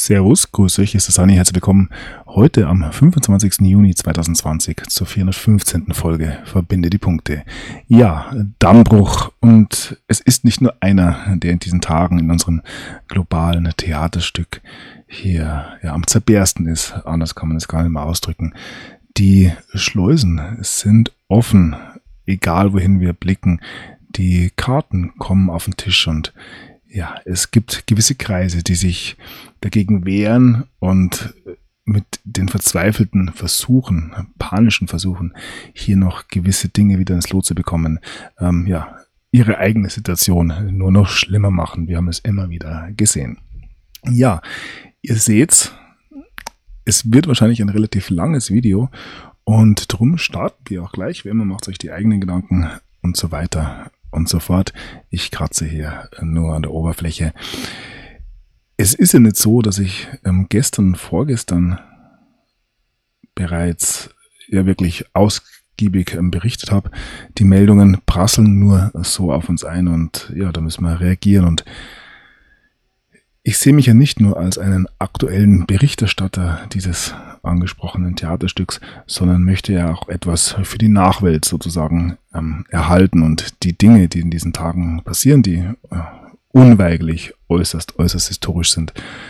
Servus, grüß euch, hier ist der Sani, herzlich willkommen heute am 25. Juni 2020 zur 415. Folge Verbinde die Punkte. Ja, Dammbruch, und es ist nicht nur einer, der in diesen Tagen in unserem globalen Theaterstück hier am zerbersten ist, anders kann man es gar nicht mehr ausdrücken. Die Schleusen sind offen, egal wohin wir blicken, die Karten kommen auf den Tisch und ja, es gibt gewisse Kreise, die sich dagegen wehren und mit den verzweifelten Versuchen, panischen Versuchen, hier noch gewisse Dinge wieder ins Lot zu bekommen, ihre eigene Situation nur noch schlimmer machen. Wir haben es immer wieder gesehen. Ja, ihr seht's, es wird wahrscheinlich ein relativ langes Video und drum starten wir auch gleich. Wie immer, macht euch die eigenen Gedanken und so weiter und so fort. Ich kratze hier nur an der Oberfläche. Es ist ja nicht so, dass ich gestern und vorgestern bereits wirklich ausgiebig berichtet habe. Die Meldungen prasseln nur so auf uns ein und ja, da müssen wir reagieren. Und ich sehe mich ja nicht nur als einen aktuellen Berichterstatter dieses angesprochenen Theaterstücks, sondern möchte ja auch etwas für die Nachwelt sozusagen erhalten und die Dinge, die in diesen Tagen passieren, die unweigerlich äußerst historisch sind,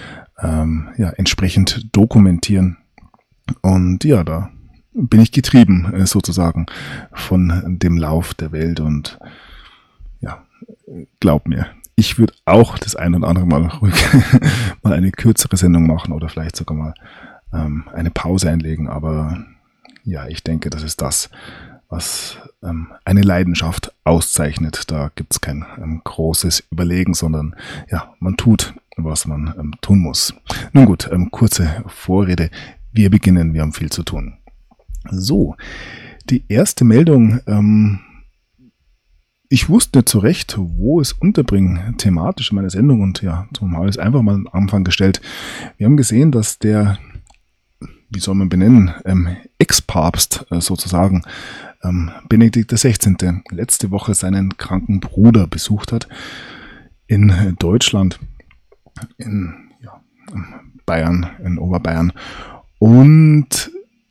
entsprechend dokumentieren. Und ja, da bin ich getrieben sozusagen von dem Lauf der Welt und ja, glaub mir, ich würde auch das ein oder andere Mal ruhig mal eine kürzere Sendung machen oder vielleicht sogar mal eine Pause einlegen. Aber ja, ich denke, das ist das, was eine Leidenschaft auszeichnet. Da gibt es kein großes Überlegen, sondern ja, man tut, was man tun muss. Nun gut, kurze Vorrede. Wir beginnen, wir haben viel zu tun. So, die erste Meldung, ich wusste nicht so recht, wo es unterbringen, thematisch in meiner Sendung, und ja, so habe ich es einfach mal am Anfang gestellt. Wir haben gesehen, dass der, wie soll man benennen, Ex-Papst sozusagen, Benedikt XVI. Letzte Woche seinen kranken Bruder besucht hat in Deutschland, in Bayern, in Oberbayern. Und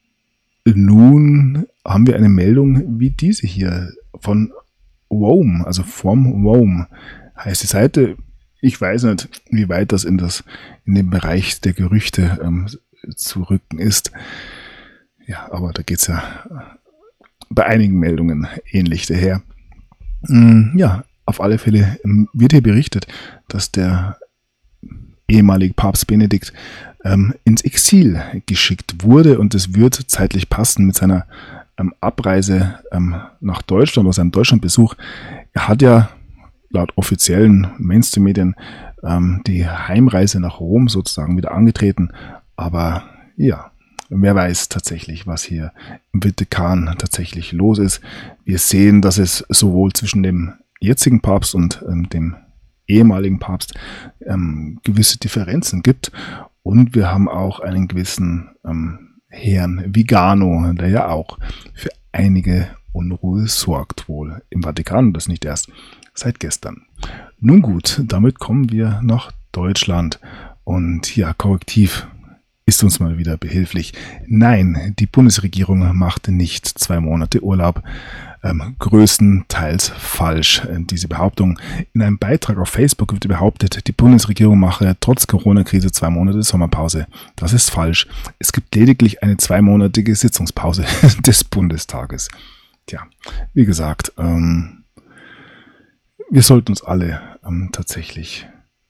nun haben wir eine Meldung wie diese hier von Rome, also from Rome heißt die Seite. Ich weiß nicht, wie weit das in den Bereich der Gerüchte zu rücken ist. Ja, aber da geht es ja bei einigen Meldungen ähnlich daher. Ja, auf alle Fälle wird hier berichtet, dass der ehemalige Papst Benedikt ins Exil geschickt wurde, und es wird zeitlich passen mit seiner Abreise nach Deutschland, aus seinem Deutschlandbesuch. Er hat ja laut offiziellen Mainstream-Medien die Heimreise nach Rom sozusagen wieder angetreten. Aber ja, wer weiß tatsächlich, was hier im Vatikan tatsächlich los ist. Wir sehen, dass es sowohl zwischen dem jetzigen Papst und dem ehemaligen Papst gewisse Differenzen gibt. Und wir haben auch einen gewissen Herrn Vigano, der ja auch für einige Unruhe sorgt, wohl im Vatikan, das nicht erst seit gestern. Nun gut, damit kommen wir nach Deutschland. Und ja, Korrektiv ist uns mal wieder behilflich. Nein, die Bundesregierung machte nicht 2 Monate Urlaub. Größtenteils falsch, diese Behauptung. In einem Beitrag auf Facebook wird behauptet, die Bundesregierung mache trotz Corona-Krise 2 Monate Sommerpause. Das ist falsch. Es gibt lediglich eine 2-monatige Sitzungspause des Bundestages. Tja, wie gesagt, wir sollten uns alle tatsächlich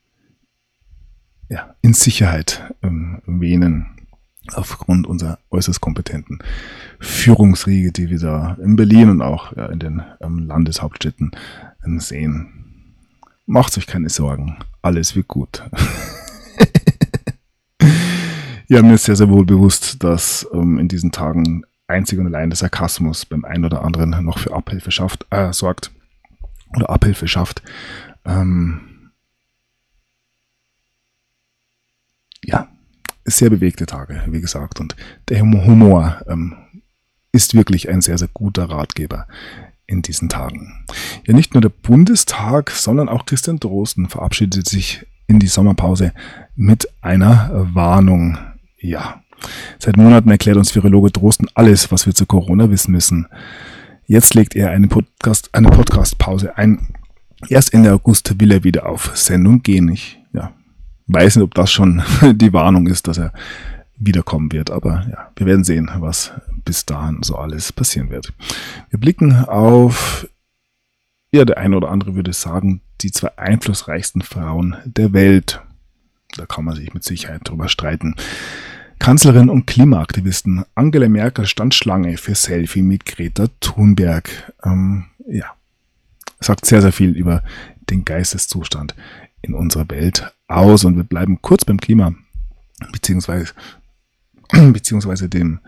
in Sicherheit wähnen, aufgrund unserer äußerst kompetenten Führungsriege, die wir da in Berlin und auch in den Landeshauptstädten sehen. Macht euch keine Sorgen, alles wird gut. Ja, mir ist sehr, sehr wohl bewusst, dass in diesen Tagen einzig und allein der Sarkasmus beim einen oder anderen noch für Abhilfe sorgt. Sehr bewegte Tage, wie gesagt, und der Humor ist wirklich ein sehr, sehr guter Ratgeber in diesen Tagen. Ja, nicht nur der Bundestag, sondern auch Christian Drosten verabschiedet sich in die Sommerpause mit einer Warnung. Ja, seit Monaten erklärt uns Virologe Drosten alles, was wir zu Corona wissen müssen. Jetzt legt er eine Podcast-Pause ein. Erst Ende August will er wieder auf Sendung gehen. Ich weiß nicht, ob das schon die Warnung ist, dass er wiederkommen wird. Aber ja, wir werden sehen, was bis dahin so alles passieren wird. Wir blicken auf, der eine oder andere würde sagen, die 2 einflussreichsten Frauen der Welt. Da kann man sich mit Sicherheit drüber streiten. Kanzlerin und Klimaaktivisten Angela Merkel stand Schlange für Selfie mit Greta Thunberg. Sagt sehr, sehr viel über den Geisteszustand in unserer Welt aus. Und wir bleiben kurz beim Klima, beziehungsweise dem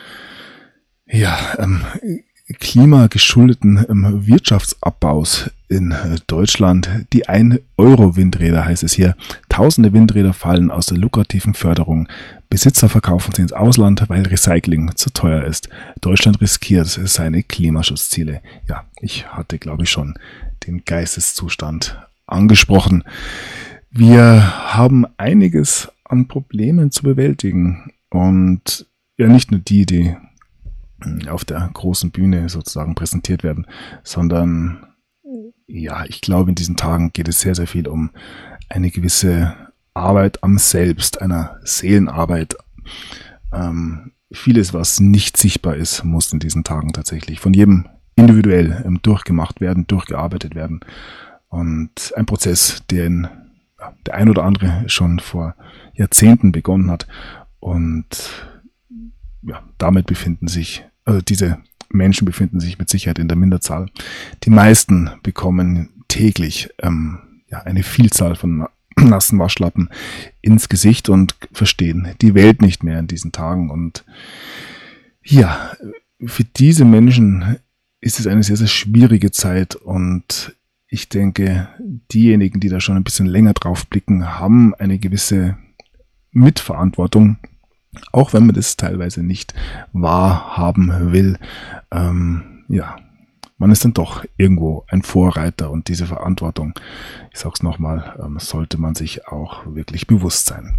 klimageschuldeten Wirtschaftsabbaus in Deutschland. Die 1-Euro-Windräder, heißt es hier. Tausende Windräder fallen aus der lukrativen Förderung. Besitzer verkaufen sie ins Ausland, weil Recycling zu teuer ist. Deutschland riskiert seine Klimaschutzziele. Ja, ich hatte, glaube ich, schon den Geisteszustand angesprochen. Wir haben einiges an Problemen zu bewältigen. Und ja, nicht nur die auf der großen Bühne sozusagen präsentiert werden, sondern ich glaube, in diesen Tagen geht es sehr, sehr viel um eine gewisse Arbeit am Selbst, einer Seelenarbeit. Vieles, was nicht sichtbar ist, muss in diesen Tagen tatsächlich von jedem individuell durchgemacht werden, durchgearbeitet werden. Und ein Prozess, den der ein oder andere schon vor Jahrzehnten begonnen hat. Und damit diese Menschen befinden sich mit Sicherheit in der Minderzahl. Die meisten bekommen täglich eine Vielzahl von nassen Waschlappen ins Gesicht und verstehen die Welt nicht mehr in diesen Tagen. Und für diese Menschen ist es eine sehr, sehr schwierige Zeit. Und ich denke, diejenigen, die da schon ein bisschen länger drauf blicken, haben eine gewisse Mitverantwortung, auch wenn man das teilweise nicht wahrhaben will. Man ist dann doch irgendwo ein Vorreiter und diese Verantwortung, ich sage es nochmal, sollte man sich auch wirklich bewusst sein.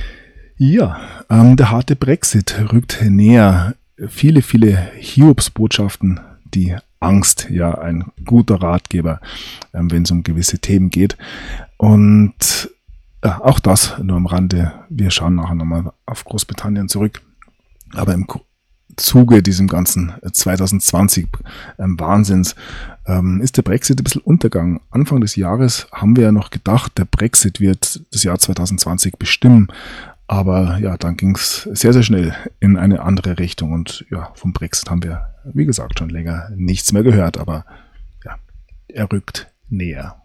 Der harte Brexit rückt näher. Viele Hiobsbotschaften, die Angst, ein guter Ratgeber, wenn es um gewisse Themen geht. Und auch das nur am Rande. Wir schauen nachher nochmal auf Großbritannien zurück. Aber im Zuge diesem ganzen 2020 Wahnsinns ist der Brexit ein bisschen untergegangen. Anfang des Jahres haben wir ja noch gedacht, der Brexit wird das Jahr 2020 bestimmen. Aber dann ging es sehr, sehr schnell in eine andere Richtung. Und vom Brexit haben wir, wie gesagt, schon länger nichts mehr gehört. Aber er rückt näher.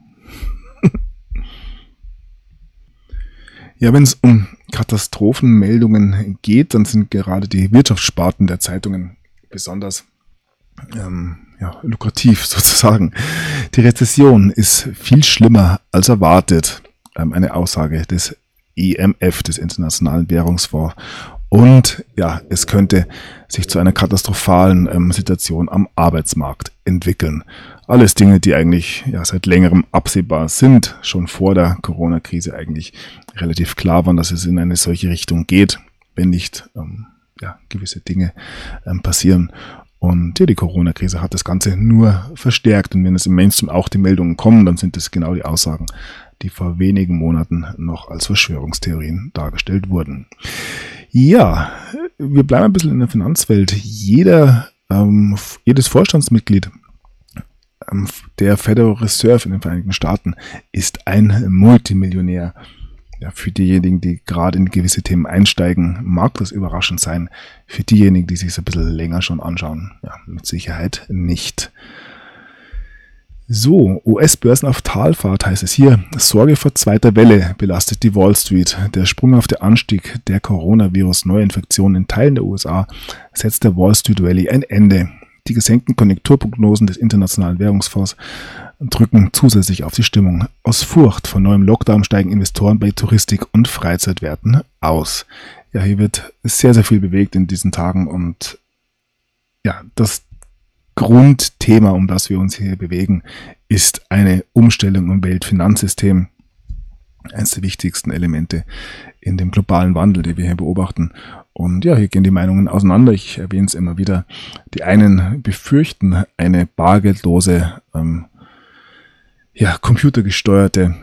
Wenn es um Katastrophenmeldungen geht, dann sind gerade die Wirtschaftssparten der Zeitungen besonders lukrativ sozusagen. Die Rezession ist viel schlimmer als erwartet. Eine Aussage des IMF, des Internationalen Währungsfonds. Und es könnte sich zu einer katastrophalen Situation am Arbeitsmarkt entwickeln. Alles Dinge, die eigentlich seit längerem absehbar sind, schon vor der Corona-Krise eigentlich relativ klar waren, dass es in eine solche Richtung geht, wenn nicht gewisse Dinge passieren. Und die Corona-Krise hat das Ganze nur verstärkt. Und wenn es im Mainstream auch die Meldungen kommen, dann sind es genau die Aussagen, die vor wenigen Monaten noch als Verschwörungstheorien dargestellt wurden. Wir bleiben ein bisschen in der Finanzwelt. Jedes Vorstandsmitglied der Federal Reserve in den Vereinigten Staaten ist ein Multimillionär. Für diejenigen, die gerade in gewisse Themen einsteigen, mag das überraschend sein. Für diejenigen, die sich es ein bisschen länger schon anschauen, mit Sicherheit nicht. So, US-Börsen auf Talfahrt heißt es hier. Sorge vor zweiter Welle belastet die Wall Street. Der sprunghafte Anstieg der Coronavirus-Neuinfektionen in Teilen der USA setzt der Wall Street Rally ein Ende. Die gesenkten Konjunkturprognosen des Internationalen Währungsfonds drücken zusätzlich auf die Stimmung. Aus Furcht vor neuem Lockdown steigen Investoren bei Touristik- und Freizeitwerten aus. Hier wird sehr, sehr viel bewegt in diesen Tagen und das Grundthema, um das wir uns hier bewegen, ist eine Umstellung im Weltfinanzsystem. eines der wichtigsten Elemente in dem globalen Wandel, den wir hier beobachten. Und ja, hier gehen die Meinungen auseinander. Ich erwähne es immer wieder. Die einen befürchten eine bargeldlose, computergesteuerte,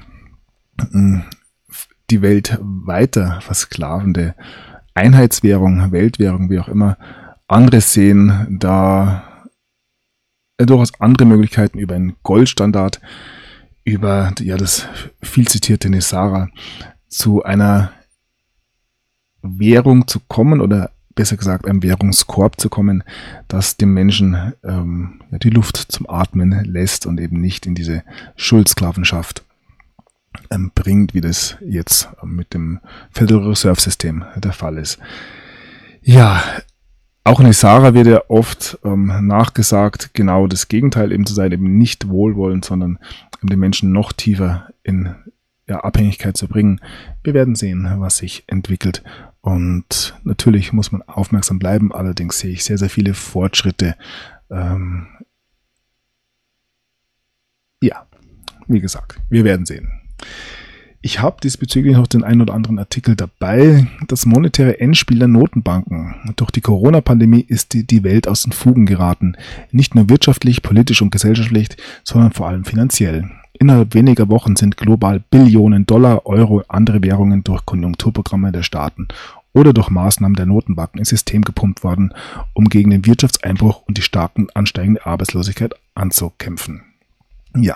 die Welt weiter versklavende Einheitswährung, Weltwährung, wie auch immer. Andere sehen da durchaus andere Möglichkeiten über einen Goldstandard, über das viel zitierte Nesara zu einer Währung zu kommen oder besser gesagt einem Währungskorb zu kommen, das dem Menschen die Luft zum Atmen lässt und eben nicht in diese Schuldsklavenschaft bringt, wie das jetzt mit dem Federal Reserve System der Fall ist. Ja, auch Nesara wird ja oft nachgesagt, genau das Gegenteil eben zu sein, eben nicht wohlwollend, sondern den Menschen noch tiefer in Abhängigkeit zu bringen. Wir werden sehen, was sich entwickelt. Und natürlich muss man aufmerksam bleiben, allerdings sehe ich sehr, sehr viele Fortschritte. Wie gesagt, wir werden sehen. Ich habe diesbezüglich noch den einen oder anderen Artikel dabei. Das monetäre Endspiel der Notenbanken. Durch die Corona-Pandemie ist die Welt aus den Fugen geraten. Nicht nur wirtschaftlich, politisch und gesellschaftlich, sondern vor allem finanziell. Innerhalb weniger Wochen sind global Billionen Dollar, Euro, andere Währungen durch Konjunkturprogramme der Staaten oder durch Maßnahmen der Notenbanken ins System gepumpt worden, um gegen den Wirtschaftseinbruch und die starken ansteigende Arbeitslosigkeit anzukämpfen. Ja.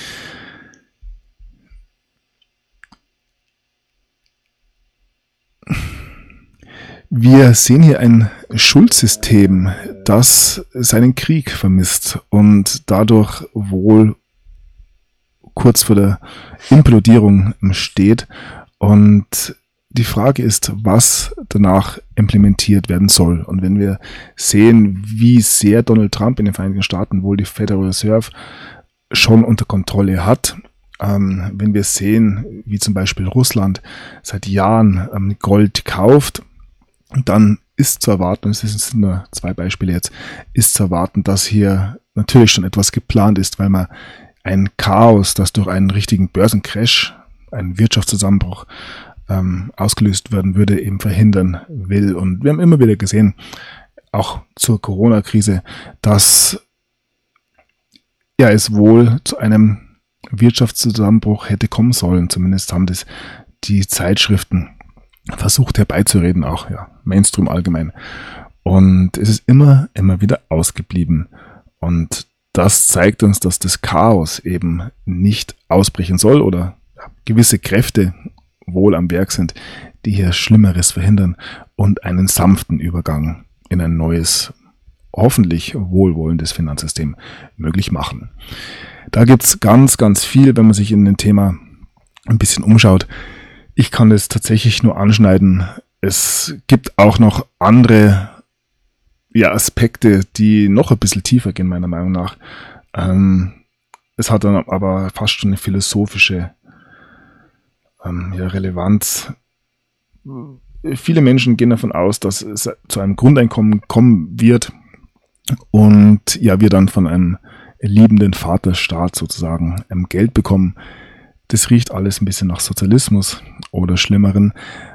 Wir sehen hier ein Schuldsystem, das seinen Krieg vermisst und dadurch wohl kurz vor der Implodierung steht. Und die Frage ist, was danach implementiert werden soll. Und wenn wir sehen, wie sehr Donald Trump in den Vereinigten Staaten wohl die Federal Reserve schon unter Kontrolle hat, wenn wir sehen, wie zum Beispiel Russland seit Jahren Gold kauft, dann ist zu erwarten, es sind nur 2 Beispiele jetzt, ist zu erwarten, dass hier natürlich schon etwas geplant ist, weil man ein Chaos, das durch einen richtigen Börsencrash, einen Wirtschaftszusammenbruch ausgelöst werden würde, eben verhindern will. Und wir haben immer wieder gesehen, auch zur Corona-Krise, dass es wohl zu einem Wirtschaftszusammenbruch hätte kommen sollen. Zumindest haben das die Zeitschriften versucht herbeizureden, auch Mainstream allgemein. Und es ist immer wieder ausgeblieben. Und das zeigt uns, dass das Chaos eben nicht ausbrechen soll oder gewisse Kräfte wohl am Werk sind, die hier Schlimmeres verhindern und einen sanften Übergang in ein neues, hoffentlich wohlwollendes Finanzsystem möglich machen. Da gibt es ganz, ganz viel, wenn man sich in dem Thema ein bisschen umschaut. Ich kann das tatsächlich nur anschneiden. Es gibt auch noch andere Aspekte, die noch ein bisschen tiefer gehen, meiner Meinung nach. Es hat dann aber fast schon eine philosophische Relevanz. Viele Menschen gehen davon aus, dass es zu einem Grundeinkommen kommen wird und wir dann von einem liebenden Vaterstaat sozusagen Geld bekommen. Das riecht alles ein bisschen nach Sozialismus oder Schlimmeren.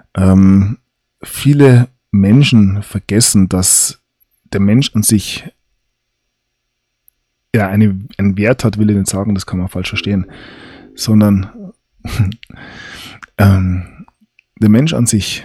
Viele Menschen vergessen, dass der Mensch an sich einen Wert hat, will ich nicht sagen, das kann man falsch verstehen, sondern der Mensch an sich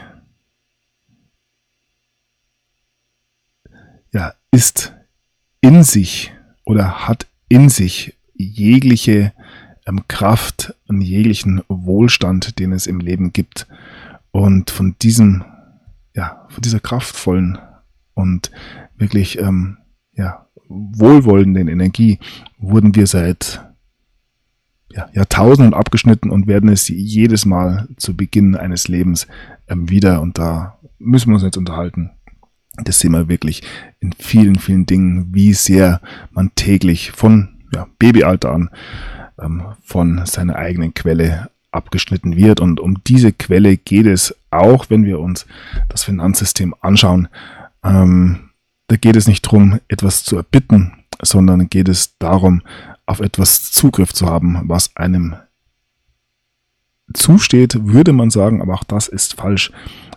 ist in sich oder hat in sich jegliche Kraft und jeglichen Wohlstand, den es im Leben gibt. Und von dieser kraftvollen und wirklich wohlwollenden Energie wurden wir seit Jahrtausenden abgeschnitten und werden es jedes Mal zu Beginn eines Lebens wieder. Und da müssen wir uns jetzt unterhalten. Das sehen wir wirklich in vielen, vielen Dingen, wie sehr man täglich von Babyalter an von seiner eigenen Quelle abgeschnitten wird. Und um diese Quelle geht es auch, wenn wir uns das Finanzsystem anschauen. Da geht es nicht darum, etwas zu erbitten, sondern geht es darum, auf etwas Zugriff zu haben, was einem zusteht, würde man sagen, aber auch das ist falsch.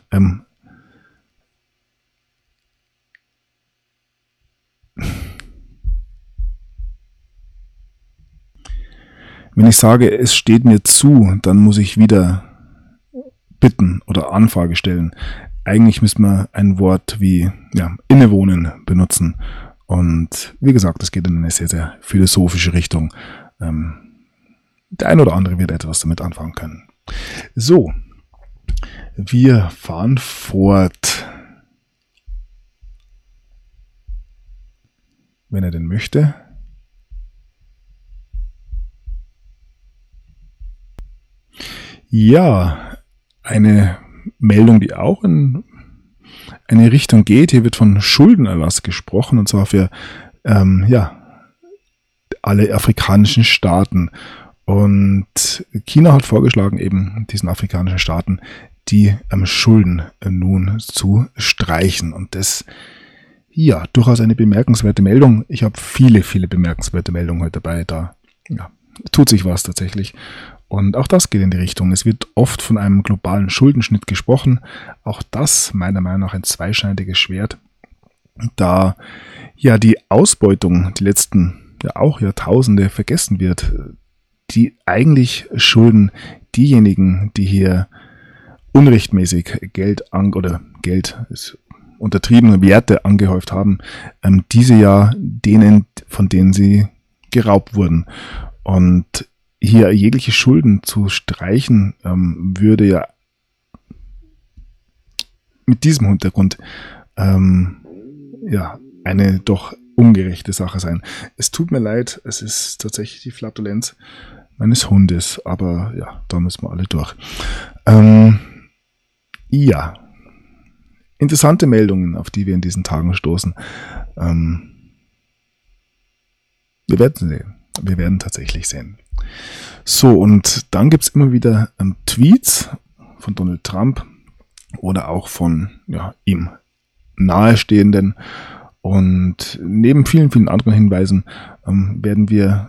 Wenn ich sage, es steht mir zu, dann muss ich wieder bitten oder Anfrage stellen. Eigentlich müsste man ein Wort wie innewohnen benutzen. Und wie gesagt, das geht in eine sehr, sehr philosophische Richtung. Der ein oder andere wird etwas damit anfangen können. So, wir fahren fort. Wenn er denn möchte. Ja, eine Meldung, die auch in eine Richtung geht. Hier wird von Schuldenerlass gesprochen, und zwar für alle afrikanischen Staaten. Und China hat vorgeschlagen, eben diesen afrikanischen Staaten die Schulden nun zu streichen. Und das, durchaus eine bemerkenswerte Meldung. Ich habe viele, viele bemerkenswerte Meldungen heute dabei. Da tut sich was tatsächlich. Und auch das geht in die Richtung. Es wird oft von einem globalen Schuldenschnitt gesprochen. Auch das meiner Meinung nach ein zweischneidiges Schwert. Da die Ausbeutung die letzten auch Jahrtausende vergessen wird. Die eigentlich Schulden, diejenigen, die hier unrechtmäßig Geld ist untertriebene Werte angehäuft haben, diese denen, von denen sie geraubt wurden. Und hier jegliche Schulden zu streichen, würde mit diesem Hintergrund eine doch ungerechte Sache sein. Es tut mir leid, es ist tatsächlich die Flatulenz meines Hundes, aber da müssen wir alle durch. Interessante Meldungen, auf die wir in diesen Tagen stoßen. Wir werden sehen. Wir werden tatsächlich sehen. So, und dann gibt es immer wieder Tweets von Donald Trump oder auch von ihm Nahestehenden. Und neben vielen, vielen anderen Hinweisen werden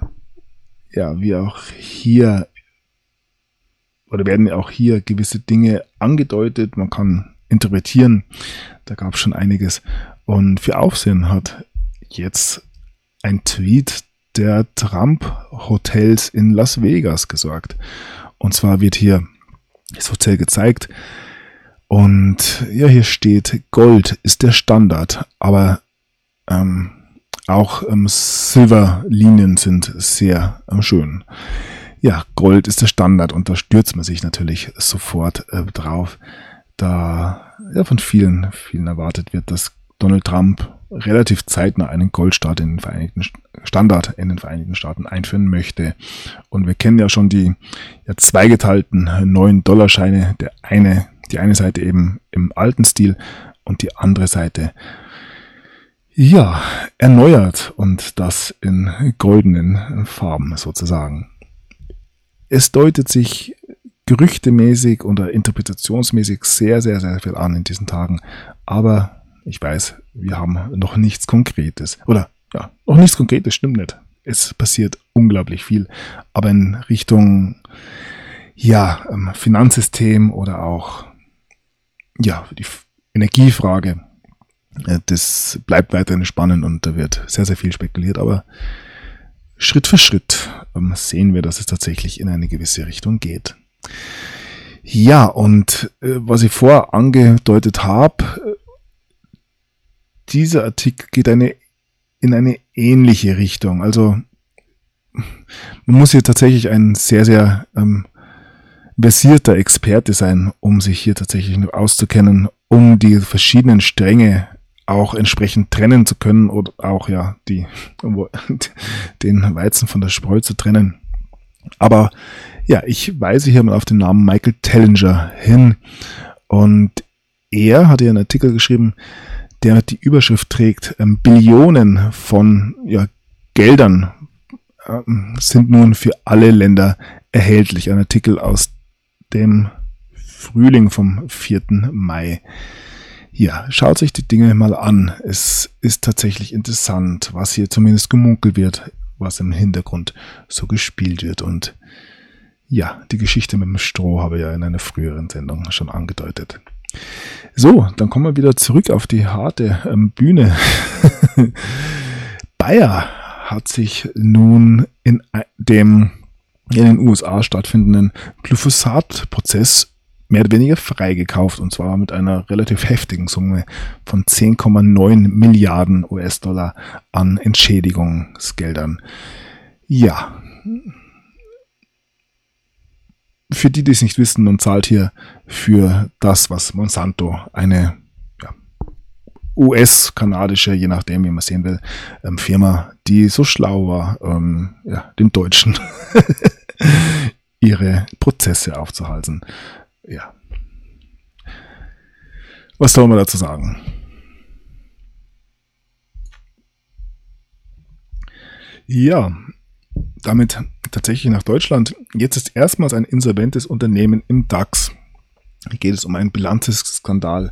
auch hier gewisse Dinge angedeutet. Man kann interpretieren. Da gab es schon einiges. Und für Aufsehen hat jetzt ein Tweet der Trump-Hotels in Las Vegas gesorgt. Und zwar wird hier das Hotel gezeigt. Und hier steht, Gold ist der Standard, aber auch Silberlinien sind sehr schön. Gold ist der Standard, und da stürzt man sich natürlich sofort drauf, da von vielen erwartet wird, dass Donald Trump relativ zeitnah einen Goldstandard in den Vereinigten Staaten einführen möchte. Und wir kennen ja schon die zweigeteilten $9-Scheine, die eine Seite eben im alten Stil und die andere Seite erneuert, und das in goldenen Farben sozusagen. Es deutet sich gerüchtemäßig oder interpretationsmäßig sehr, sehr, sehr viel an in diesen Tagen, aber ich weiß, wir haben noch nichts Konkretes. Noch nichts Konkretes, stimmt nicht. Es passiert unglaublich viel, aber in Richtung Finanzsystem oder auch die Energiefrage, das bleibt weiterhin spannend, und da wird sehr, sehr viel spekuliert, aber Schritt für Schritt sehen wir, dass es tatsächlich in eine gewisse Richtung geht. Und was ich vorher angedeutet habe, dieser Artikel geht in eine ähnliche Richtung. Also man muss hier tatsächlich ein sehr, sehr versierter Experte sein, um sich hier tatsächlich auszukennen, um die verschiedenen Stränge auch entsprechend trennen zu können oder auch den Weizen von der Spreu zu trennen. Aber ich weise hier mal auf den Namen Michael Tellinger hin, und er hat hier einen Artikel geschrieben, der die Überschrift trägt, Billionen von Geldern sind nun für alle Länder erhältlich. Ein Artikel aus dem Frühling vom 4. Mai. Schaut sich die Dinge mal an. Es ist tatsächlich interessant, was hier zumindest gemunkelt wird, was im Hintergrund so gespielt wird. Und Ja, die Geschichte mit dem Stroh habe ich ja in einer früheren Sendung schon angedeutet. So, dann kommen wir wieder zurück auf die harte Bühne. Bayer hat sich nun in den USA stattfindenden Glyphosat-Prozess mehr oder weniger freigekauft, und zwar mit einer relativ heftigen Summe von 10,9 Milliarden US-Dollar an Entschädigungsgeldern. Ja, für die es nicht wissen, man zahlt hier für das, was Monsanto, eine US-kanadische, je nachdem, wie man sehen will, Firma, die so schlau war, den Deutschen ihre Prozesse aufzuhalten. Ja. Was soll man dazu sagen? Ja, damit tatsächlich nach Deutschland. Jetzt ist erstmals ein insolventes Unternehmen im DAX. Hier geht es um einen Bilanzskandal.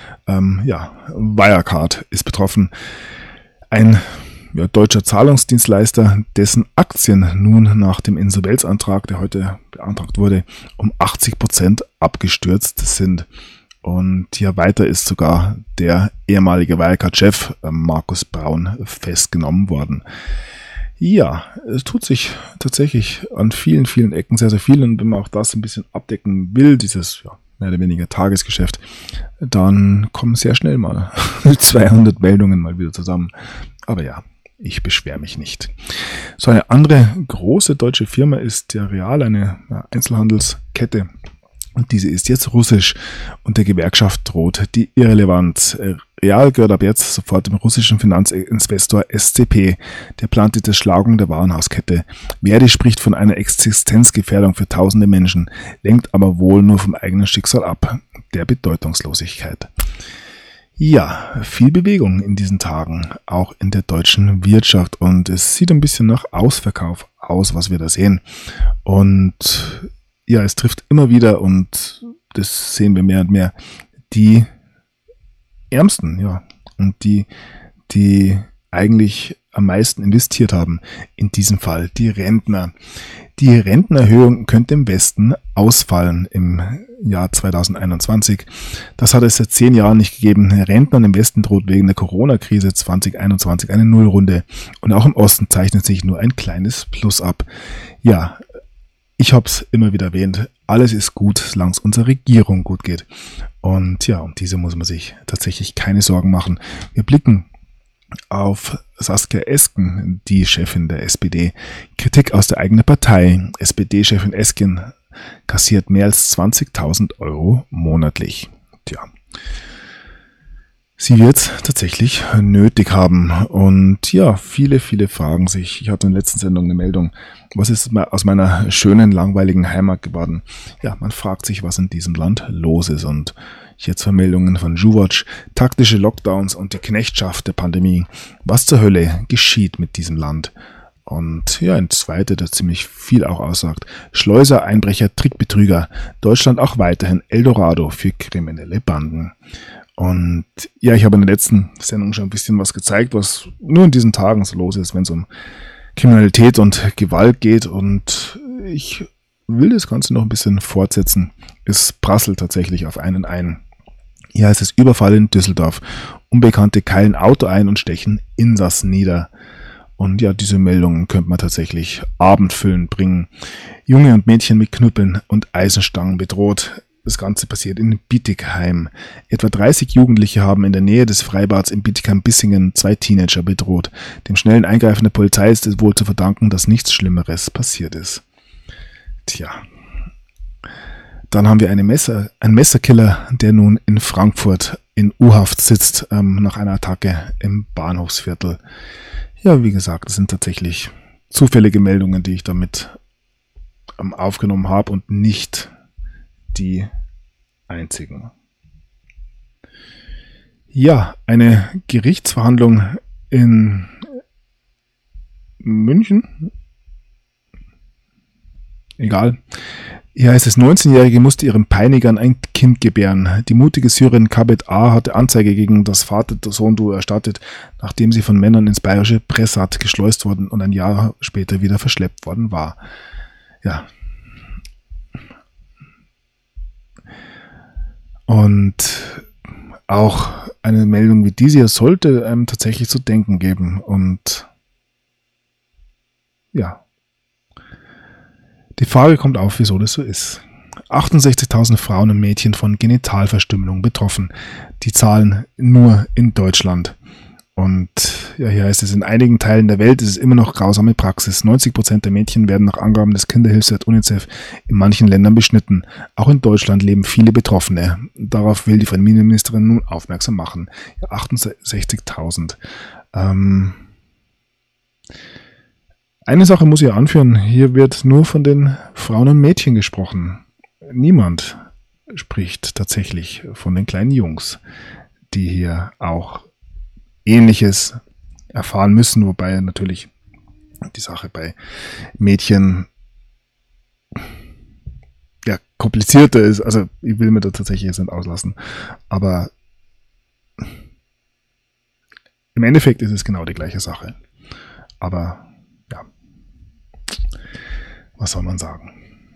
Wirecard ist betroffen. Ein deutscher Zahlungsdienstleister, dessen Aktien nun nach dem Insolvenzantrag, der heute beantragt wurde, um 80% abgestürzt sind. Und ja, weiter ist sogar der ehemalige Wirecard-Chef Markus Braun festgenommen worden. Ja, es tut sich tatsächlich an vielen, vielen Ecken sehr, sehr viel. Und wenn man auch das ein bisschen abdecken will, dieses mehr oder weniger Tagesgeschäft, dann kommen sehr schnell mal 200 Meldungen mal wieder zusammen. Aber ja, ich beschwere mich nicht. So, eine andere große deutsche Firma ist der Real, eine Einzelhandelskette. Und diese ist jetzt russisch und der Gewerkschaft droht die Irrelevanz. Real gehört ab jetzt sofort dem russischen Finanzinvestor SCP. Der plant die Zerschlagung der Warenhauskette. Verdi spricht von einer Existenzgefährdung für tausende Menschen, lenkt aber wohl nur vom eigenen Schicksal ab, der Bedeutungslosigkeit. Ja, viel Bewegung in diesen Tagen, auch in der deutschen Wirtschaft. Und es sieht ein bisschen nach Ausverkauf aus, was wir da sehen. Und ja, es trifft immer wieder, und das sehen wir mehr und mehr, die Ärmsten, und die eigentlich am meisten investiert haben. In diesem Fall die Rentner. Die Rentenerhöhung könnte im Westen ausfallen im Jahr 2021. Das hat es seit 10 Jahren nicht gegeben. Rentnern im Westen droht wegen der Corona-Krise 2021 eine Nullrunde. Und auch im Osten zeichnet sich nur ein kleines Plus ab. Ja, ich habe es immer wieder erwähnt, alles ist gut, solange es unserer Regierung gut geht. Und ja, um diese muss man sich tatsächlich keine Sorgen machen. Wir blicken auf Saskia Esken, die Chefin der SPD. Kritik aus der eigenen Partei. SPD-Chefin Esken kassiert mehr als 20.000 Euro monatlich. Tja. Sie wird es tatsächlich nötig haben. Und ja, viele, viele fragen sich. Ich hatte in der letzten Sendung eine Meldung. Was ist aus meiner schönen, langweiligen Heimat geworden? Ja, man fragt sich, was in diesem Land los ist. Und jetzt Vermeldungen von Juwatch, taktische Lockdowns und die Knechtschaft der Pandemie. Was zur Hölle geschieht mit diesem Land? Und ja, ein zweiter, der ziemlich viel auch aussagt. Schleuser, Einbrecher, Trickbetrüger. Deutschland auch weiterhin Eldorado für kriminelle Banden. Und ja, ich habe in der letzten Sendung schon ein bisschen was gezeigt, was nur in diesen Tagen so los ist, wenn es um Kriminalität und Gewalt geht. Und ich will das Ganze noch ein bisschen fortsetzen. Es prasselt tatsächlich auf einen ein. Hier heißt es Überfall in Düsseldorf. Unbekannte keilen Auto ein und stechen Insassen nieder. Und ja, diese Meldungen könnte man tatsächlich abendfüllend bringen. Junge und Mädchen mit Knüppeln und Eisenstangen bedroht. Das Ganze passiert in Bietigheim. Etwa 30 Jugendliche haben in der Nähe des Freibads in Bietigheim-Bissingen 2 Teenager bedroht. Dem schnellen Eingreifen der Polizei ist es wohl zu verdanken, dass nichts Schlimmeres passiert ist. Tja. Dann haben wir einen Messerkiller, der nun in Frankfurt in U-Haft sitzt, nach einer Attacke im Bahnhofsviertel. Ja, wie gesagt, das sind tatsächlich zufällige Meldungen, die ich damit aufgenommen habe und nicht die einzigen. Ja, eine Gerichtsverhandlung in München. Egal. Hier heißt es, 19-Jährige musste ihren Peinigern ein Kind gebären. Die mutige Syrerin Kabet A. hatte Anzeige gegen das Vater-Sohn-Duo erstattet, nachdem sie von Männern ins bayerische Pressat geschleust worden und ein Jahr später wieder verschleppt worden war. Ja, Und auch eine Meldung wie diese hier sollte einem tatsächlich zu denken geben. Und ja, die Frage kommt auf, wieso das so ist. 68.000 Frauen und Mädchen von Genitalverstümmelung betroffen. Die Zahlen nur in Deutschland. Und ja, hier heißt es, in einigen Teilen der Welt ist es immer noch grausame Praxis. 90% der Mädchen werden nach Angaben des Kinderhilfswerts UNICEF in manchen Ländern beschnitten. Auch in Deutschland leben viele Betroffene. Darauf will die Familienministerin nun aufmerksam machen. Ja, 68.000. Eine Sache muss ich anführen. Hier wird nur von den Frauen und Mädchen gesprochen. Niemand spricht tatsächlich von den kleinen Jungs, die hier auch Ähnliches erfahren müssen, wobei natürlich die Sache bei Mädchen ja komplizierter ist. Also ich will mir da tatsächlich jetzt nicht auslassen, aber im Endeffekt ist es genau die gleiche Sache. Aber ja, was soll man sagen?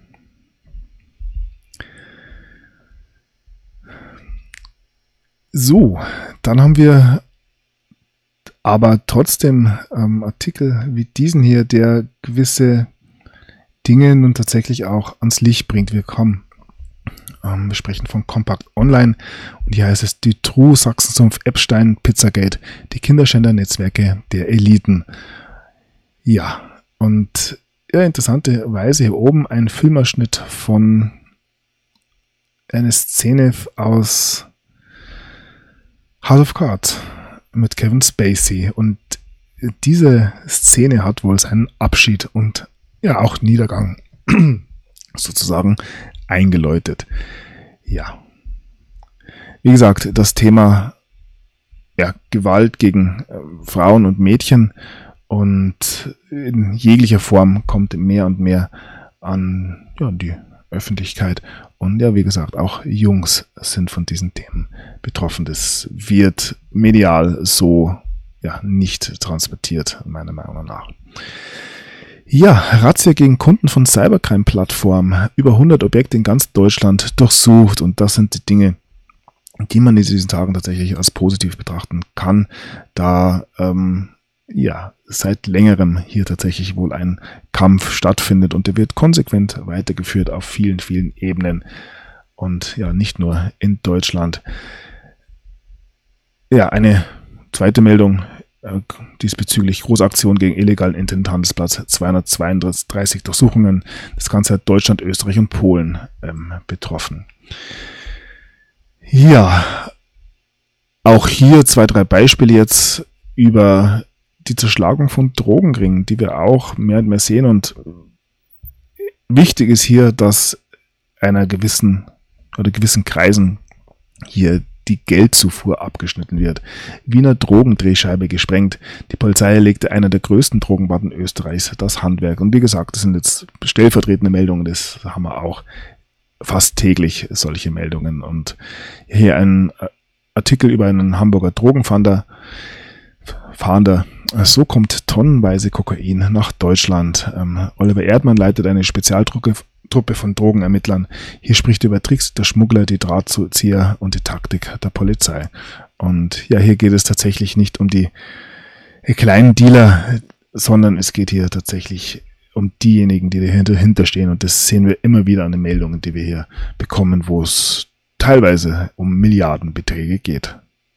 So, dann haben wir aber trotzdem Artikel wie diesen hier, der gewisse Dinge nun tatsächlich auch ans Licht bringt. Wir sprechen von Compact Online und hier heißt es die True Sachsensumpf Epstein Pizzagate, die Kinderschänder-Netzwerke der Eliten. Ja, und ja, interessanterweise hier oben ein Filmausschnitt von einer Szene aus House of Cards mit Kevin Spacey, und diese Szene hat wohl seinen Abschied und ja auch Niedergang sozusagen eingeläutet. Ja, wie gesagt, das Thema Gewalt gegen Frauen und Mädchen und in jeglicher Form kommt mehr und mehr an die Öffentlichkeit. Und ja, wie gesagt, auch Jungs sind von diesen Themen betroffen. Das wird medial so nicht transportiert, meiner Meinung nach. Ja, Razzia gegen Kunden von Cybercrime-Plattformen. Über 100 Objekte in ganz Deutschland durchsucht. Und das sind die Dinge, die man in diesen Tagen tatsächlich als positiv betrachten kann, da seit längerem hier tatsächlich wohl ein Kampf stattfindet und der wird konsequent weitergeführt auf vielen, vielen Ebenen und ja, nicht nur in Deutschland. Ja, eine zweite Meldung diesbezüglich: Großaktion gegen illegalen Internethandelsplatz, 232 Durchsuchungen. Das Ganze hat Deutschland, Österreich und Polen betroffen. Ja, auch hier 2, 3 Beispiele jetzt über die Zerschlagung von Drogenringen, die wir auch mehr und mehr sehen. Und wichtig ist hier, dass gewissen Kreisen hier die Geldzufuhr abgeschnitten wird. Wiener Drogendrehscheibe gesprengt. Die Polizei legte einer der größten Drogenbanden Österreichs das Handwerk. Und wie gesagt, das sind jetzt stellvertretende Meldungen, das haben wir auch fast täglich, solche Meldungen. Und hier ein Artikel über einen Hamburger Drogenfahnder. So kommt tonnenweise Kokain nach Deutschland. Oliver Erdmann leitet eine Spezialtruppe von Drogenermittlern. Hier spricht über Tricks der Schmuggler, die Drahtzieher und die Taktik der Polizei. Und ja, hier geht es tatsächlich nicht um die kleinen Dealer, sondern es geht hier tatsächlich um diejenigen, die dahinter stehen. Und das sehen wir immer wieder an den Meldungen, die wir hier bekommen, wo es teilweise um Milliardenbeträge geht.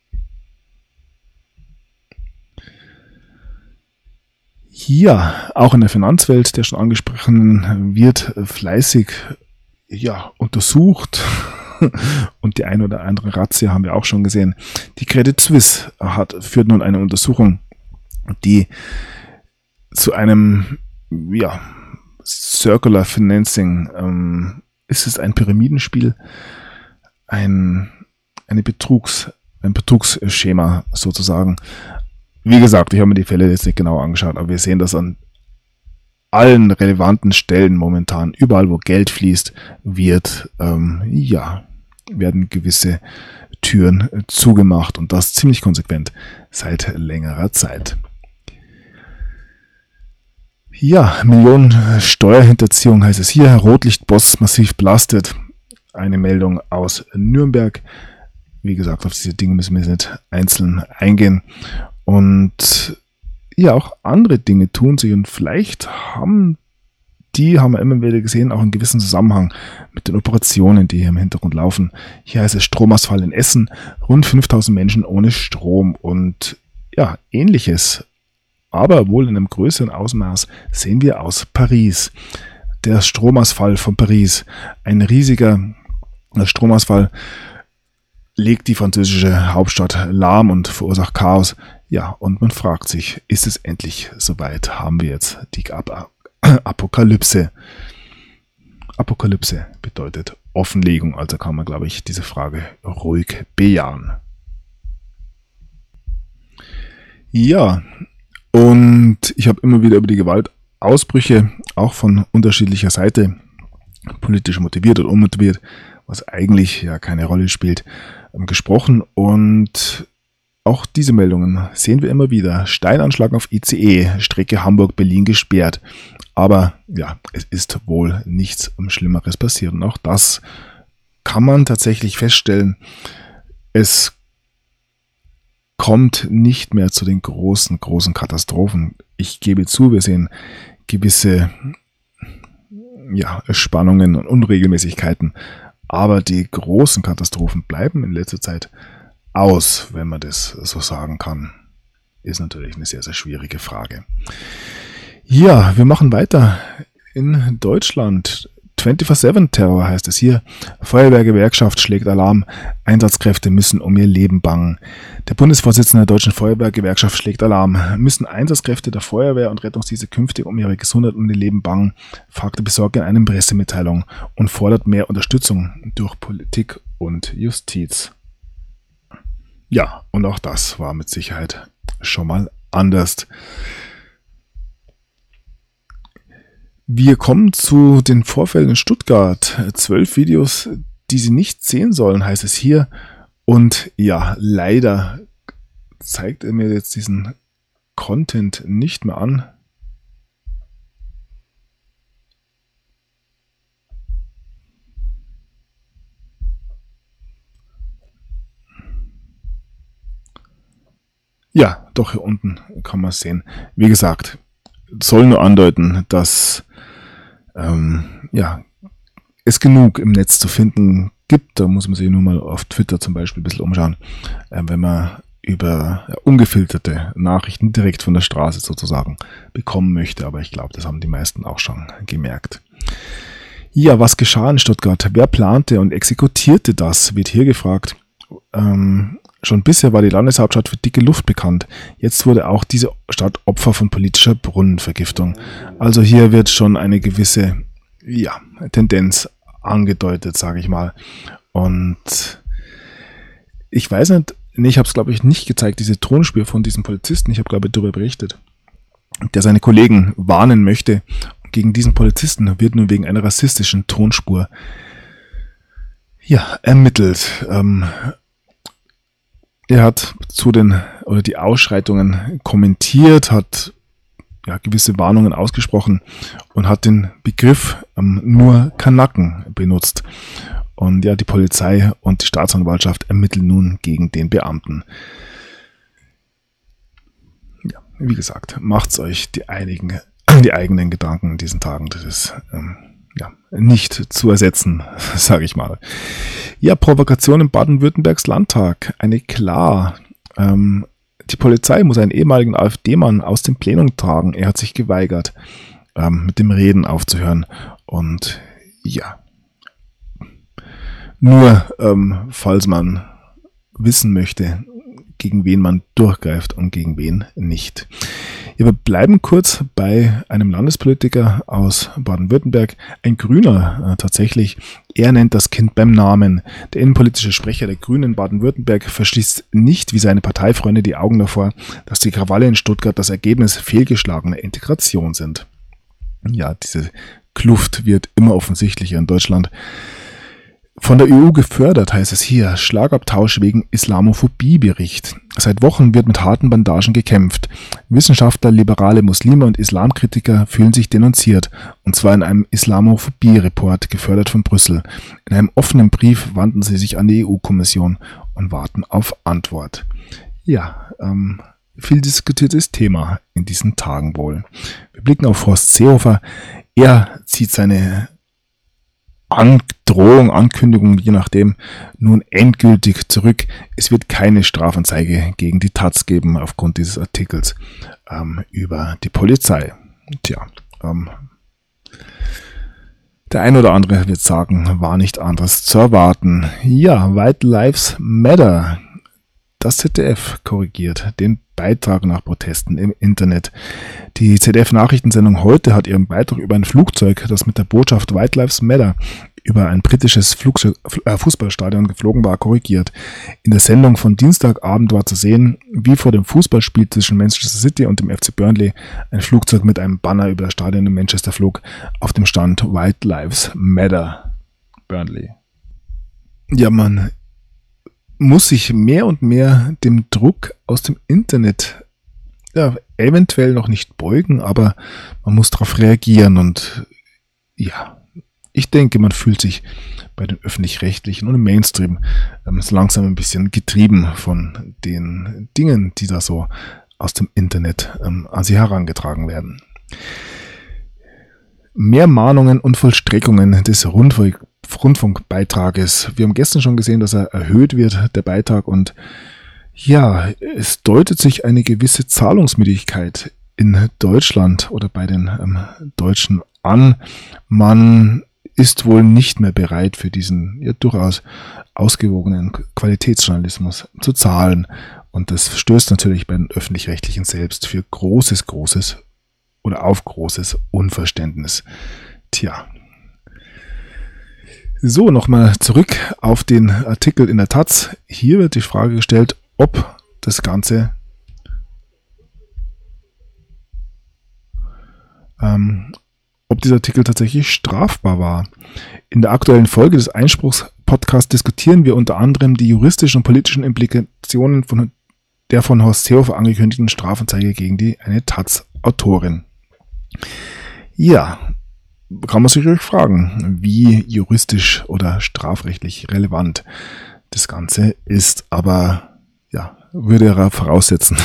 Hier, auch in der Finanzwelt, der schon angesprochenen, wird fleißig untersucht und die eine oder andere Razzia haben wir auch schon gesehen. Die Credit Suisse führt nun eine Untersuchung, die zu einem Circular Financing, ist es ein Pyramidenspiel, ein Betrugsschema sozusagen. Wie gesagt, ich habe mir die Fälle jetzt nicht genau angeschaut, aber wir sehen das an allen relevanten Stellen momentan. Überall, wo Geld fließt, werden gewisse Türen zugemacht und das ziemlich konsequent seit längerer Zeit. Ja, Millionen Steuerhinterziehung heißt es hier. Rotlichtboss massiv belastet. eine Meldung aus Nürnberg. Wie gesagt, auf diese Dinge müssen wir nicht einzeln eingehen. Und ja, auch andere Dinge tun sich und vielleicht haben wir immer wieder gesehen, auch einen gewissen Zusammenhang mit den Operationen, die hier im Hintergrund laufen. Hier heißt es Stromausfall in Essen, rund 5000 Menschen ohne Strom und ja, Ähnliches, aber wohl in einem größeren Ausmaß sehen wir aus Paris. Der Stromausfall von Paris, ein riesiger Stromausfall, legt die französische Hauptstadt lahm und verursacht Chaos. Ja, und man fragt sich, ist es endlich soweit? Haben wir jetzt die Apokalypse? Apokalypse bedeutet Offenlegung, also kann man, glaube ich, diese Frage ruhig bejahen. Ja, und ich habe immer wieder über die Gewaltausbrüche, auch von unterschiedlicher Seite, politisch motiviert oder unmotiviert, was eigentlich ja keine Rolle spielt, gesprochen. Und auch diese Meldungen sehen wir immer wieder. Steinanschlag auf ICE, Strecke Hamburg-Berlin gesperrt. Aber ja, es ist wohl nichts Schlimmeres passiert. Und auch das kann man tatsächlich feststellen. Es kommt nicht mehr zu den großen Katastrophen. Ich gebe zu, wir sehen gewisse Spannungen und Unregelmäßigkeiten. Aber die großen Katastrophen bleiben in letzter Zeit aus, wenn man das so sagen kann. Ist natürlich eine sehr, sehr schwierige Frage. Ja, wir machen weiter in Deutschland. 24/7-Terror heißt es hier. Feuerwehrgewerkschaft schlägt Alarm. Einsatzkräfte müssen um ihr Leben bangen. Der Bundesvorsitzende der Deutschen Feuerwehrgewerkschaft schlägt Alarm. Müssen Einsatzkräfte der Feuerwehr und Rettungsdienste künftig um ihre Gesundheit und ihr Leben bangen, fragte besorgt in einer Pressemitteilung und fordert mehr Unterstützung durch Politik und Justiz. Ja, und auch das war mit Sicherheit schon mal anders. Wir kommen zu den Vorfällen in Stuttgart. 12 Videos, die Sie nicht sehen sollen, heißt es hier. Und ja, leider zeigt er mir jetzt diesen Content nicht mehr an. Ja, doch, hier unten kann man es sehen. Wie gesagt, soll nur andeuten, dass es genug im Netz zu finden gibt. Da muss man sich nur mal auf Twitter zum Beispiel ein bisschen umschauen, wenn man über ungefilterte Nachrichten direkt von der Straße sozusagen bekommen möchte. Aber ich glaube, das haben die meisten auch schon gemerkt. Ja, was geschah in Stuttgart? Wer plante und exekutierte das, wird hier gefragt. Schon bisher war die Landeshauptstadt für dicke Luft bekannt. Jetzt wurde auch diese Stadt Opfer von politischer Brunnenvergiftung. Also hier wird schon eine gewisse Tendenz angedeutet, sage ich mal. Und ich weiß nicht, ich habe es glaube ich nicht gezeigt, diese Tonspur von diesem Polizisten. Ich habe glaube ich darüber berichtet, der seine Kollegen warnen möchte. Gegen diesen Polizisten wird nun wegen einer rassistischen Tonspur ermittelt. Er hat die Ausschreitungen kommentiert, hat gewisse Warnungen ausgesprochen und hat den Begriff nur Kanaken benutzt. Und ja, die Polizei und die Staatsanwaltschaft ermitteln nun gegen den Beamten. Ja, wie gesagt, macht's euch die eigenen Gedanken in diesen Tagen. Das ist nicht zu ersetzen, sage ich mal. Ja, Provokation im Baden-Württembergs Landtag. Eine klar. Die Polizei muss einen ehemaligen AfD-Mann aus dem Plenum tragen. Er hat sich geweigert, mit dem Reden aufzuhören. Und ja, nur falls man wissen möchte, gegen wen man durchgreift und gegen wen nicht. Ja, wir bleiben kurz bei einem Landespolitiker aus Baden-Württemberg, ein Grüner tatsächlich. Er nennt das Kind beim Namen. Der innenpolitische Sprecher der Grünen in Baden-Württemberg verschließt nicht wie seine Parteifreunde die Augen davor, dass die Krawalle in Stuttgart das Ergebnis fehlgeschlagener Integration sind. Ja, diese Kluft wird immer offensichtlicher in Deutschland. Von der EU gefördert, heißt es hier. Schlagabtausch wegen Islamophobie-Bericht. Seit Wochen wird mit harten Bandagen gekämpft. Wissenschaftler, liberale Muslime und Islamkritiker fühlen sich denunziert. Und zwar in einem Islamophobie-Report, gefördert von Brüssel. In einem offenen Brief wandten sie sich an die EU-Kommission und warten auf Antwort. Ja, viel diskutiertes Thema in diesen Tagen wohl. Wir blicken auf Horst Seehofer. Er zieht seine Ankündigung, je nachdem, nun endgültig zurück. Es wird keine Strafanzeige gegen die Taz geben aufgrund dieses Artikels über die Polizei. Tja, der ein oder andere wird sagen, war nicht anderes zu erwarten. Ja, White Lives Matter. Das ZDF korrigiert den Beitrag nach Protesten im Internet. Die ZDF-Nachrichtensendung heute hat ihren Beitrag über ein Flugzeug, das mit der Botschaft White Lives Matter über ein britisches Fußballstadion geflogen war, korrigiert. In der Sendung von Dienstagabend war zu sehen, wie vor dem Fußballspiel zwischen Manchester City und dem FC Burnley ein Flugzeug mit einem Banner über das Stadion in Manchester flog, auf dem stand White Lives Matter Burnley. Ja, man muss sich mehr und mehr dem Druck aus dem Internet eventuell noch nicht beugen, aber man muss darauf reagieren und ja, ich denke, man fühlt sich bei den Öffentlich-Rechtlichen und im Mainstream so langsam ein bisschen getrieben von den Dingen, die da so aus dem Internet an sie herangetragen werden. Mehr Mahnungen und Vollstreckungen des Rundfunkbeitrages. Wir haben gestern schon gesehen, dass er erhöht wird, der Beitrag, und ja, es deutet sich eine gewisse Zahlungsmüdigkeit in Deutschland oder bei den Deutschen an. Man ist wohl nicht mehr bereit, für diesen durchaus ausgewogenen Qualitätsjournalismus zu zahlen. Und das stößt natürlich bei den Öffentlich-Rechtlichen selbst für großes Unverständnis. Tja. So, nochmal zurück auf den Artikel in der Taz. Hier wird die Frage gestellt, ob das Ganze ob dieser Artikel tatsächlich strafbar war. In der aktuellen Folge des Einspruchs-Podcasts diskutieren wir unter anderem die juristischen und politischen Implikationen von der von Horst Seehofer angekündigten Strafanzeige gegen eine Taz-Autorin. Ja, kann man sich ruhig fragen, wie juristisch oder strafrechtlich relevant das Ganze ist, aber ja, würde ja voraussetzen,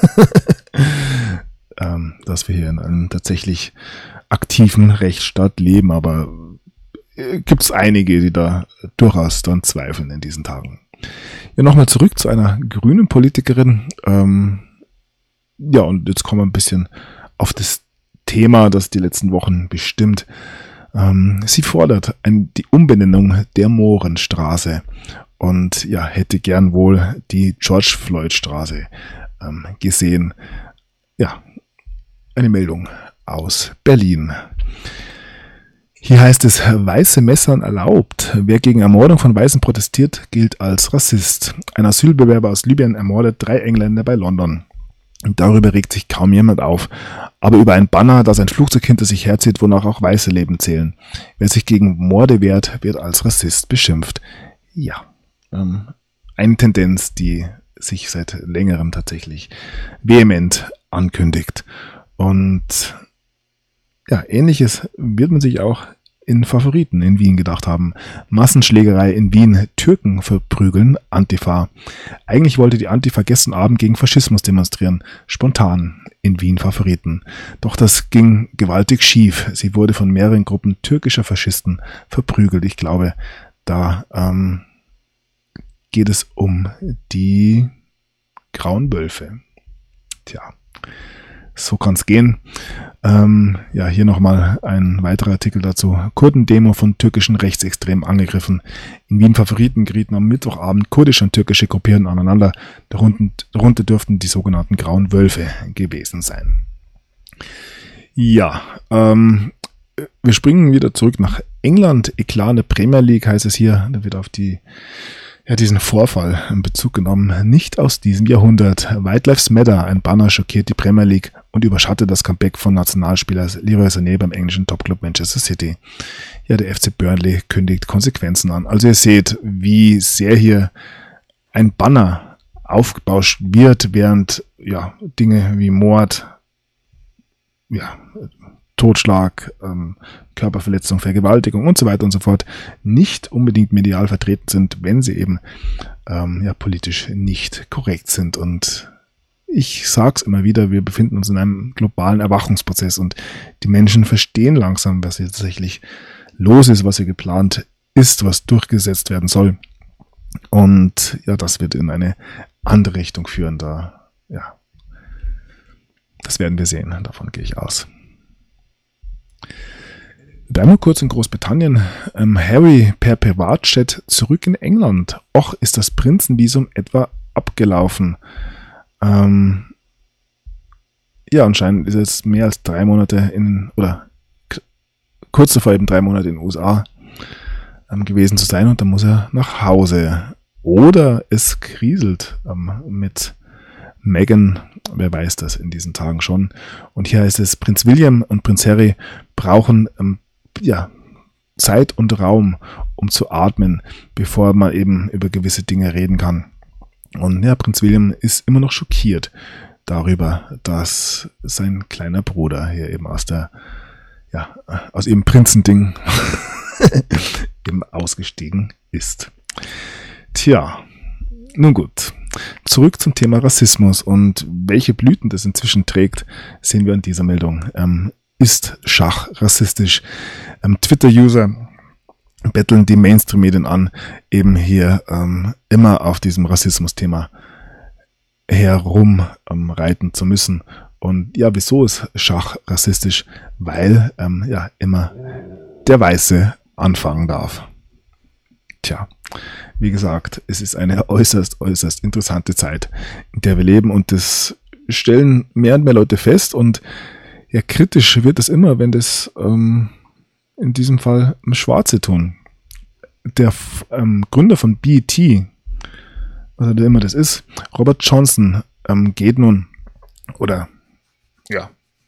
dass wir hier in einem tatsächlich aktiven Rechtsstaat leben, aber gibt es einige, die da durchaus dran zweifeln in diesen Tagen. Ja, nochmal zurück zu einer grünen Politikerin. Ja, und jetzt kommen wir ein bisschen auf das Thema, das die letzten Wochen bestimmt. Sie fordert die Umbenennung der Mohrenstraße und ja, hätte gern wohl die George Floyd Straße gesehen. Ja, eine Meldung aus Berlin. Hier heißt es, weiße Messern erlaubt. Wer gegen Ermordung von Weißen protestiert, gilt als Rassist. Ein Asylbewerber aus Libyen ermordet 3 Engländer bei London. Und darüber regt sich kaum jemand auf. Aber über ein Banner, das ein Flugzeug hinter sich herzieht, wonach auch weiße Leben zählen. Wer sich gegen Morde wehrt, wird als Rassist beschimpft. Ja, eine Tendenz, die sich seit längerem tatsächlich vehement ankündigt. Und ja, Ähnliches wird man sich auch in Favoriten in Wien gedacht haben. Massenschlägerei in Wien, Türken verprügeln Antifa. Eigentlich wollte die Antifa gestern Abend gegen Faschismus demonstrieren, spontan in Wien Favoriten. Doch das ging gewaltig schief. Sie wurde von mehreren Gruppen türkischer Faschisten verprügelt. Ich glaube, da geht es um die Grauen Wölfe. Tja. So kann es gehen. Ja, hier nochmal ein weiterer Artikel dazu. Kurdendemo von türkischen Rechtsextremen angegriffen. In Wien Favoriten gerieten am Mittwochabend kurdische und türkische Gruppierungen aneinander. Darunter dürften die sogenannten Grauen Wölfe gewesen sein. Ja, wir springen wieder zurück nach England. Eklat in der Premier League heißt es hier. Da wird auf die Ja, diesen Vorfall in Bezug genommen, nicht aus diesem Jahrhundert. White Lives Matter, ein Banner schockiert die Premier League und überschattet das Comeback von Nationalspieler Leroy Sané beim englischen Topclub Manchester City. Ja, der FC Burnley kündigt Konsequenzen an. Also ihr seht, wie sehr hier ein Banner aufgebauscht wird, während ja, Dinge wie Mord, ja, Totschlag, Körperverletzung, Vergewaltigung und so weiter und so fort nicht unbedingt medial vertreten sind, wenn sie eben ja, politisch nicht korrekt sind. Und ich sage es immer wieder, wir befinden uns in einem globalen Erwachungsprozess und die Menschen verstehen langsam, was hier tatsächlich los ist, was hier geplant ist, was durchgesetzt werden soll. Und ja, das wird in eine andere Richtung führen. Da, ja, das werden wir sehen, davon gehe ich aus. Bleiben wir kurz in Großbritannien. Harry per Privatjet zurück in England. Och, ist das Prinzenvisum etwa abgelaufen? Ja, anscheinend ist es mehr als 3 Monate oder kurz davor eben 3 Monate in den USA gewesen zu sein und dann muss er nach Hause. Oder es kriselt mit Meghan, wer weiß das in diesen Tagen schon. Und hier heißt es, Prinz William und Prinz Harry brauchen ja, Zeit und Raum, um zu atmen, bevor man eben über gewisse Dinge reden kann. Und ja, Prinz William ist immer noch schockiert darüber, dass sein kleiner Bruder hier eben aus ihrem Prinzending eben ausgestiegen ist. Tja, nun gut. Zurück zum Thema Rassismus und welche Blüten das inzwischen trägt, sehen wir an dieser Meldung. Ist Schach rassistisch? Twitter-User betteln die Mainstream-Medien an, eben hier immer auf diesem Rassismus-Thema herumreiten zu müssen. Und ja, wieso ist Schach rassistisch? Weil ja immer der Weiße anfangen darf. Tja, wie gesagt, es ist eine äußerst interessante Zeit, in der wir leben und das stellen mehr und mehr Leute fest und ja, kritisch wird es immer, wenn das in diesem Fall Schwarze tun. Der Gründer von BET, was er immer das ist, Robert Johnson, geht nun, oder ja,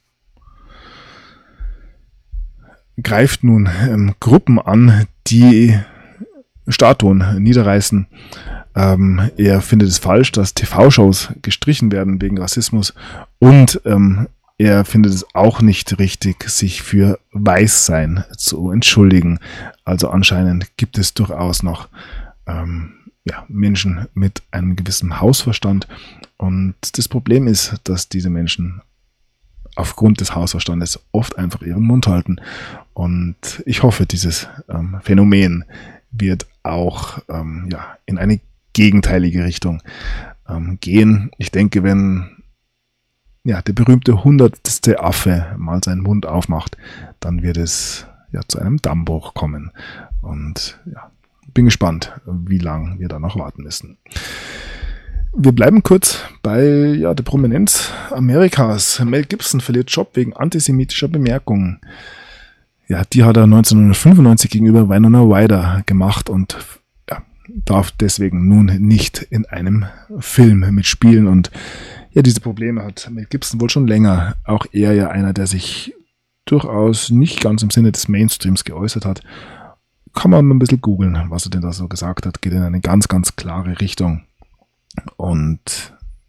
greift nun Gruppen an, die Statuen niederreißen. Er findet es falsch, dass TV-Shows gestrichen werden wegen Rassismus und er findet es auch nicht richtig, sich für Weißsein zu entschuldigen. Also anscheinend gibt es durchaus noch Menschen mit einem gewissen Hausverstand. Und das Problem ist, dass diese Menschen aufgrund des Hausverstandes oft einfach ihren Mund halten. Und ich hoffe, dieses Phänomen wird auch in eine gegenteilige Richtung gehen. Ich denke, wenn der berühmte 100. Affe mal seinen Mund aufmacht, dann wird es zu einem Dammbruch kommen. Und ja, bin gespannt, wie lange wir da noch warten müssen. Wir bleiben kurz bei der Prominenz Amerikas. Mel Gibson verliert Job wegen antisemitischer Bemerkungen. Ja, die hat er 1995 gegenüber Winona Ryder gemacht und darf deswegen nun nicht in einem Film mitspielen. Und ja, diese Probleme hat Mel Gibson wohl schon länger. Auch er ja einer, der sich durchaus nicht ganz im Sinne des Mainstreams geäußert hat. Kann man mal ein bisschen googeln, was er denn da so gesagt hat. Geht in eine ganz, ganz klare Richtung. Und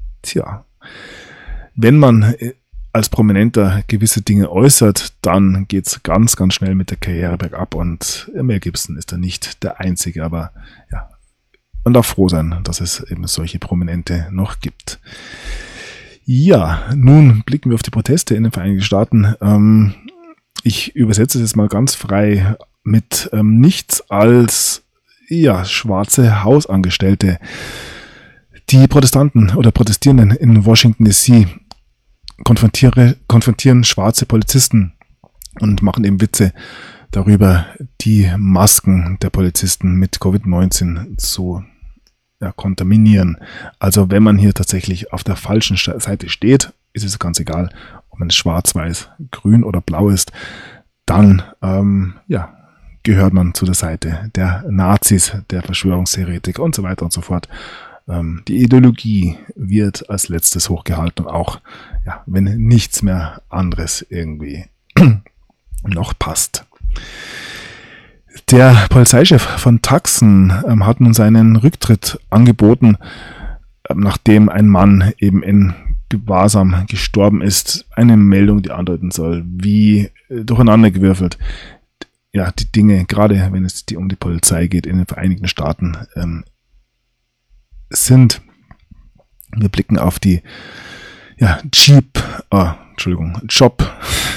wenn man als Prominenter gewisse Dinge äußert, dann geht es ganz, ganz schnell mit der Karriere bergab. Und Mel Gibson ist da nicht der Einzige, aber ja, man darf froh sein, dass es eben solche Prominente noch gibt. Ja, nun blicken wir auf die Proteste in den Vereinigten Staaten. Ich übersetze es jetzt mal ganz frei mit nichts als schwarze Hausangestellte. Die Protestanten oder Protestierenden in Washington DC konfrontieren schwarze Polizisten und machen eben Witze darüber, die Masken der Polizisten mit Covid-19 zu kontaminieren. Also wenn man hier tatsächlich auf der falschen Seite steht, ist es ganz egal, ob man schwarz, weiß, grün oder blau ist, dann gehört man zu der Seite der Nazis, der Verschwörungstheoretiker und so weiter und so fort. Die Ideologie wird als letztes hochgehalten und auch, ja, wenn nichts mehr anderes irgendwie noch passt. Der Polizeichef von Tucson hat nun seinen Rücktritt angeboten, nachdem ein Mann eben in Gewahrsam gestorben ist. Eine Meldung, die andeuten soll, wie durcheinandergewürfelt ja die Dinge, gerade wenn es um die Polizei geht, in den Vereinigten Staaten sind. Wir blicken auf die Job,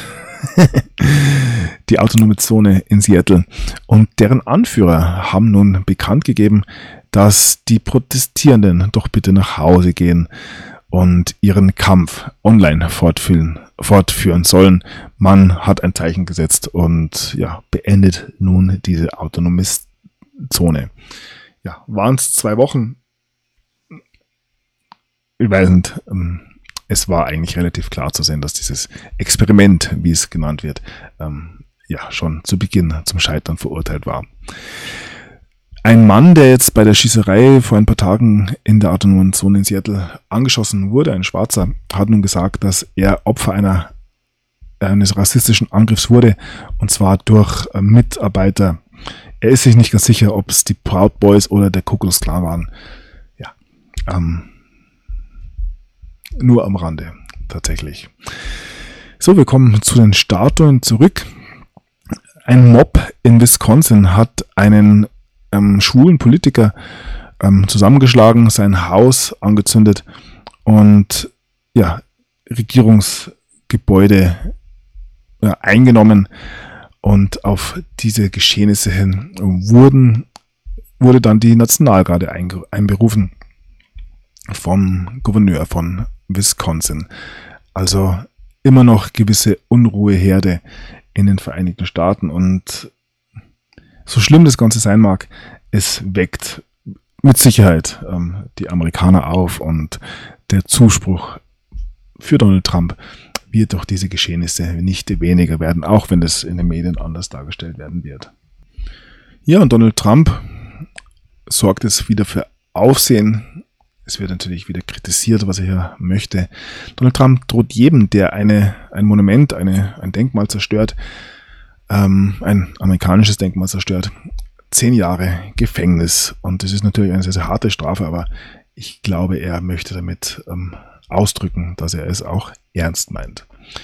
die autonome Zone in Seattle. Und deren Anführer haben nun bekannt gegeben, dass die Protestierenden doch bitte nach Hause gehen und ihren Kampf online fortführen sollen. Man hat ein Zeichen gesetzt und ja, beendet nun diese autonome Zone. Ja, waren es 2 Wochen? Ich weiß nicht. Es war eigentlich relativ klar zu sehen, dass dieses Experiment, wie es genannt wird, schon zu Beginn zum Scheitern verurteilt war. Ein Mann, der jetzt bei der Schießerei vor ein paar Tagen in der autonomen Zone in Seattle angeschossen wurde, ein Schwarzer, hat nun gesagt, dass er Opfer eines rassistischen Angriffs wurde, und zwar durch Mitarbeiter. Er ist sich nicht ganz sicher, ob es die Proud Boys oder der Ku Klux Klan waren. Ja, nur am Rande, tatsächlich. So, wir kommen zu den Statuen zurück. Ein Mob in Wisconsin hat einen schwulen Politiker zusammengeschlagen, sein Haus angezündet und ja, Regierungsgebäude eingenommen. Und auf diese Geschehnisse hin wurde dann die Nationalgarde einberufen vom Gouverneur von Wisconsin. Also immer noch gewisse Unruheherde in den Vereinigten Staaten, und so schlimm das Ganze sein mag, es weckt mit Sicherheit die Amerikaner auf, und der Zuspruch für Donald Trump wird durch diese Geschehnisse nicht weniger werden, auch wenn das in den Medien anders dargestellt werden wird. Ja, und Donald Trump sorgt es wieder für Aufsehen. Es wird natürlich wieder kritisiert, was er hier möchte. Donald Trump droht jedem, der ein Monument, ein Denkmal zerstört, ein amerikanisches Denkmal zerstört, 10 Jahre Gefängnis. Und das ist natürlich eine sehr, sehr harte Strafe, aber ich glaube, er möchte damit ausdrücken, dass er es auch ernst meint.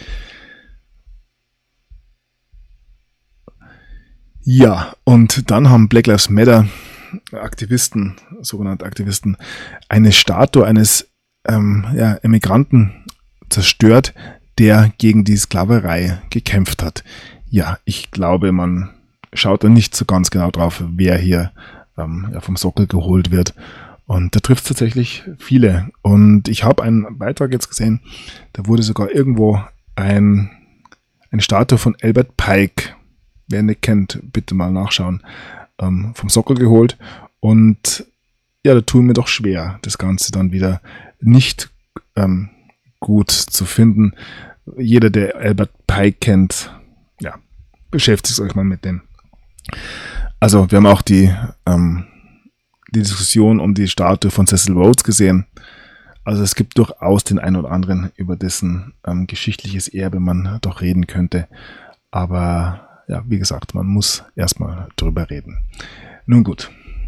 Ja, und dann haben Black Lives Matter Aktivisten, sogenannte Aktivisten, eine Statue eines Immigranten zerstört, der gegen die Sklaverei gekämpft hat. Ja, ich glaube, man schaut da nicht so ganz genau drauf, wer hier vom Sockel geholt wird. Und da trifft es tatsächlich viele. Und ich habe einen Beitrag jetzt gesehen, da wurde sogar irgendwo eine Statue von Albert Pike, wer ihn nicht kennt, bitte mal nachschauen, vom Sockel geholt. Und ja, da tun mir doch schwer, das Ganze dann wieder nicht gut zu finden. Jeder, der Albert Pike kennt, ja, beschäftigt euch mal mit dem. Also wir haben auch die Diskussion um die Statue von Cecil Rhodes gesehen. Also es gibt durchaus den einen oder anderen, über dessen geschichtliches Erbe man doch reden könnte. Aber ja, wie gesagt, man muss erstmal drüber reden. Nun gut.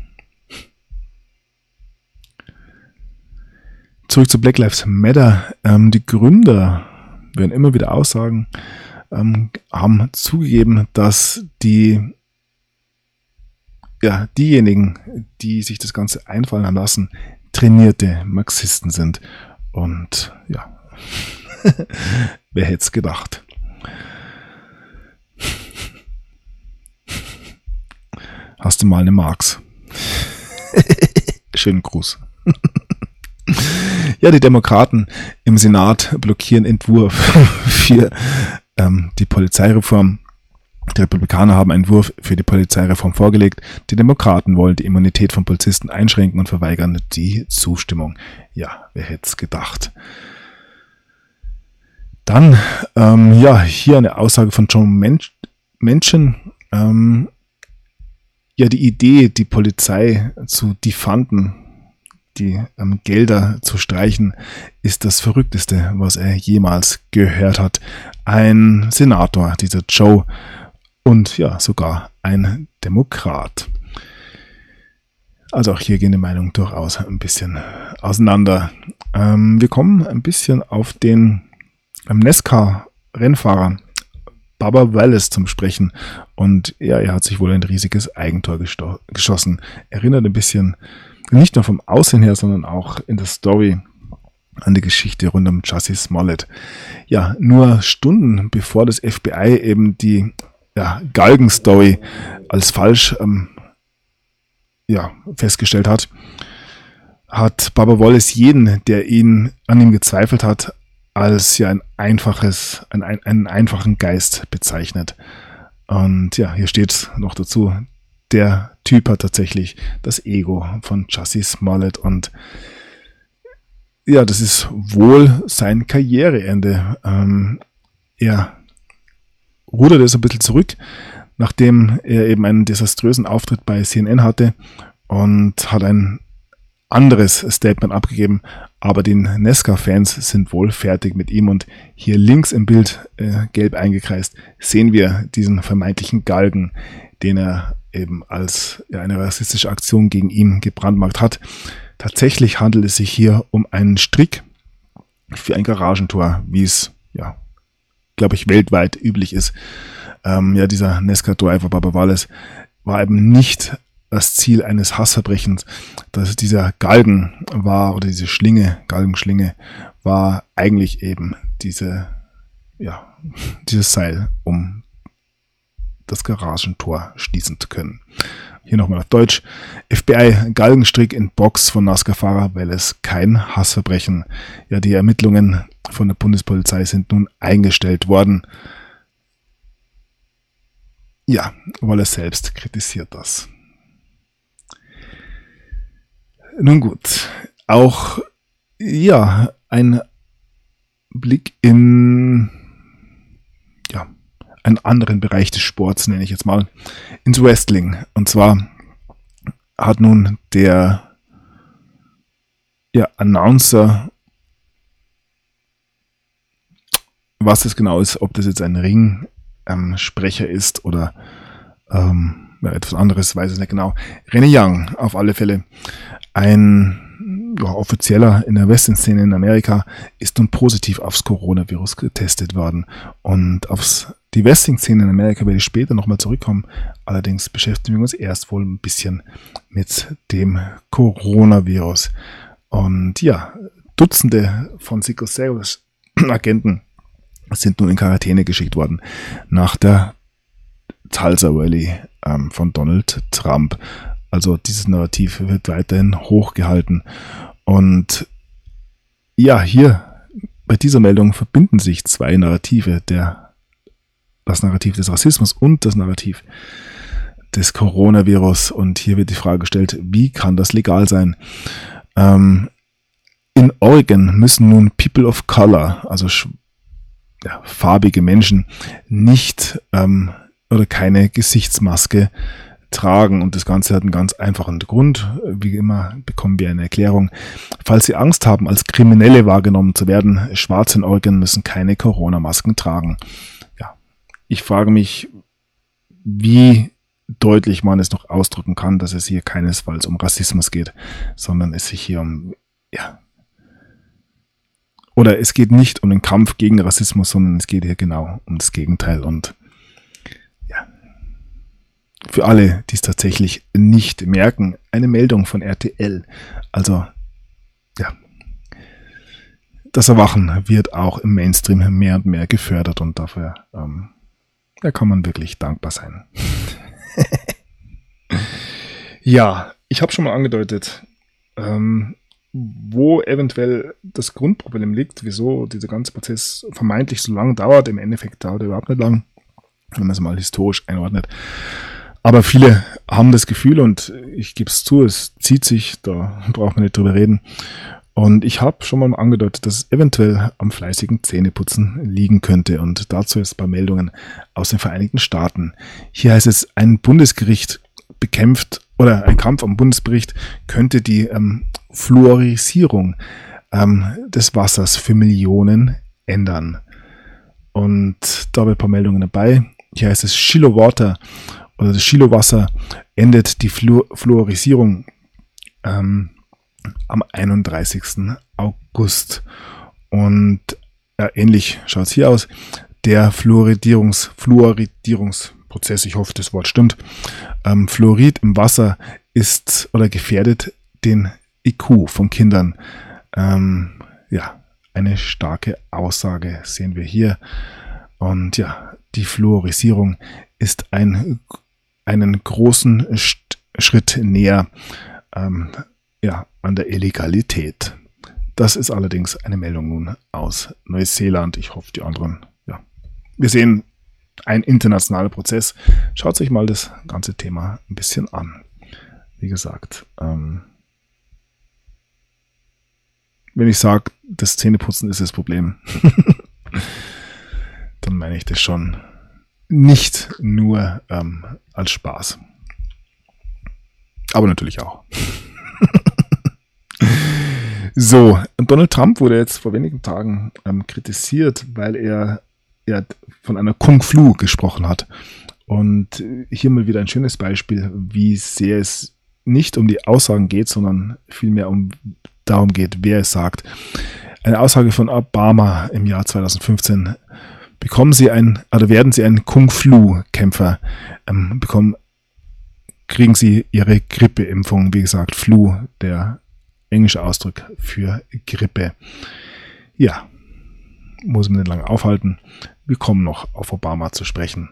Zurück zu Black Lives Matter. Die Gründer werden immer wieder aussagen, haben zugegeben, dass diejenigen, die sich das Ganze einfallen haben lassen, trainierte Marxisten sind. Und ja, wer hätte es gedacht? Hast du mal eine Marx? Schönen Gruß. Ja, die Demokraten im Senat blockieren Entwurf für die Polizeireform. Die Republikaner haben einen Entwurf für die Polizeireform vorgelegt. Die Demokraten wollen die Immunität von Polizisten einschränken und verweigern die Zustimmung. Ja, wer hätte es gedacht? Dann, hier eine Aussage von John Manchin. Ja, die Idee, die Polizei zu defunden, die Gelder zu streichen, ist das Verrückteste, was er jemals gehört hat. Ein Senator, dieser Joe, und ja, sogar ein Demokrat. Also auch hier gehen die Meinungen durchaus ein bisschen auseinander. Wir kommen ein bisschen auf den NASCAR-Rennfahrer Bubba Wallace zum Sprechen. Und ja, er hat sich wohl ein riesiges Eigentor geschossen. Erinnert ein bisschen, nicht nur vom Aussehen her, sondern auch in der Story an die Geschichte rund um Jussie Smollett. Ja, nur Stunden bevor das FBI eben die Galgen-Story als falsch festgestellt hat, hat Bubba Wallace jeden, der an ihm gezweifelt hat, als einen einfachen Geist bezeichnet. Und ja, hier steht noch dazu, der Typ hat tatsächlich das Ego von Jussie Smollett und ja, das ist wohl sein Karriereende. Er rudert es ein bisschen zurück, nachdem er eben einen desaströsen Auftritt bei CNN hatte und hat ein anderes Statement abgegeben, aber die NASCAR-Fans sind wohl fertig mit ihm und hier links im Bild, gelb eingekreist, sehen wir diesen vermeintlichen Galgen, den er eben als eine rassistische Aktion gegen ihn gebrandmarkt hat. Tatsächlich handelt es sich hier um einen Strick für ein Garagentor, wie es, glaube ich, weltweit üblich ist. Dieser NASCAR-Driver Bubba Wallace war eben nicht das Ziel eines Hassverbrechens, dass dieser Galgen war, oder diese Galgenschlinge, war eigentlich eben dieses Seil, um das Garagentor schließen zu können. Hier nochmal auf Deutsch. FBI Galgenstrick in Box von NASCAR-Fahrer Wallace, kein Hassverbrechen. Ja, die Ermittlungen von der Bundespolizei sind nun eingestellt worden. Ja, Wallace selbst kritisiert das. Nun gut, auch ein Blick in einen anderen Bereich des Sports, nenne ich jetzt mal, ins Wrestling. Und zwar hat nun der Announcer, was das genau ist, ob das jetzt ein Ringsprecher ist oder etwas anderes, weiß ich nicht genau. Renee Young, auf alle Fälle, ein Offizieller in der Wrestling-Szene in Amerika, ist nun positiv aufs Coronavirus getestet worden. Und auf die Wrestling-Szene in Amerika werde ich später nochmal zurückkommen. Allerdings beschäftigen wir uns erst wohl ein bisschen mit dem Coronavirus. Und ja, Dutzende von Secret Service-Agenten sind nun in Quarantäne geschickt worden nach der Tulsa Rally von Donald Trump. Also dieses Narrativ wird weiterhin hochgehalten. Und ja, hier bei dieser Meldung verbinden sich zwei Narrative, das Narrativ des Rassismus und das Narrativ des Coronavirus. Und hier wird die Frage gestellt, wie kann das legal sein? In Oregon müssen nun People of Color, also farbige Menschen, nicht oder keine Gesichtsmaske tragen. Und das Ganze hat einen ganz einfachen Grund. Wie immer bekommen wir eine Erklärung. Falls Sie Angst haben, als Kriminelle wahrgenommen zu werden, Schwarze in Oregon müssen keine Corona-Masken tragen. Ja, ich frage mich, wie deutlich man es noch ausdrücken kann, dass es hier keinesfalls um Rassismus geht, sondern es sich hier oder es geht nicht um den Kampf gegen Rassismus, sondern es geht hier genau um das Gegenteil. Und für alle, die es tatsächlich nicht merken, eine Meldung von RTL. Also, das Erwachen wird auch im Mainstream mehr und mehr gefördert und dafür kann man wirklich dankbar sein. Ja, ich habe schon mal angedeutet, wo eventuell das Grundproblem liegt, wieso dieser ganze Prozess vermeintlich so lang dauert. Im Endeffekt dauert er überhaupt nicht lang, wenn man es mal historisch einordnet. Aber viele haben das Gefühl, und ich gebe es zu, es zieht sich, da braucht man nicht drüber reden. Und ich habe schon mal angedeutet, dass es eventuell am fleißigen Zähneputzen liegen könnte. Und dazu ist ein paar Meldungen aus den Vereinigten Staaten. Hier heißt es, ein Bundesgericht bekämpft oder ein Kampf am Bundesgericht könnte die Fluorisierung des Wassers für Millionen ändern. Und da habe ich ein paar Meldungen dabei. Hier heißt es Shiloh Water oder das Shiloh Wasser endet die Fluorisierung am 31. August. Und ähnlich schaut es hier aus. Der Fluoridierungsprozess, ich hoffe, das Wort stimmt. Fluorid im Wasser ist oder gefährdet den IQ von Kindern. Eine starke Aussage sehen wir hier. Und ja, die Fluorisierung ist einen großen Schritt näher an der Illegalität. Das ist allerdings eine Meldung nun aus Neuseeland. Ich hoffe, die anderen, wir sehen ein internationaler Prozess. Schaut sich mal das ganze Thema ein bisschen an. Wie gesagt, wenn ich sage, das Zähneputzen ist das Problem, dann meine ich das schon nicht nur als Spaß. Aber natürlich auch. So, Donald Trump wurde jetzt vor wenigen Tagen kritisiert, weil er von einer Kung-Flu gesprochen hat. Und hier mal wieder ein schönes Beispiel, wie sehr es nicht um die Aussagen geht, sondern vielmehr darum geht, wer es sagt. Eine Aussage von Obama im Jahr 2015. Werden Sie einen Kung-Flu-Kämpfer kriegen Sie Ihre Grippeimpfung. Wie gesagt, Flu, der englische Ausdruck für Grippe. Ja, muss man nicht lange aufhalten. Wir kommen noch auf Obama zu sprechen.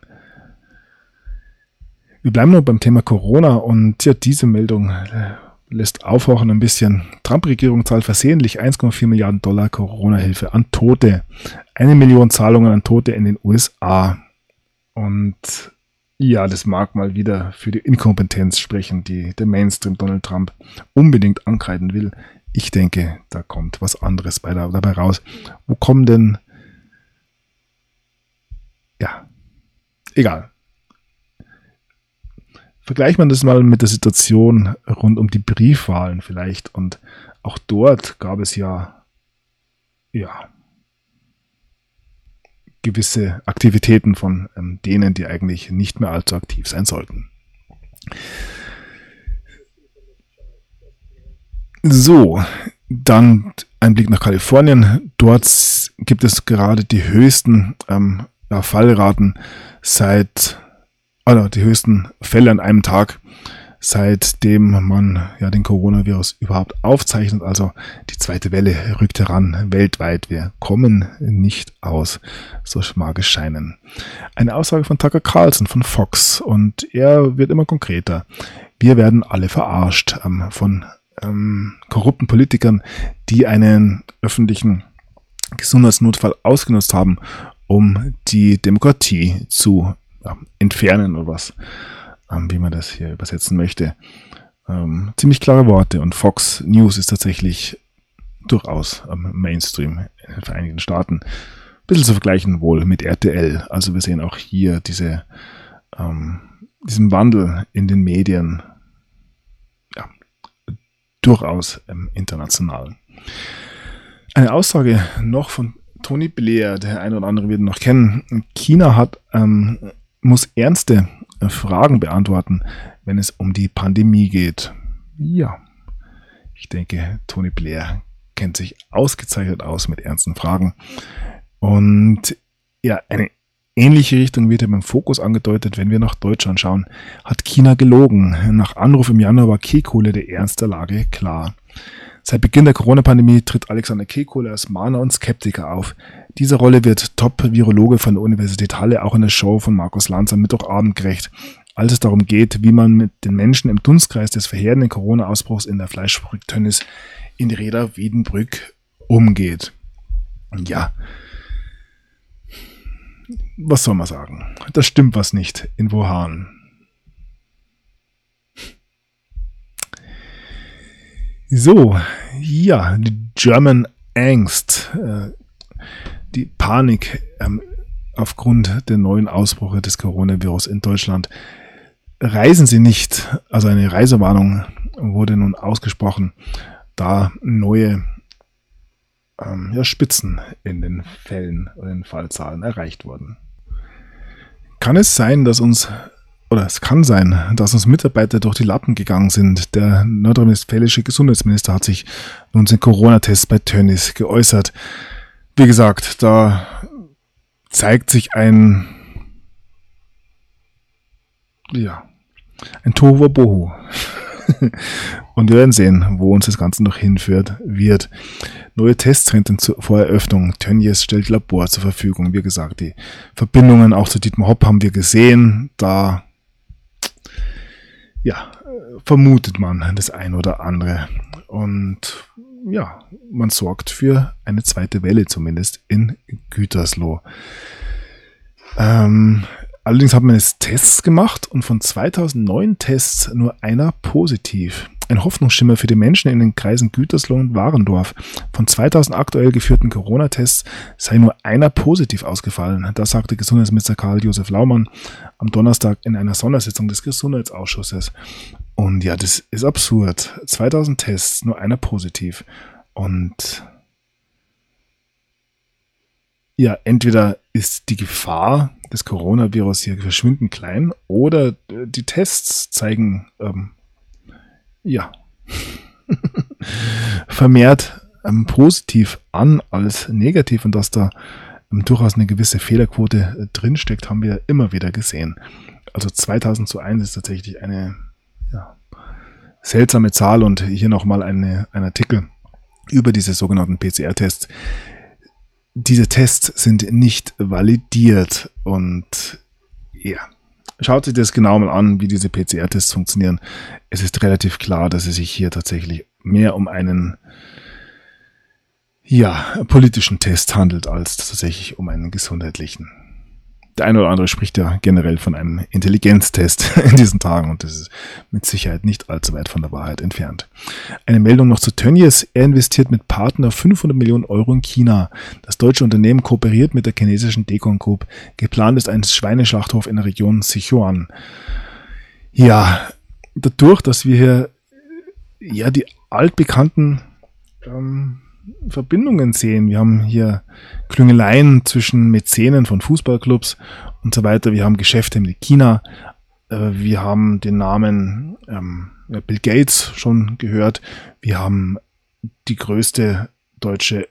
Wir bleiben noch beim Thema Corona und diese Meldung lässt aufhorchen ein bisschen. Trump-Regierung zahlt versehentlich 1,4 Milliarden Dollar Corona-Hilfe an Tote. 1 Million Zahlungen an Tote in den USA. Und ja, das mag mal wieder für die Inkompetenz sprechen, die der Mainstream Donald Trump unbedingt ankreiden will. Ich denke, da kommt was anderes dabei raus. Wo kommen denn... Ja, egal. Vergleicht man das mal mit der Situation rund um die Briefwahlen vielleicht. Und auch dort gab es ja gewisse Aktivitäten von denen, die eigentlich nicht mehr allzu aktiv sein sollten. So, dann ein Blick nach Kalifornien. Dort gibt es gerade die höchsten Fallraten die höchsten Fälle an einem Tag, seitdem man den Coronavirus überhaupt aufzeichnet. Also die zweite Welle rückt heran weltweit. Wir kommen nicht aus, so mag es scheinen. Eine Aussage von Tucker Carlson von Fox und er wird immer konkreter. Wir werden alle verarscht von korrupten Politikern, die einen öffentlichen Gesundheitsnotfall ausgenutzt haben, um die Demokratie zu entfernen oder was, wie man das hier übersetzen möchte. Ziemlich klare Worte und Fox News ist tatsächlich durchaus Mainstream in den Vereinigten Staaten. Ein bisschen zu vergleichen wohl mit RTL. Also wir sehen auch hier diesen Wandel in den Medien durchaus international. Eine Aussage noch von Tony Blair, der eine oder andere wird ihn noch kennen. China muss ernste Fragen beantworten, wenn es um die Pandemie geht. Ja, ich denke, Tony Blair kennt sich ausgezeichnet aus mit ernsten Fragen. Und eine ähnliche Richtung wird beim Fokus angedeutet, wenn wir nach Deutschland schauen. Hat China gelogen? Nach Anruf im Januar war Kekulé der Ernst der Lage klar. Seit Beginn der Corona-Pandemie tritt Alexander Kekulé als Mahner und Skeptiker auf. Diese Rolle wird Top-Virologe von der Universität Halle auch in der Show von Markus Lanz am Mittwochabend gerecht, als es darum geht, wie man mit den Menschen im Dunstkreis des verheerenden Corona-Ausbruchs in der Fleischfabrik Tönnies in Reda-Wiedenbrück umgeht. Ja, was soll man sagen? Da stimmt was nicht in Wuhan. So, die German Angst, die Panik aufgrund der neuen Ausbrüche des Coronavirus in Deutschland reisen Sie nicht. Also eine Reisewarnung wurde nun ausgesprochen, da neue Spitzen in den Fällen oder in den Fallzahlen erreicht wurden. Kann es sein, dass uns Mitarbeiter durch die Lappen gegangen sind? Der nordrhein-westfälische Gesundheitsminister hat sich nun zu den Corona-Tests bei Tönnies geäußert. Wie gesagt, da zeigt sich ein Tohuwabohu. Und wir werden sehen, wo uns das Ganze noch hinführt wird. Neue Testzentren vor Eröffnung. Tönnies stellt Labor zur Verfügung. Wie gesagt, die Verbindungen auch zu Dietmar Hopp haben wir gesehen. Da vermutet man das ein oder andere. Und man sorgt für eine zweite Welle zumindest in Gütersloh. Allerdings hat man jetzt Tests gemacht und von 2009 Tests nur einer positiv. Ein Hoffnungsschimmer für die Menschen in den Kreisen Gütersloh und Warendorf. Von 2000 aktuell geführten Corona-Tests sei nur einer positiv ausgefallen. Das sagte Gesundheitsminister Karl-Josef Laumann am Donnerstag in einer Sondersitzung des Gesundheitsausschusses. Und ja, das ist absurd. 2000 Tests, nur einer positiv. Und ja, entweder ist die Gefahr des Coronavirus hier verschwindend klein oder die Tests zeigen vermehrt positiv an als negativ, und dass da durchaus eine gewisse Fehlerquote drinsteckt, haben wir immer wieder gesehen. Also 2000:1 ist tatsächlich eine seltsame Zahl, und hier nochmal ein Artikel über diese sogenannten PCR-Tests. Diese Tests sind nicht validiert, und schaut sich das genau mal an, wie diese PCR-Tests funktionieren. Es ist relativ klar, dass es sich hier tatsächlich mehr um einen politischen Test handelt, als tatsächlich um einen gesundheitlichen. Der eine oder andere spricht ja generell von einem Intelligenztest in diesen Tagen, und das ist mit Sicherheit nicht allzu weit von der Wahrheit entfernt. Eine Meldung noch zu Tönnies. Er investiert mit Partner 500 Millionen Euro in China. Das deutsche Unternehmen kooperiert mit der chinesischen Decon Group. Geplant ist ein Schweineschlachthof in der Region Sichuan. Ja, dadurch, dass wir hier die altbekannten Verbindungen sehen. Wir haben hier Klüngeleien zwischen Mäzenen von Fußballclubs und so weiter. Wir haben Geschäfte mit China. Wir haben den Namen Bill Gates schon gehört. Wir haben die größte deutsche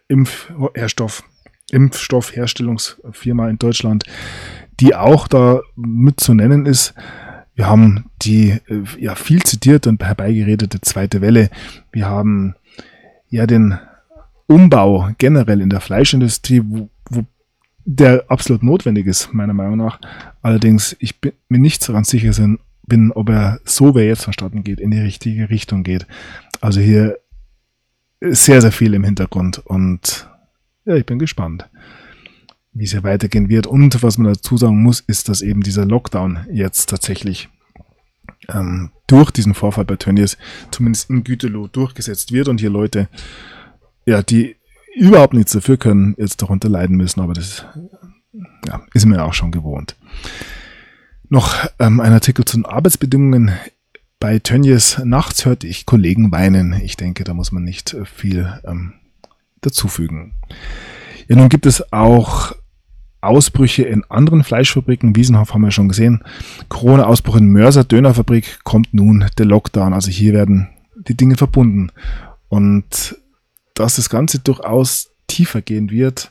Impfstoffherstellungsfirma in Deutschland, die auch da mit zu nennen ist. Wir haben die viel zitierte und herbeigeredete zweite Welle. Wir haben den Umbau generell in der Fleischindustrie, wo der absolut notwendig ist, meiner Meinung nach. Allerdings, ich bin mir nicht so ganz sicher bin, ob er so, wer jetzt vonstatten geht, in die richtige Richtung geht. Also hier ist sehr, sehr viel im Hintergrund, und ich bin gespannt, wie es hier weitergehen wird. Und was man dazu sagen muss, ist, dass eben dieser Lockdown jetzt tatsächlich durch diesen Vorfall bei Tönnies zumindest in Gütersloh durchgesetzt wird, und hier Leute, die überhaupt nichts dafür können, jetzt darunter leiden müssen, aber das ist mir auch schon gewohnt. Noch ein Artikel zu den Arbeitsbedingungen bei Tönnies. Nachts hörte ich Kollegen weinen. Ich denke, da muss man nicht viel dazufügen. Ja, nun gibt es auch Ausbrüche in anderen Fleischfabriken. Wiesenhof haben wir schon gesehen. Corona-Ausbruch in Mörser Dönerfabrik, kommt nun der Lockdown. Also hier werden die Dinge verbunden. Und dass das Ganze durchaus tiefer gehen wird,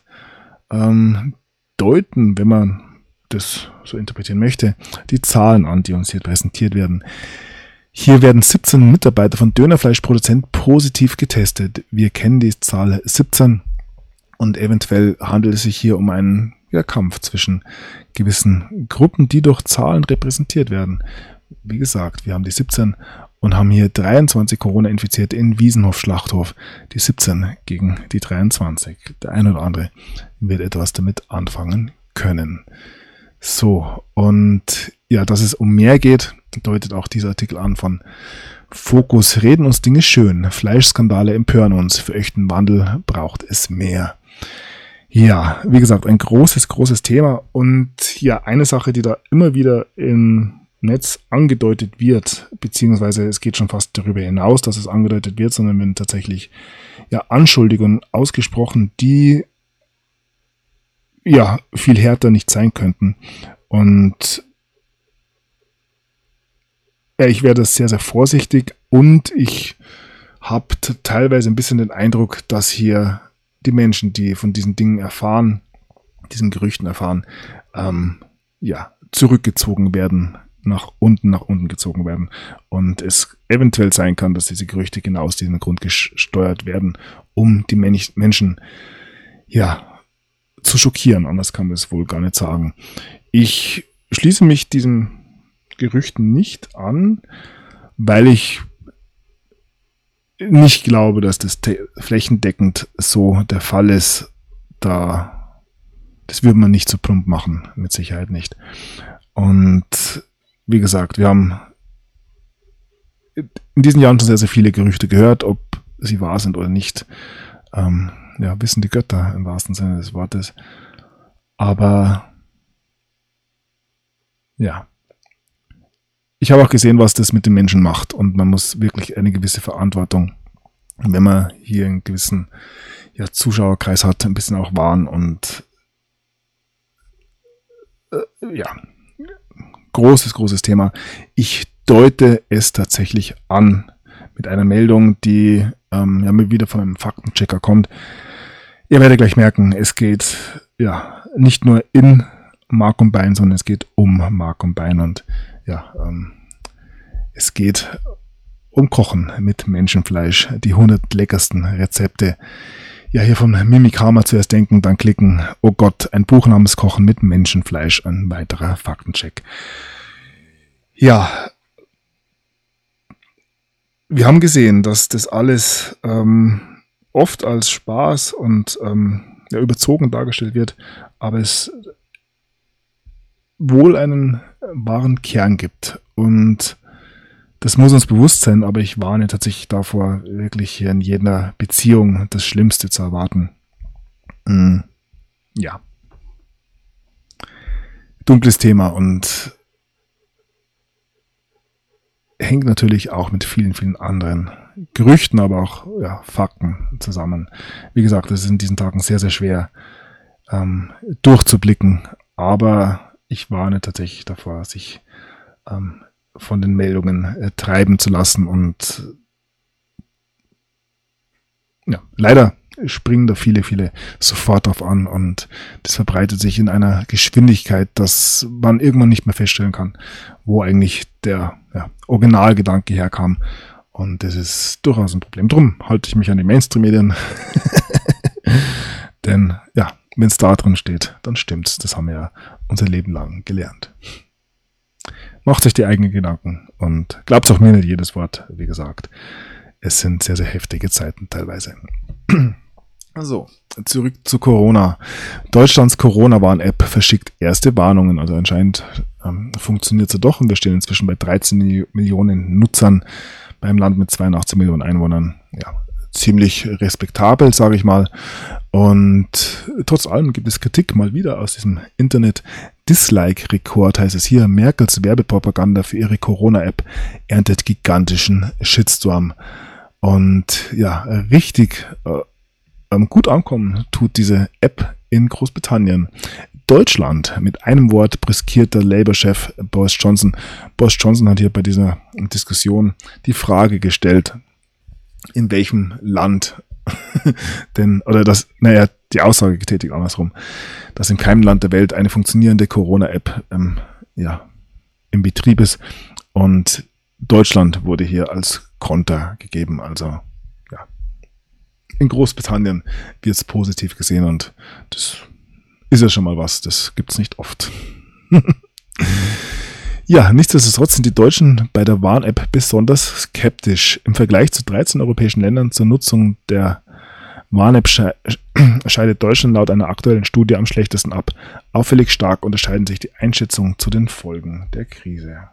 deuten, wenn man das so interpretieren möchte, die Zahlen an, die uns hier präsentiert werden. Hier werden 17 Mitarbeiter von Dönerfleischproduzent positiv getestet. Wir kennen die Zahl 17, und eventuell handelt es sich hier um einen Kampf zwischen gewissen Gruppen, die durch Zahlen repräsentiert werden. Wie gesagt, wir haben die 17 und haben hier 23 Corona-Infizierte in Wiesenhof-Schlachthof. Die 17 gegen die 23. Der eine oder andere wird etwas damit anfangen können. So, und dass es um mehr geht, deutet auch dieser Artikel an von Fokus. Reden uns Dinge schön. Fleischskandale empören uns. Für echten Wandel braucht es mehr. Ja, wie gesagt, ein großes, großes Thema. Und eine Sache, die da immer wieder in Netz angedeutet wird, beziehungsweise es geht schon fast darüber hinaus, dass es angedeutet wird, sondern wenn tatsächlich Anschuldigungen ausgesprochen, die viel härter nicht sein könnten. Und ich werde sehr, sehr vorsichtig und ich habe teilweise ein bisschen den Eindruck, dass hier die Menschen, die von diesen Dingen erfahren, diesen Gerüchten erfahren, zurückgezogen werden, nach unten gezogen werden. Und es eventuell sein kann, dass diese Gerüchte genau aus diesem Grund gesteuert werden, um die Menschen zu schockieren. Anders kann man es wohl gar nicht sagen. Ich schließe mich diesen Gerüchten nicht an, weil ich nicht glaube, dass das flächendeckend so der Fall ist. Das würde man nicht so plump machen, mit Sicherheit nicht. Und wie gesagt, wir haben in diesen Jahren schon sehr, sehr viele Gerüchte gehört, ob sie wahr sind oder nicht. Wissen die Götter im wahrsten Sinne des Wortes. Aber ich habe auch gesehen, was das mit den Menschen macht, und man muss wirklich eine gewisse Verantwortung, wenn man hier einen gewissen Zuschauerkreis hat, ein bisschen auch wahren und großes Thema. Ich deute es tatsächlich an mit einer Meldung, die mir wieder von einem Faktenchecker kommt. Ihr werdet gleich merken, es geht nicht nur in Mark und Bein, sondern es geht um Mark und Bein, und es geht um Kochen mit Menschenfleisch, die 100 leckersten Rezepte. Hier von Mimikama zuerst denken, dann klicken, oh Gott, ein Buch namens Kochen mit Menschenfleisch, ein weiterer Faktencheck. Wir haben gesehen, dass das alles oft als Spaß und überzogen dargestellt wird, aber es wohl einen wahren Kern gibt. Und das muss uns bewusst sein, aber ich warne tatsächlich davor, wirklich hier in jeder Beziehung das Schlimmste zu erwarten. Dunkles Thema und hängt natürlich auch mit vielen, vielen anderen Gerüchten, aber auch Fakten zusammen. Wie gesagt, es ist in diesen Tagen sehr, sehr schwer durchzublicken, aber ich warne tatsächlich davor, sich von den Meldungen treiben zu lassen, und leider springen da viele, viele sofort drauf an, und das verbreitet sich in einer Geschwindigkeit, dass man irgendwann nicht mehr feststellen kann, wo eigentlich der Originalgedanke herkam, und das ist durchaus ein Problem. Drum halte ich mich an die Mainstream-Medien, denn wenn es da drin steht, dann stimmt's. Das haben wir ja unser Leben lang gelernt. Macht euch die eigenen Gedanken und glaubt auch mir nicht jedes Wort, wie gesagt. Es sind sehr, sehr heftige Zeiten teilweise. Also, zurück zu Corona. Deutschlands Corona-Warn-App verschickt erste Warnungen. Also anscheinend funktioniert sie doch, und wir stehen inzwischen bei 13 Millionen Nutzern beim Land mit 82 Millionen Einwohnern. Ziemlich respektabel, sage ich mal. Und trotz allem gibt es Kritik mal wieder aus diesem Internet-Dislike-Rekord, heißt es hier. Merkels Werbepropaganda für ihre Corona-App erntet gigantischen Shitstorm. Und richtig gut ankommen tut diese App in Großbritannien. Deutschland mit einem Wort brüskiert der Labour-Chef Boris Johnson. Boris Johnson hat hier bei dieser Diskussion die Frage gestellt, in welchem Land die Aussage getätigt andersrum, dass in keinem Land der Welt eine funktionierende Corona-App im Betrieb ist, und Deutschland wurde hier als Konter gegeben. Also in Großbritannien wird es positiv gesehen, und das ist ja schon mal was, das gibt es nicht oft. Nichtsdestotrotz sind die Deutschen bei der Warn-App besonders skeptisch. Im Vergleich zu 13 europäischen Ländern zur Nutzung der Warn-App scheidet Deutschland laut einer aktuellen Studie am schlechtesten ab. Auffällig stark unterscheiden sich die Einschätzungen zu den Folgen der Krise.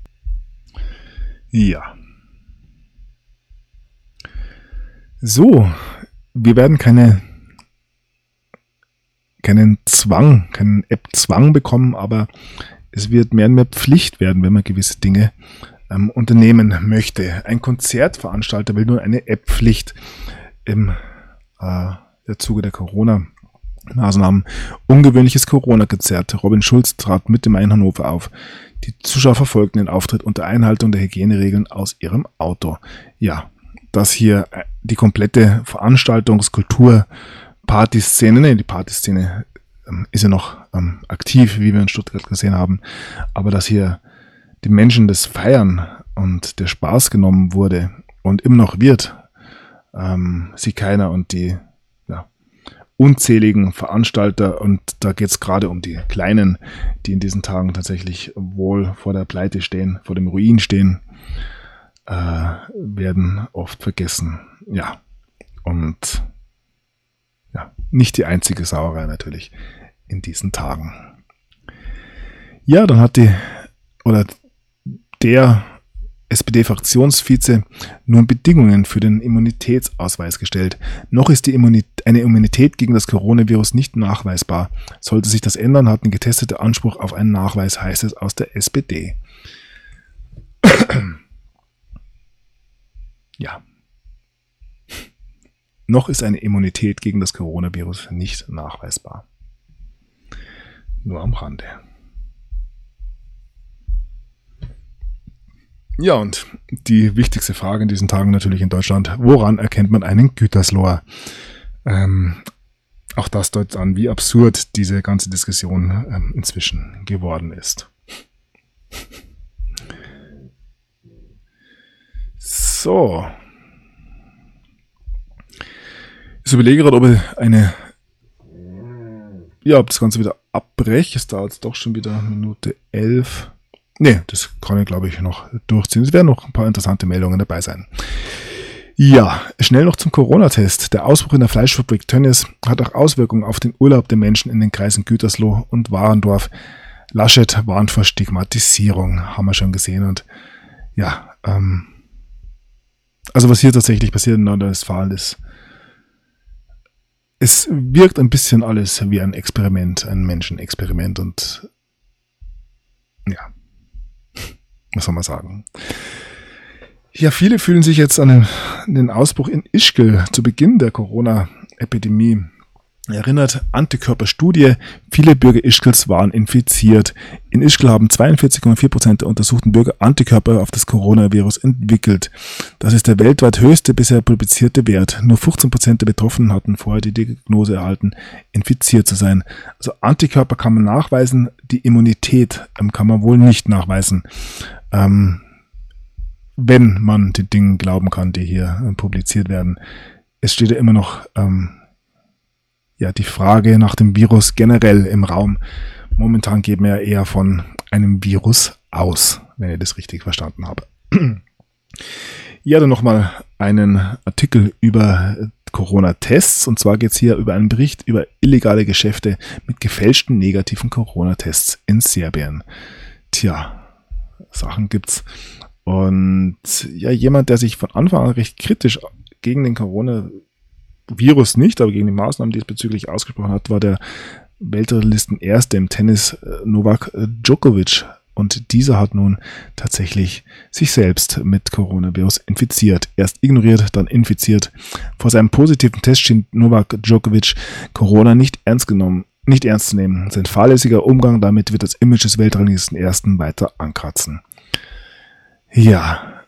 So, wir werden keinen App-Zwang bekommen, aber es wird mehr und mehr Pflicht werden, wenn man gewisse Dinge unternehmen möchte. Ein Konzertveranstalter will nun eine App-Pflicht im Zuge der Corona-Maßnahmen. Ungewöhnliches Corona-Konzert. Robin Schulz trat mit dem in Hannover auf. Die Zuschauer verfolgten den Auftritt unter Einhaltung der Hygieneregeln aus ihrem Auto. Ja, dass hier die komplette Veranstaltungskultur, Partyszene, die Partyszene ist ja noch aktiv, wie wir in Stuttgart gesehen haben, aber dass hier die Menschen das Feiern und der Spaß genommen wurde und immer noch wird, sieht keiner, und die unzähligen Veranstalter, und da geht es gerade um die Kleinen, die in diesen Tagen tatsächlich wohl vor der Pleite stehen, vor dem Ruin stehen, werden oft vergessen. Ja, und nicht die einzige Sauerei natürlich in diesen Tagen. Ja, dann hat der SPD-Fraktionsvize nun Bedingungen für den Immunitätsausweis gestellt. Noch ist eine Immunität gegen das Coronavirus nicht nachweisbar. Sollte sich das ändern, hatten Getestete Anspruch auf einen Nachweis, heißt es aus der SPD. Ja. Noch ist eine Immunität gegen das Coronavirus nicht nachweisbar. Nur am Rande. Ja, und die wichtigste Frage in diesen Tagen natürlich in Deutschland: Woran erkennt man einen Gütersloher? Auch das deutet an, wie absurd diese ganze Diskussion inzwischen geworden ist. So. Ich überlege gerade, ob das Ganze wieder abbreche. Es dauert jetzt doch schon wieder Minute 11. Ne, das kann ich, glaube ich, noch durchziehen. Es werden noch ein paar interessante Meldungen dabei sein. Ja, schnell noch zum Corona-Test. Der Ausbruch in der Fleischfabrik Tönnies hat auch Auswirkungen auf den Urlaub der Menschen in den Kreisen Gütersloh und Warendorf. Laschet warnt vor Stigmatisierung, haben wir schon gesehen. Und ja, also was hier tatsächlich passiert in Nordrhein-Westfalen ist, es wirkt ein bisschen alles wie ein Experiment, ein Menschenexperiment, und ja, was soll man sagen. Ja, viele fühlen sich jetzt an den Ausbruch in Ischgl zu Beginn der Corona-Epidemie erinnert. Antikörperstudie: Viele Bürger Ischgls waren infiziert. In Ischgl haben 42,4% der untersuchten Bürger Antikörper auf das Coronavirus entwickelt. Das ist der weltweit höchste bisher publizierte Wert. Nur 15% der Betroffenen hatten vorher die Diagnose erhalten, infiziert zu sein. Also Antikörper kann man nachweisen, die Immunität kann man wohl nicht nachweisen. Wenn man den Dingen glauben kann, die hier publiziert werden. Es steht ja immer noch die Frage nach dem Virus generell im Raum. Momentan geht man ja eher von einem Virus aus, wenn ich das richtig verstanden habe. Ja, dann nochmal einen Artikel über Corona-Tests. Und zwar geht es hier über einen Bericht über illegale Geschäfte mit gefälschten negativen Corona-Tests in Serbien. Tja, Sachen gibt's. Und ja, jemand, der sich von Anfang an recht kritisch gegen den Coronavirus nicht, aber gegen die Maßnahmen diesbezüglich ausgesprochen hat, war der Weltranglisten-Erste im Tennis, Novak Djokovic. Und dieser hat nun tatsächlich sich selbst mit Coronavirus infiziert. Erst ignoriert, dann infiziert. Vor seinem positiven Test schien Novak Djokovic Corona nicht ernst zu nehmen. Sein fahrlässiger Umgang damit wird das Image des Weltranglisten-Ersten weiter ankratzen. Ja.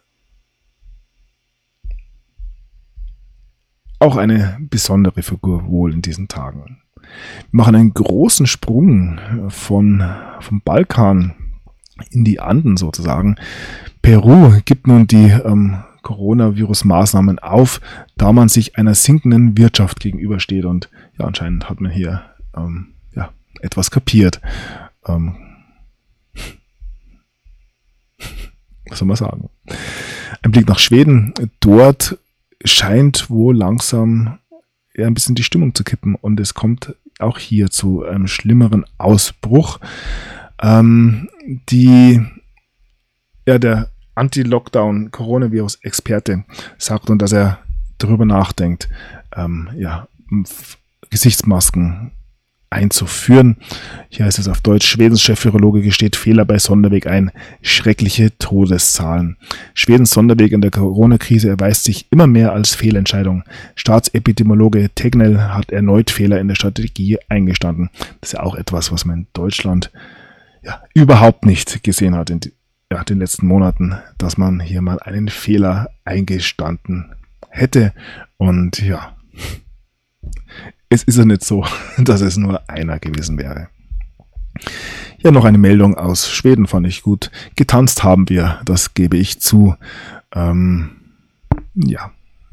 Auch eine besondere Figur wohl in diesen Tagen. Wir machen einen großen Sprung vom Balkan in die Anden sozusagen. Peru gibt nun die Coronavirus-Maßnahmen auf, da man sich einer sinkenden Wirtschaft gegenübersteht. Und ja, anscheinend hat man hier etwas kapiert. Was soll man sagen? Ein Blick nach Schweden. Dort scheint wohl langsam ein bisschen die Stimmung zu kippen, und es kommt auch hier zu einem schlimmeren Ausbruch. Der Anti-Lockdown-Coronavirus-Experte sagt nun, dass er darüber nachdenkt, Gesichtsmasken einzuführen. Hier heißt es auf Deutsch: Schwedens Chefvirologe gesteht Fehler bei Sonderweg ein. Schreckliche Todeszahlen. Schwedens Sonderweg in der Corona-Krise erweist sich immer mehr als Fehlentscheidung. Staatsepidemiologe Tegnell hat erneut Fehler in der Strategie eingestanden. Das ist ja auch etwas, was man in Deutschland überhaupt nicht gesehen hat in den letzten Monaten, dass man hier mal einen Fehler eingestanden hätte. Und ja, es ist ja nicht so, dass es nur einer gewesen wäre. Ja, noch eine Meldung aus Schweden fand ich gut. Getanzt haben wir, das gebe ich zu. Ja.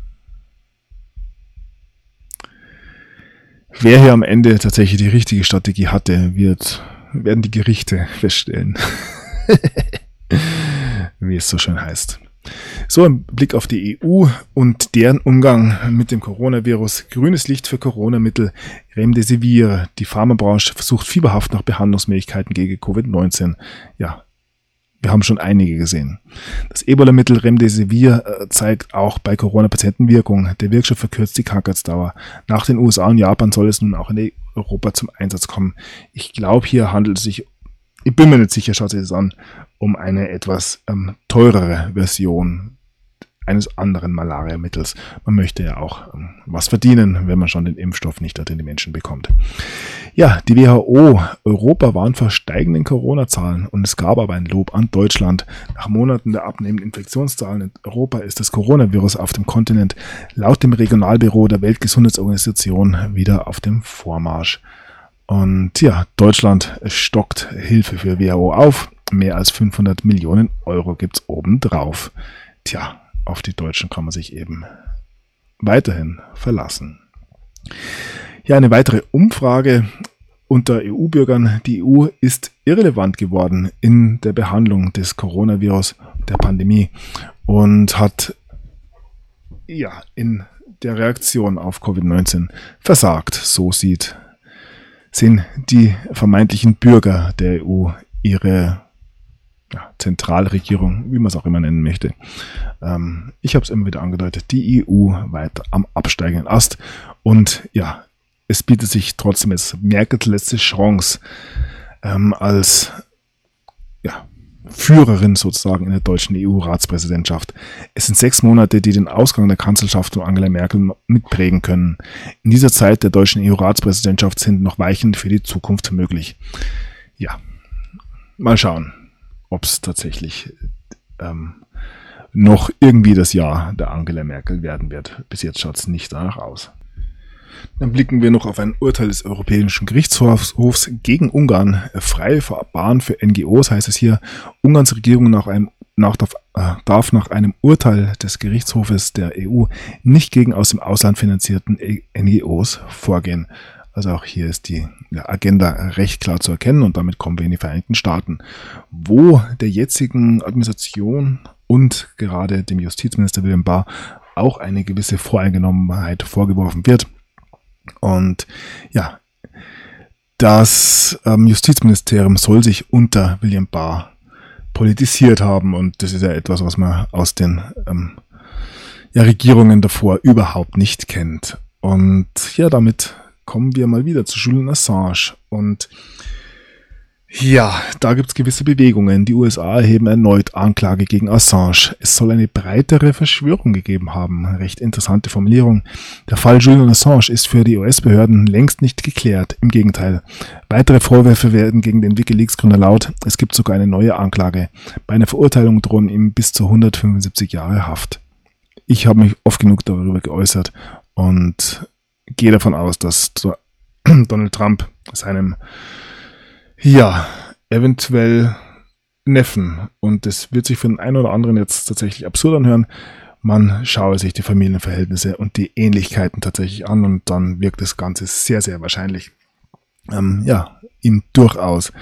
Wer hier am Ende tatsächlich die richtige Strategie hatte, werden die Gerichte feststellen. Wie es so schön heißt. So, ein Blick auf die EU und deren Umgang mit dem Coronavirus. Grünes Licht für Corona-Mittel Remdesivir. Die Pharmabranche versucht fieberhaft nach Behandlungsmöglichkeiten gegen Covid-19. Ja, wir haben schon einige gesehen. Das Ebola-Mittel Remdesivir zeigt auch bei Corona-Patienten Wirkung. Der Wirkstoff verkürzt die Krankheitsdauer. Nach den USA und Japan soll es nun auch in Europa zum Einsatz kommen. Ich glaube, hier handelt es sich, ich bin mir nicht sicher, schaut sich das an, um eine etwas teurere Version eines anderen Malaria-Mittels. Man möchte ja auch was verdienen, wenn man schon den Impfstoff nicht in die Menschen bekommt. Ja, die WHO Europa warnt vor steigenden Corona-Zahlen und es gab aber ein Lob an Deutschland. Nach Monaten der abnehmenden Infektionszahlen in Europa ist das Coronavirus auf dem Kontinent laut dem Regionalbüro der Weltgesundheitsorganisation wieder auf dem Vormarsch. Und ja, Deutschland stockt Hilfe für WHO auf. Mehr als 500 Millionen Euro gibt's obendrauf. Tja, auf die Deutschen kann man sich eben weiterhin verlassen. Ja, eine weitere Umfrage unter EU-Bürgern. Die EU ist irrelevant geworden in der Behandlung des Coronavirus, der Pandemie, und hat in der Reaktion auf Covid-19 versagt. So sehen die vermeintlichen Bürger der EU ihre Zentralregierung, wie man es auch immer nennen möchte. Ich habe es immer wieder angedeutet, die EU weiter am absteigenden Ast. Und ja, es bietet sich trotzdem jetzt Merkels letzte Chance als Führerin sozusagen in der deutschen EU-Ratspräsidentschaft. Es sind 6 Monate, die den Ausgang der Kanzlerschaft von Angela Merkel mitprägen können. In dieser Zeit der deutschen EU-Ratspräsidentschaft sind noch Weichen für die Zukunft möglich. Ja, mal schauen, ob es tatsächlich noch irgendwie das Jahr der Angela Merkel werden wird. Bis jetzt schaut es nicht danach aus. Dann blicken wir noch auf ein Urteil des Europäischen Gerichtshofs gegen Ungarn. Freie Bahn für NGOs, heißt es hier. Ungarns Regierung darf nach einem Urteil des Gerichtshofes der EU nicht gegen aus dem Ausland finanzierten NGOs vorgehen. Also auch hier ist die Agenda recht klar zu erkennen und damit kommen wir in die Vereinigten Staaten, wo der jetzigen Administration und gerade dem Justizminister William Barr auch eine gewisse Voreingenommenheit vorgeworfen wird. Und ja, das Justizministerium soll sich unter William Barr politisiert haben und das ist ja etwas, was man aus den Regierungen davor überhaupt nicht kennt. Und ja, damit kommen wir mal wieder zu Julian Assange und ja, da gibt es gewisse Bewegungen. Die USA erheben erneut Anklage gegen Assange. Es soll eine breitere Verschwörung gegeben haben. Recht interessante Formulierung. Der Fall Julian Assange ist für die US-Behörden längst nicht geklärt. Im Gegenteil. Weitere Vorwürfe werden gegen den WikiLeaks-Gründer laut. Es gibt sogar eine neue Anklage. Bei einer Verurteilung drohen ihm bis zu 175 Jahre Haft. Ich habe mich oft genug darüber geäußert und gehe davon aus, dass Donald Trump seinem eventuell Neffen, und das wird sich für den einen oder anderen jetzt tatsächlich absurd anhören, man schaue sich die Familienverhältnisse und die Ähnlichkeiten tatsächlich an und dann wirkt das Ganze sehr, sehr wahrscheinlich, ihm durchaus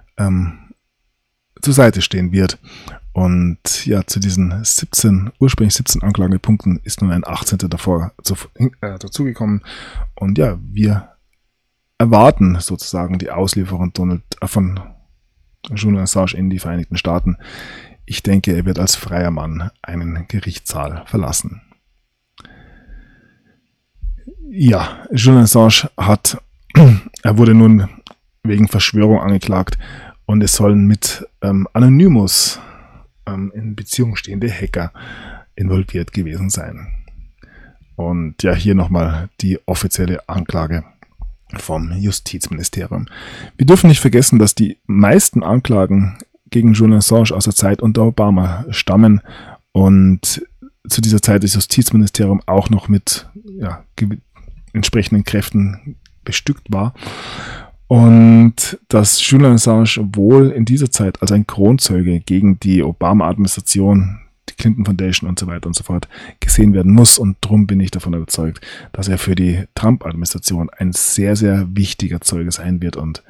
zur Seite stehen wird. Und ja, zu diesen ursprünglich 17 Anklagepunkten ist nun ein 18. dazugekommen. Und ja, wir erwarten sozusagen die Auslieferung von Julian Assange in die Vereinigten Staaten. Ich denke, er wird als freier Mann einen Gerichtssaal verlassen. Ja, Julian Assange hat er wurde nun wegen Verschwörung angeklagt und es sollen mit Anonymous in Beziehung stehende Hacker involviert gewesen sein. Und ja, hier nochmal die offizielle Anklage vom Justizministerium. Wir dürfen nicht vergessen, dass die meisten Anklagen gegen Julian Assange aus der Zeit unter Obama stammen und zu dieser Zeit das Justizministerium auch noch mit entsprechenden Kräften bestückt war. Und dass Julian Assange wohl in dieser Zeit als ein Kronzeuge gegen die Obama-Administration, die Clinton Foundation und so weiter und so fort gesehen werden muss. Und darum bin ich davon überzeugt, dass er für die Trump-Administration ein sehr, sehr wichtiger Zeuge sein wird und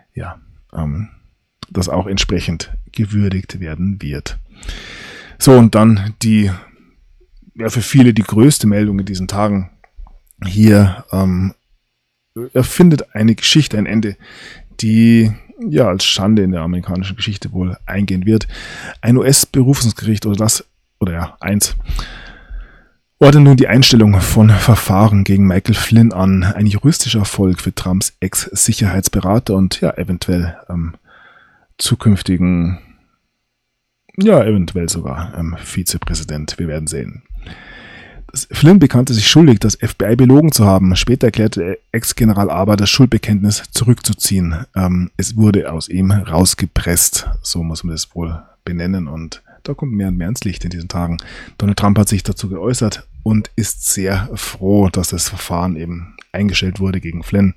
das auch entsprechend gewürdigt werden wird. So, und dann für viele die größte Meldung in diesen Tagen hier erfindet eine Geschichte ein Ende, die als Schande in der amerikanischen Geschichte wohl eingehen wird. Ein US-Berufungsgericht eins ordnet nun die Einstellung von Verfahren gegen Michael Flynn an. Ein juristischer Erfolg für Trumps Ex-Sicherheitsberater und eventuell zukünftigen, eventuell sogar Vizepräsident. Wir werden sehen. Flynn bekannte sich schuldig, das FBI belogen zu haben. Später erklärte Ex-General aber, das Schuldbekenntnis zurückzuziehen. Es wurde aus ihm rausgepresst. So muss man das wohl benennen. Und da kommt mehr und mehr ins Licht in diesen Tagen. Donald Trump hat sich dazu geäußert und ist sehr froh, dass das Verfahren eben eingestellt wurde gegen Flynn.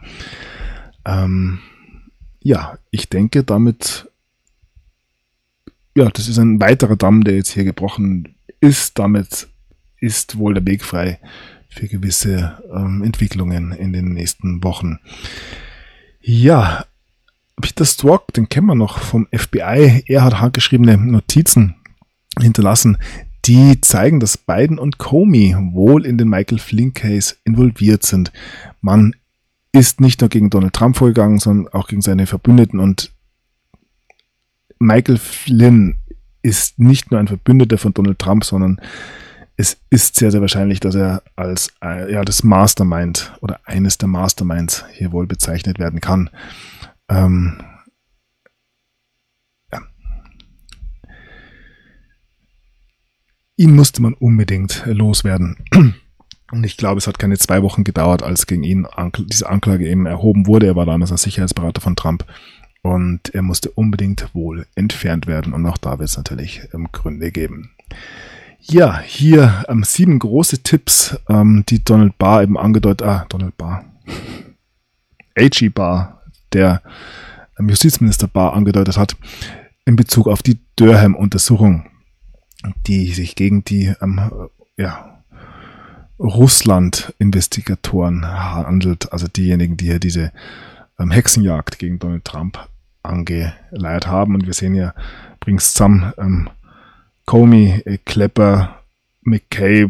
Ich denke damit, das ist ein weiterer Damm, der jetzt hier gebrochen ist. Damit ist wohl der Weg frei für gewisse Entwicklungen in den nächsten Wochen. Ja, Peter Strzok, den kennen wir noch vom FBI. Er hat handgeschriebene Notizen hinterlassen, die zeigen, dass Biden und Comey wohl in den Michael Flynn Case involviert sind. Man ist nicht nur gegen Donald Trump vorgegangen, sondern auch gegen seine Verbündeten. Und Michael Flynn ist nicht nur ein Verbündeter von Donald Trump, sondern es ist sehr, sehr wahrscheinlich, dass er als das Mastermind oder eines der Masterminds hier wohl bezeichnet werden kann. Ihn musste man unbedingt loswerden. Und ich glaube, es hat keine 2 Wochen gedauert, als gegen ihn diese Anklage eben erhoben wurde. Er war damals als Sicherheitsberater von Trump. Und er musste unbedingt wohl entfernt werden. Und auch da wird es natürlich Gründe geben. Ja, hier 7 große Tipps, die Donald Barr eben A.G. Barr, der Justizminister Barr angedeutet hat, in Bezug auf die Durham-Untersuchung, die sich gegen die Russland-Investigatoren handelt, also diejenigen, die hier diese Hexenjagd gegen Donald Trump angeleiert haben. Und wir sehen hier, bringt zusammen Comey, Clapper, McCabe,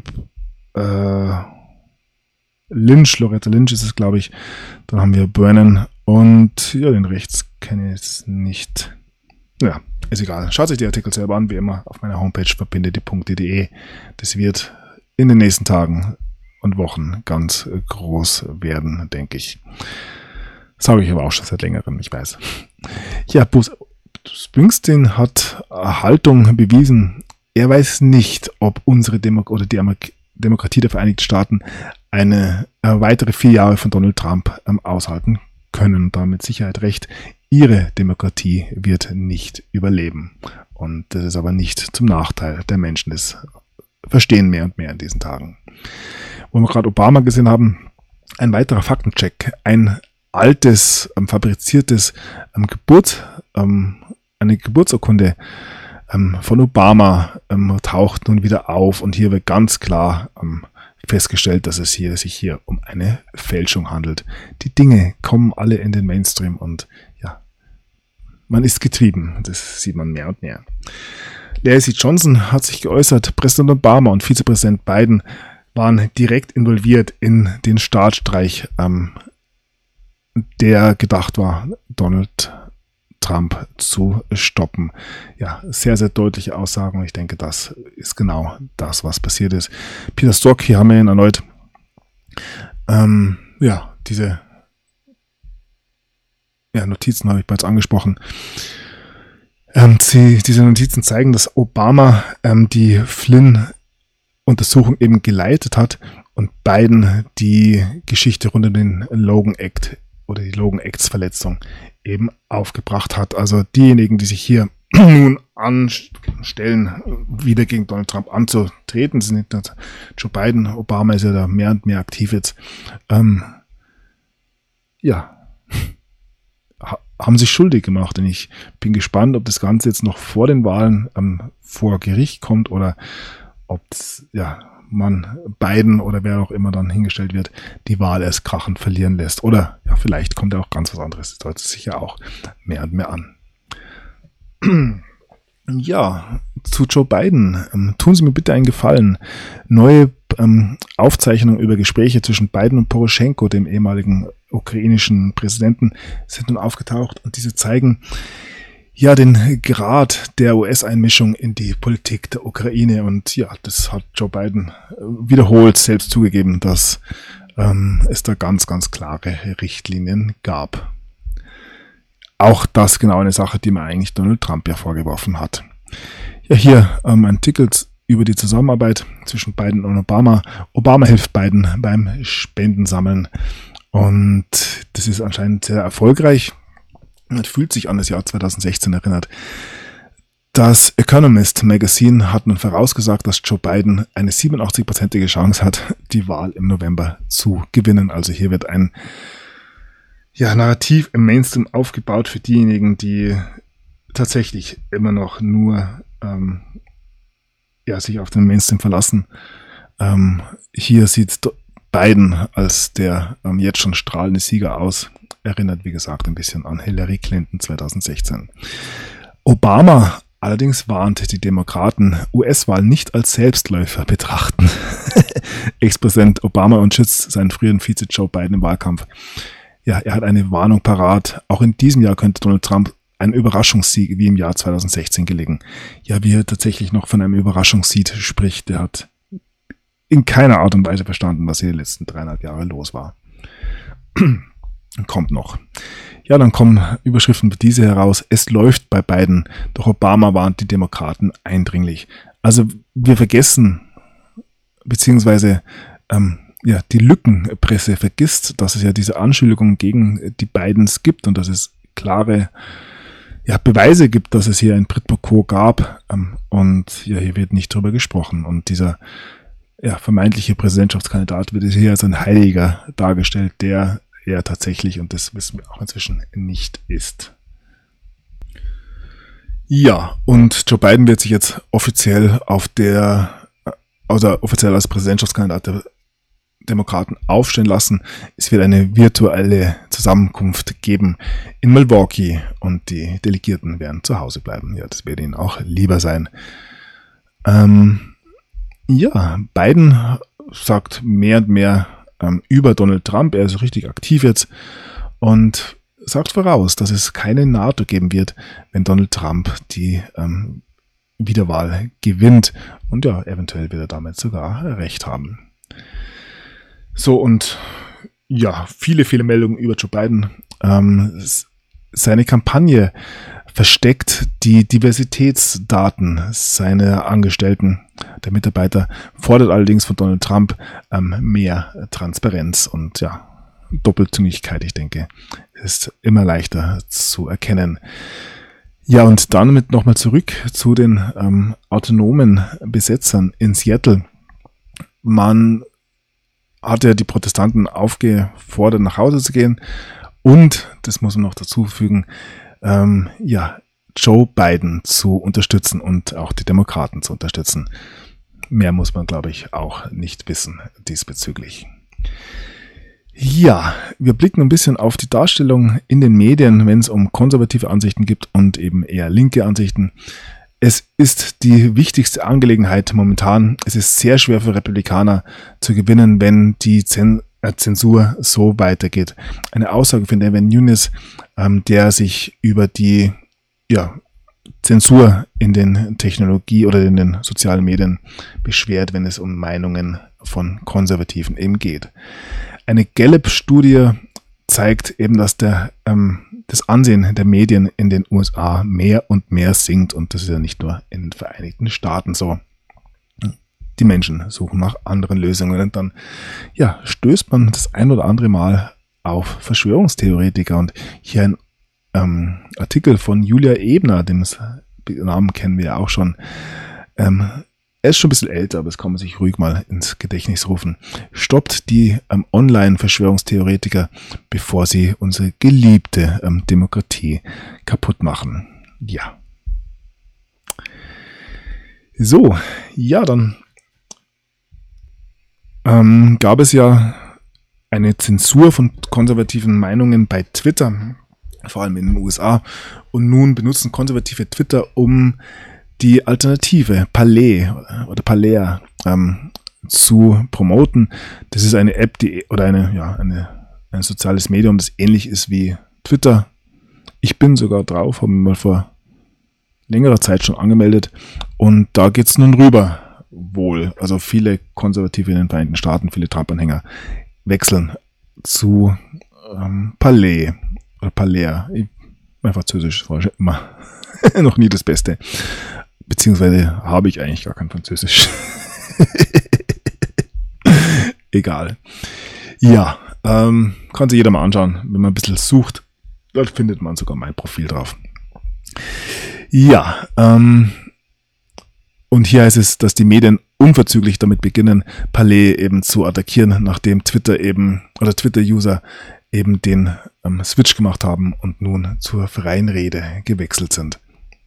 Loretta Lynch ist es, glaube ich. Dann haben wir Brennan und den rechts kenne ich jetzt nicht. Ja, ist egal. Schaut euch die Artikel selber an, wie immer, auf meiner Homepage verbindete.de. Das wird in den nächsten Tagen und Wochen ganz groß werden, denke ich. Sage ich aber auch schon seit längerem, ich weiß. Ja, Bruce Springsteen hat Haltung bewiesen. Er weiß nicht, ob unsere die Demokratie der Vereinigten Staaten eine weitere 4 Jahre von Donald Trump aushalten können. Und da mit Sicherheit recht. Ihre Demokratie wird nicht überleben. Und das ist aber nicht zum Nachteil der Menschen. Das verstehen mehr und mehr in diesen Tagen. Wo wir gerade Obama gesehen haben, ein weiterer Faktencheck. Ein altes, fabriziertes eine Geburtsurkunde von Obama taucht nun wieder auf. Und hier wird ganz klar festgestellt, dass es sich hier um eine Fälschung handelt. Die Dinge kommen alle in den Mainstream und man ist getrieben. Das sieht man mehr und mehr. Lacy Johnson hat sich geäußert, Präsident Obama und Vizepräsident Biden waren direkt involviert in den Staatsstreich, der gedacht war, Donald Trump zu stoppen. Ja, sehr, sehr deutliche Aussagen. Ich denke, das ist genau das, was passiert ist. Peter Strzok, hier haben wir ihn erneut. Diese Notizen habe ich bereits angesprochen. Diese Notizen zeigen, dass Obama die Flynn-Untersuchung eben geleitet hat und Biden die Geschichte rund um den Logan Act oder die Logan Acts Verletzung eben aufgebracht hat. Also diejenigen, die sich hier nun anstellen, wieder gegen Donald Trump anzutreten, sind nicht nur Joe Biden, Obama ist ja da mehr und mehr aktiv jetzt, haben sich schuldig gemacht. Und ich bin gespannt, ob das Ganze jetzt noch vor den Wahlen vor Gericht kommt oder ob man Biden oder wer auch immer dann hingestellt wird, die Wahl erst krachend verlieren lässt. Oder vielleicht kommt ja auch ganz was anderes. Das deutet sich ja auch mehr und mehr an. Ja, zu Joe Biden. Tun Sie mir bitte einen Gefallen. Neue Aufzeichnungen über Gespräche zwischen Biden und Poroschenko, dem ehemaligen ukrainischen Präsidenten, sind nun aufgetaucht und diese zeigen den Grad der US-Einmischung in die Politik der Ukraine. Und das hat Joe Biden wiederholt selbst zugegeben, dass es da ganz, ganz klare Richtlinien gab. Auch das genau eine Sache, die man eigentlich Donald Trump ja vorgeworfen hat. Ja, hier ein Ticket über die Zusammenarbeit zwischen Biden und Obama. Obama hilft Biden beim Spendensammeln und das ist anscheinend sehr erfolgreich. Man fühlt sich an das Jahr 2016 erinnert. Das Economist Magazine hat nun vorausgesagt, dass Joe Biden eine 87%ige Chance hat, die Wahl im November zu gewinnen. Also hier wird ein Narrativ im Mainstream aufgebaut für diejenigen, die tatsächlich immer noch nur sich auf den Mainstream verlassen. Hier sieht Biden als der jetzt schon strahlende Sieger aus. Erinnert, wie gesagt, ein bisschen an Hillary Clinton 2016. Obama allerdings warnt die Demokraten, US-Wahl nicht als Selbstläufer betrachten. Ex-Präsident Obama unterstützt seinen früheren Vize Joe Biden im Wahlkampf. Ja, er hat eine Warnung parat. Auch in diesem Jahr könnte Donald Trump einen Überraschungssieg wie im Jahr 2016 gelingen. Ja, wie er tatsächlich noch von einem Überraschungssieg spricht, der hat in keiner Art und Weise verstanden, was hier die letzten 3,5 Jahre los war. Kommt noch. Ja, dann kommen Überschriften wie diese heraus. Es läuft bei Biden, doch Obama warnt die Demokraten eindringlich. Also wir vergessen, beziehungsweise die Lückenpresse vergisst, dass es ja diese Anschuldigungen gegen die Bidens gibt und dass es klare Beweise gibt, dass es hier ein Quid pro quo gab und hier wird nicht drüber gesprochen und dieser vermeintliche Präsidentschaftskandidat wird hier als ein Heiliger dargestellt, der er tatsächlich, und das wissen wir auch inzwischen, nicht ist. Ja, und Joe Biden wird sich jetzt offiziell offiziell als Präsidentschaftskandidat der Demokraten aufstellen lassen. Es wird eine virtuelle Zusammenkunft geben in Milwaukee und die Delegierten werden zu Hause bleiben. Ja, das wird ihnen auch lieber sein. Biden sagt mehr und mehr über Donald Trump. Er ist richtig aktiv jetzt und sagt voraus, dass es keine NATO geben wird, wenn Donald Trump die Wiederwahl gewinnt. Und eventuell wird er damit sogar recht haben. So, und viele, viele Meldungen über Joe Biden. Seine Kampagne versteckt die Diversitätsdaten seiner Angestellten, der Mitarbeiter, fordert allerdings von Donald Trump mehr Transparenz und Doppelzüngigkeit, ich denke, ist immer leichter zu erkennen. Ja, und dann nochmal zurück zu den autonomen Besetzern in Seattle. Man hat ja die Protestanten aufgefordert, nach Hause zu gehen und, das muss man noch dazu fügen, Joe Biden zu unterstützen und auch die Demokraten zu unterstützen. Mehr muss man, glaube ich, auch nicht wissen diesbezüglich. Ja, wir blicken ein bisschen auf die Darstellung in den Medien, wenn es um konservative Ansichten geht und eben eher linke Ansichten. Es ist die wichtigste Angelegenheit momentan. Es ist sehr schwer für Republikaner zu gewinnen, wenn die Zensur so weitergeht. Eine Aussage von Devin Nunes, der sich über die Zensur in den Technologie- oder in den sozialen Medien beschwert, wenn es um Meinungen von Konservativen eben geht. Eine Gallup-Studie zeigt eben, dass das Ansehen der Medien in den USA mehr und mehr sinkt. Und das ist ja nicht nur in den Vereinigten Staaten so. Die Menschen suchen nach anderen Lösungen und dann stößt man das ein oder andere Mal auf Verschwörungstheoretiker. Und hier ein Artikel von Julia Ebner, den Namen kennen wir ja auch schon. Er ist schon ein bisschen älter, aber das kann man sich ruhig mal ins Gedächtnis rufen. Stoppt die Online-Verschwörungstheoretiker, bevor sie unsere geliebte Demokratie kaputt machen. Ja. So, dann gab es ja eine Zensur von konservativen Meinungen bei Twitter, vor allem in den USA. Und nun benutzen Konservative Twitter, um die Alternative Parler zu promoten. Das ist eine App, ein soziales Medium, das ähnlich ist wie Twitter. Ich bin sogar drauf, habe mich mal vor längerer Zeit schon angemeldet und da geht es nun rüber. Wohl, also viele Konservative in den Vereinigten Staaten, viele Trump-Anhänger wechseln zu Parler oder Parler. Mein Französisch war schon immer noch nie das Beste. Beziehungsweise habe ich eigentlich gar kein Französisch. Egal. Ja, kann sich jeder mal anschauen, wenn man ein bisschen sucht. Dort findet man sogar mein Profil drauf. Ja, und hier heißt es, dass die Medien unverzüglich damit beginnen, Parler eben zu attackieren, nachdem Twitter-User eben den Switch gemacht haben und nun zur freien Rede gewechselt sind.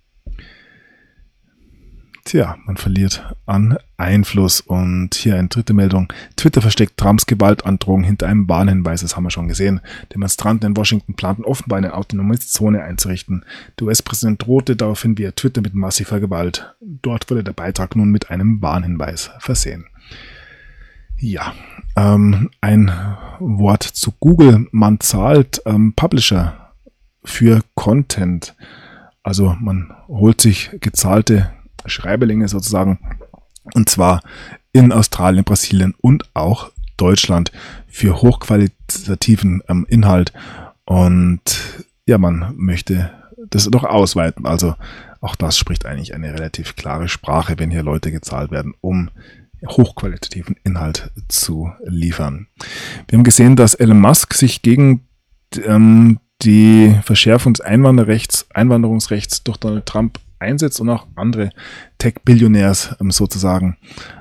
Tja, man verliert an Einfluss. Und hier eine dritte Meldung. Twitter versteckt Trumps Gewaltandrohung hinter einem Warnhinweis. Das haben wir schon gesehen. Demonstranten in Washington planten offenbar eine autonome Zone einzurichten. Der US-Präsident drohte daraufhin via Twitter mit massiver Gewalt. Dort wurde der Beitrag nun mit einem Warnhinweis versehen. Ja, ein Wort zu Google. Man zahlt Publisher für Content. Also man holt sich gezahlte Schreiberlinge sozusagen, und zwar in Australien, Brasilien und auch Deutschland für hochqualitativen Inhalt, und man möchte das noch ausweiten, also auch das spricht eigentlich eine relativ klare Sprache, wenn hier Leute gezahlt werden, um hochqualitativen Inhalt zu liefern. Wir haben gesehen, dass Elon Musk sich gegen die Verschärfung des Einwanderungsrechts durch Donald Trump einsetzt und auch andere Tech-Billionärs sozusagen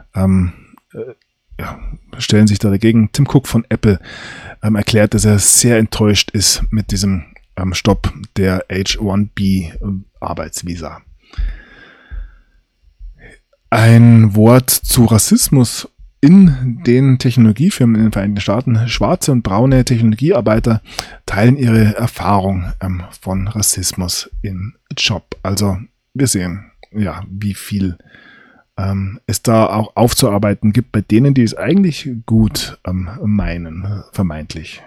stellen sich da dagegen. Tim Cook von Apple erklärt, dass er sehr enttäuscht ist mit diesem Stopp der H-1B-Arbeitsvisa. Ein Wort zu Rassismus in den Technologiefirmen in den Vereinigten Staaten. Schwarze und braune Technologiearbeiter teilen ihre Erfahrung von Rassismus im Job. Also wir sehen, wie viel es da auch aufzuarbeiten gibt bei denen, die es eigentlich gut meinen, vermeintlich.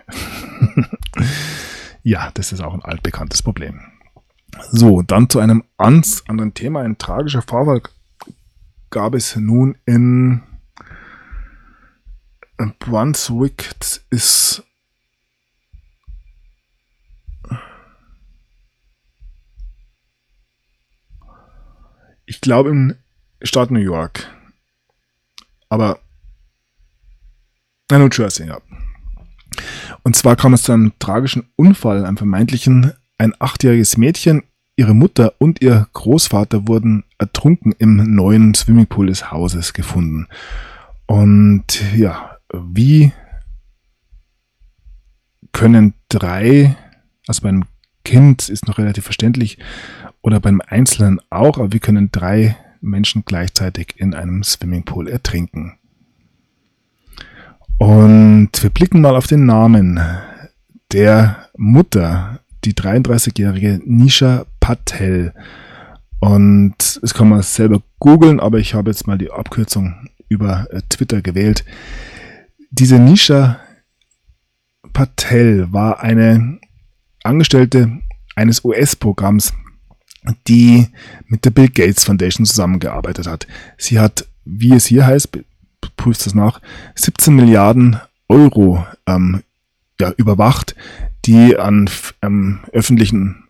Ja, das ist auch ein altbekanntes Problem. So, dann zu einem anderen Thema. Ein tragischer Vorfall gab es nun in Brunswick. Das ist ich glaube im Staat New York. Aber New Jersey, ja. Und zwar kam es zu einem tragischen Unfall, einem vermeintlichen. Ein 8-jähriges Mädchen, ihre Mutter und ihr Großvater wurden ertrunken im neuen Swimmingpool des Hauses gefunden. Und wie können also beim Kind ist noch relativ verständlich, oder beim Einzelnen auch, aber wie können 3 Menschen gleichzeitig in einem Swimmingpool ertrinken? Und wir blicken mal auf den Namen der Mutter, die 33-jährige Nisha Patel. Und das kann man selber googeln, aber ich habe jetzt mal die Abkürzung über Twitter gewählt. Diese Nisha Patel war eine Angestellte eines US-Programms, die mit der Bill Gates Foundation zusammengearbeitet hat. Sie hat, wie es hier heißt, prüft das nach, 17 Milliarden Euro überwacht, die an öffentlichen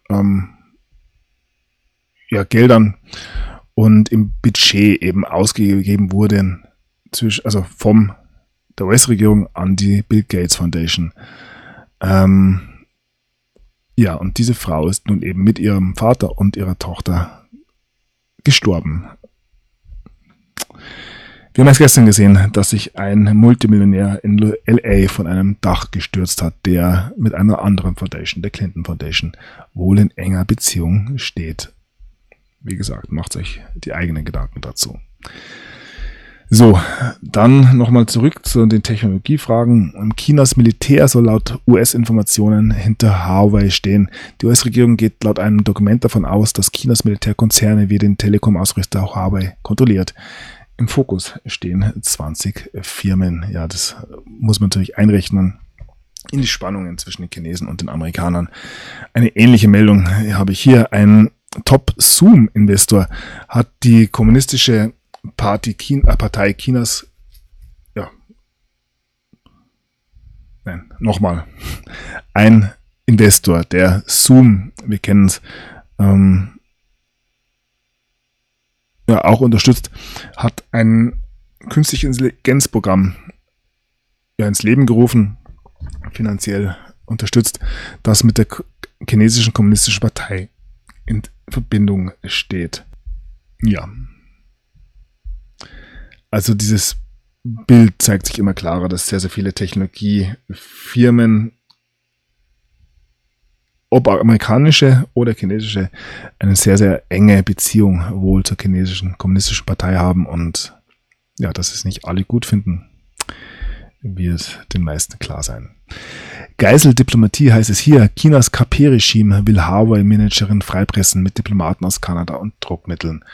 Geldern und im Budget eben ausgegeben wurden, also von der US-Regierung an die Bill Gates Foundation. Und diese Frau ist nun eben mit ihrem Vater und ihrer Tochter gestorben. Wir haben erst gestern gesehen, dass sich ein Multimillionär in LA von einem Dach gestürzt hat, der mit einer anderen Foundation, der Clinton Foundation, wohl in enger Beziehung steht. Wie gesagt, macht euch die eigenen Gedanken dazu. So, dann nochmal zurück zu den Technologiefragen. Chinas Militär soll laut US-Informationen hinter Huawei stehen. Die US-Regierung geht laut einem Dokument davon aus, dass Chinas Militär Konzerne wie den Telekom-Ausrüster Huawei kontrolliert. Im Fokus stehen 20 Firmen. Ja, das muss man natürlich einrechnen in die Spannungen zwischen den Chinesen und den Amerikanern. Eine ähnliche Meldung habe ich hier. Ein Top-Zoom-Investor hat die kommunistische Partei Chinas, ein Investor, der Zoom, wir kennen es, auch unterstützt, hat ein künstliches Intelligenzprogramm ins Leben gerufen, finanziell unterstützt, das mit der chinesischen kommunistischen Partei in Verbindung steht. Ja. Also dieses Bild zeigt sich immer klarer, dass sehr, sehr viele Technologiefirmen, ob amerikanische oder chinesische, eine sehr, sehr enge Beziehung wohl zur chinesischen kommunistischen Partei haben und ja, dass es nicht alle gut finden, wird den meisten klar sein. Geiseldiplomatie heißt es hier. Chinas KP-Regime will Huawei-Managerin freipressen mit Diplomaten aus Kanada und Druckmitteln.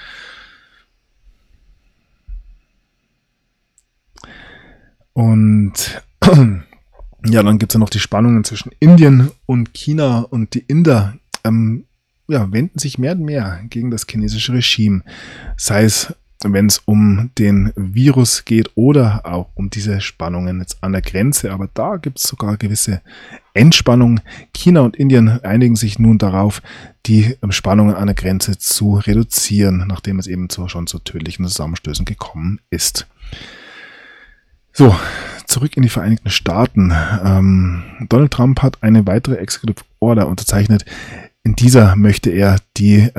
Und ja, dann gibt es ja noch die Spannungen zwischen Indien und China, und die Inder wenden sich mehr und mehr gegen das chinesische Regime, sei es, wenn es um den Virus geht oder auch um diese Spannungen jetzt an der Grenze. Aber da gibt es sogar gewisse Entspannung. China und Indien einigen sich nun darauf, die Spannungen an der Grenze zu reduzieren, nachdem es eben schon zu tödlichen Zusammenstößen gekommen ist. So, zurück in die Vereinigten Staaten. Donald Trump hat eine weitere Executive Order unterzeichnet. In dieser möchte er die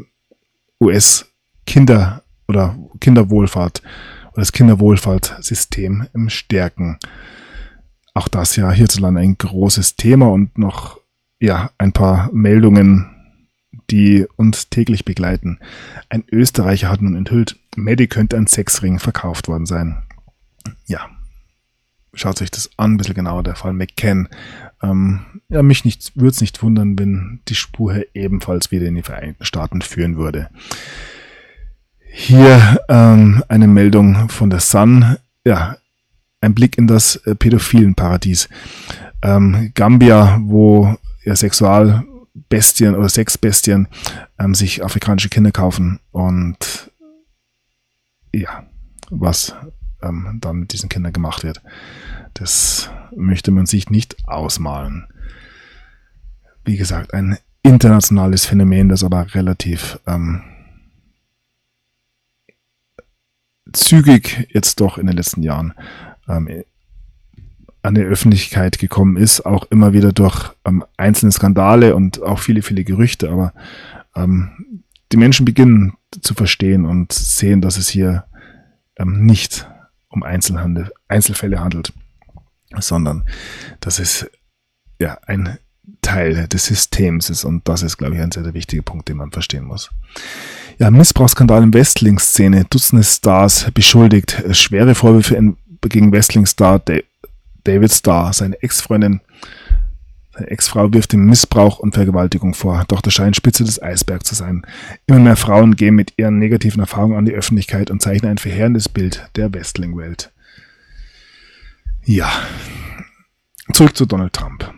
US-Kinder- oder Kinderwohlfahrt oder das Kinderwohlfahrtssystem stärken. Auch das ja hierzulande ein großes Thema und noch ein paar Meldungen, die uns täglich begleiten. Ein Österreicher hat nun enthüllt, Maddie könnte ein Sexring verkauft worden sein. Ja, schaut euch das an, ein bisschen genauer, der Fall McCann. Mich würde es nicht wundern, wenn die Spur ebenfalls wieder in die Vereinigten Staaten führen würde. Hier eine Meldung von der Sun. Ja, ein Blick in das Pädophilenparadies. Gambia, wo Sexualbestien oder Sexbestien sich afrikanische Kinder kaufen und was dann mit diesen Kindern gemacht wird. Das möchte man sich nicht ausmalen. Wie gesagt, ein internationales Phänomen, das aber relativ zügig jetzt doch in den letzten Jahren an die Öffentlichkeit gekommen ist, auch immer wieder durch einzelne Skandale und auch viele, viele Gerüchte, aber die Menschen beginnen zu verstehen und sehen, dass es hier nicht um Einzelfälle handelt, sondern dass es ein Teil des Systems ist, und das ist, glaube ich, ein sehr, sehr wichtiger Punkt, den man verstehen muss. Ja, Missbrauchsskandal in Wrestling-Szene, Dutzende Stars beschuldigt, schwere Vorwürfe gegen Wrestling-Star David Starr. Seine Ex-Frau wirft ihm Missbrauch und Vergewaltigung vor, doch das scheint Spitze des Eisbergs zu sein. Immer mehr Frauen gehen mit ihren negativen Erfahrungen an die Öffentlichkeit und zeichnen ein verheerendes Bild der Wrestling-Welt. Ja, zurück zu Donald Trump.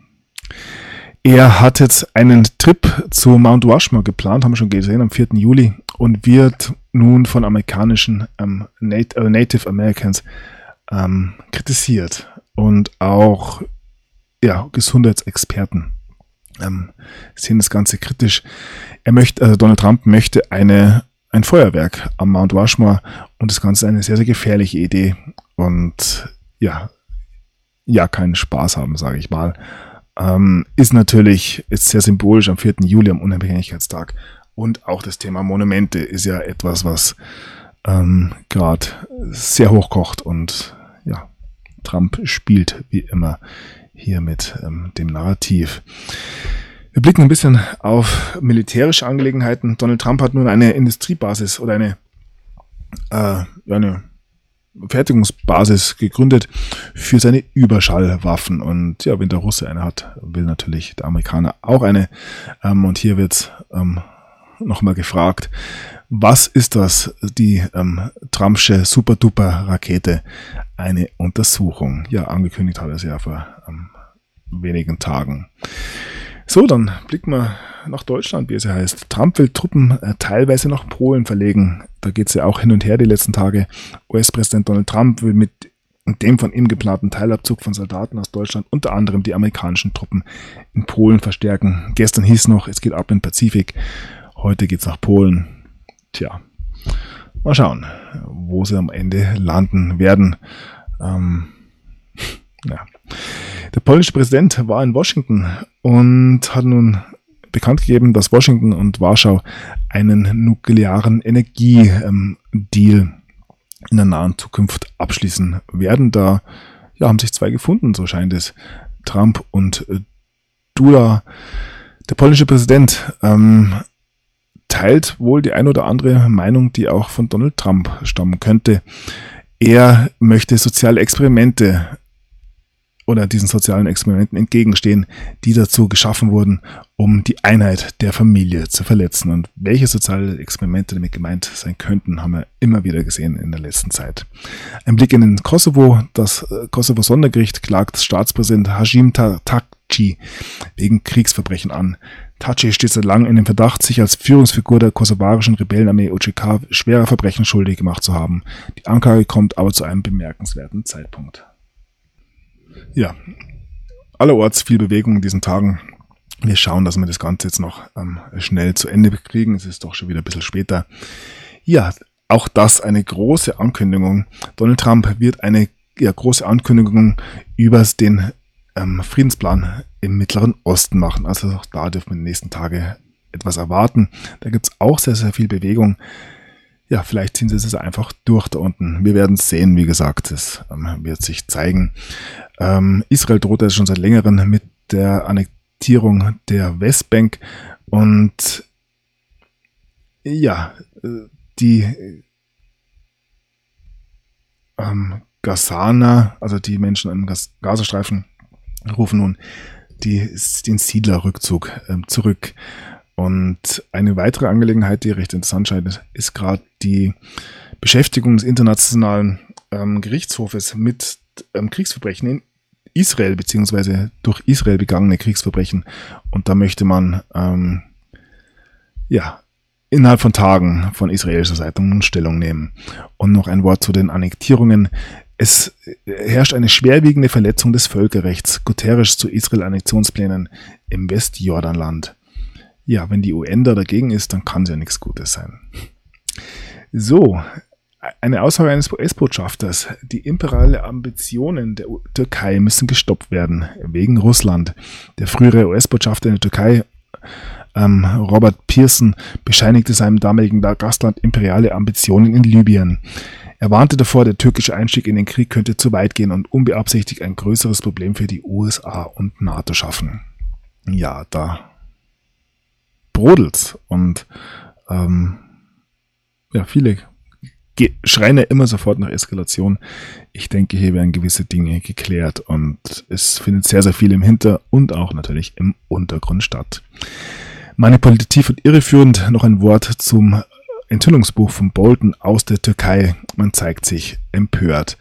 Er hat jetzt einen Trip zu Mount Rushmore geplant, haben wir schon gesehen, am 4. Juli, und wird nun von amerikanischen Native Americans kritisiert und auch Gesundheitsexperten sehen das Ganze kritisch. Donald Trump möchte ein Feuerwerk am Mount Rushmore und das Ganze ist eine sehr, sehr gefährliche Idee und keinen Spaß haben, sage ich mal. Ist sehr symbolisch am 4. Juli, am Unabhängigkeitstag. Und auch das Thema Monumente ist ja etwas, was gerade sehr hochkocht und Trump spielt wie immer hier mit dem Narrativ. Wir blicken ein bisschen auf militärische Angelegenheiten. Donald Trump hat nun eine Industriebasis oder eine Fertigungsbasis gegründet für seine Überschallwaffen. Und wenn der Russe eine hat, will natürlich der Amerikaner auch eine. Und hier wird nochmal gefragt, was ist das, die Trumpsche Super-Duper-Rakete? Eine Untersuchung. Ja, angekündigt hat er es ja vor wenigen Tagen. So, dann blicken wir nach Deutschland, wie es ja heißt. Trump will Truppen teilweise nach Polen verlegen. Da geht es ja auch hin und her die letzten Tage. US-Präsident Donald Trump will mit dem von ihm geplanten Teilabzug von Soldaten aus Deutschland unter anderem die amerikanischen Truppen in Polen verstärken. Gestern hieß noch, es geht ab in den Pazifik. Heute geht es nach Polen. Tja, mal schauen, wo sie am Ende landen werden. Der polnische Präsident war in Washington und hat nun bekannt gegeben, dass Washington und Warschau einen nuklearen Energiedeal in der nahen Zukunft abschließen werden. Da haben sich zwei gefunden, so scheint es. Trump und Duda. Der polnische Präsident teilt wohl die ein oder andere Meinung, die auch von Donald Trump stammen könnte. Er möchte soziale Experimente oder diesen sozialen Experimenten entgegenstehen, die dazu geschaffen wurden, um die Einheit der Familie zu verletzen. Und welche soziale Experimente damit gemeint sein könnten, haben wir immer wieder gesehen in der letzten Zeit. Ein Blick in den Kosovo. Das Kosovo-Sondergericht klagt Staatspräsident Hashim Thaçi wegen Kriegsverbrechen an. Thaçi steht seit langem in dem Verdacht, sich als Führungsfigur der kosovarischen Rebellenarmee UÇK schwerer Verbrechen schuldig gemacht zu haben. Die Anklage kommt aber zu einem bemerkenswerten Zeitpunkt. Ja, allerorts viel Bewegung in diesen Tagen. Wir schauen, dass wir das Ganze jetzt noch schnell zu Ende kriegen. Es ist doch schon wieder ein bisschen später. Ja, auch das eine große Ankündigung. Donald Trump wird eine große Ankündigung über den Friedensplan im Mittleren Osten machen. Also auch da dürfen wir in den nächsten Tagen etwas erwarten. Da gibt es auch sehr, sehr viel Bewegung. Ja, vielleicht ziehen sie es einfach durch da unten. Wir werden es sehen, wie gesagt, es wird sich zeigen. Israel droht ja schon seit längerem mit der Annektierung der Westbank und die Gazaner, also die Menschen im Gazastreifen, rufen nun den Siedlerrückzug zurück. Und eine weitere Angelegenheit, die recht interessant scheint, ist gerade die Beschäftigung des Internationalen Gerichtshofes mit Kriegsverbrechen in Israel, beziehungsweise durch Israel begangene Kriegsverbrechen. Und da möchte man innerhalb von Tagen von israelischer Seite nun Stellung nehmen. Und noch ein Wort zu den Annektierungen. Es herrscht eine schwerwiegende Verletzung des Völkerrechts. Guterres zu Israel-Annexionsplänen im Westjordanland. Ja, wenn die UN da dagegen ist, dann kann es ja nichts Gutes sein. So, eine Aussage eines US-Botschafters. Die imperialen Ambitionen der Türkei müssen gestoppt werden, wegen Russland. Der frühere US-Botschafter in der Türkei, Robert Pearson, bescheinigte seinem damaligen Gastland imperiale Ambitionen in Libyen. Er warnte davor, der türkische Einstieg in den Krieg könnte zu weit gehen und unbeabsichtigt ein größeres Problem für die USA und NATO schaffen. Ja, da brodelt und viele schreien ja immer sofort nach Eskalation. Ich denke, hier werden gewisse Dinge geklärt und es findet sehr, sehr viel im Hinter- und auch natürlich im Untergrund statt. Manipulativ und irreführend noch ein Wort zum Enthüllungsbuch von Bolton aus der Türkei. Man zeigt sich empört.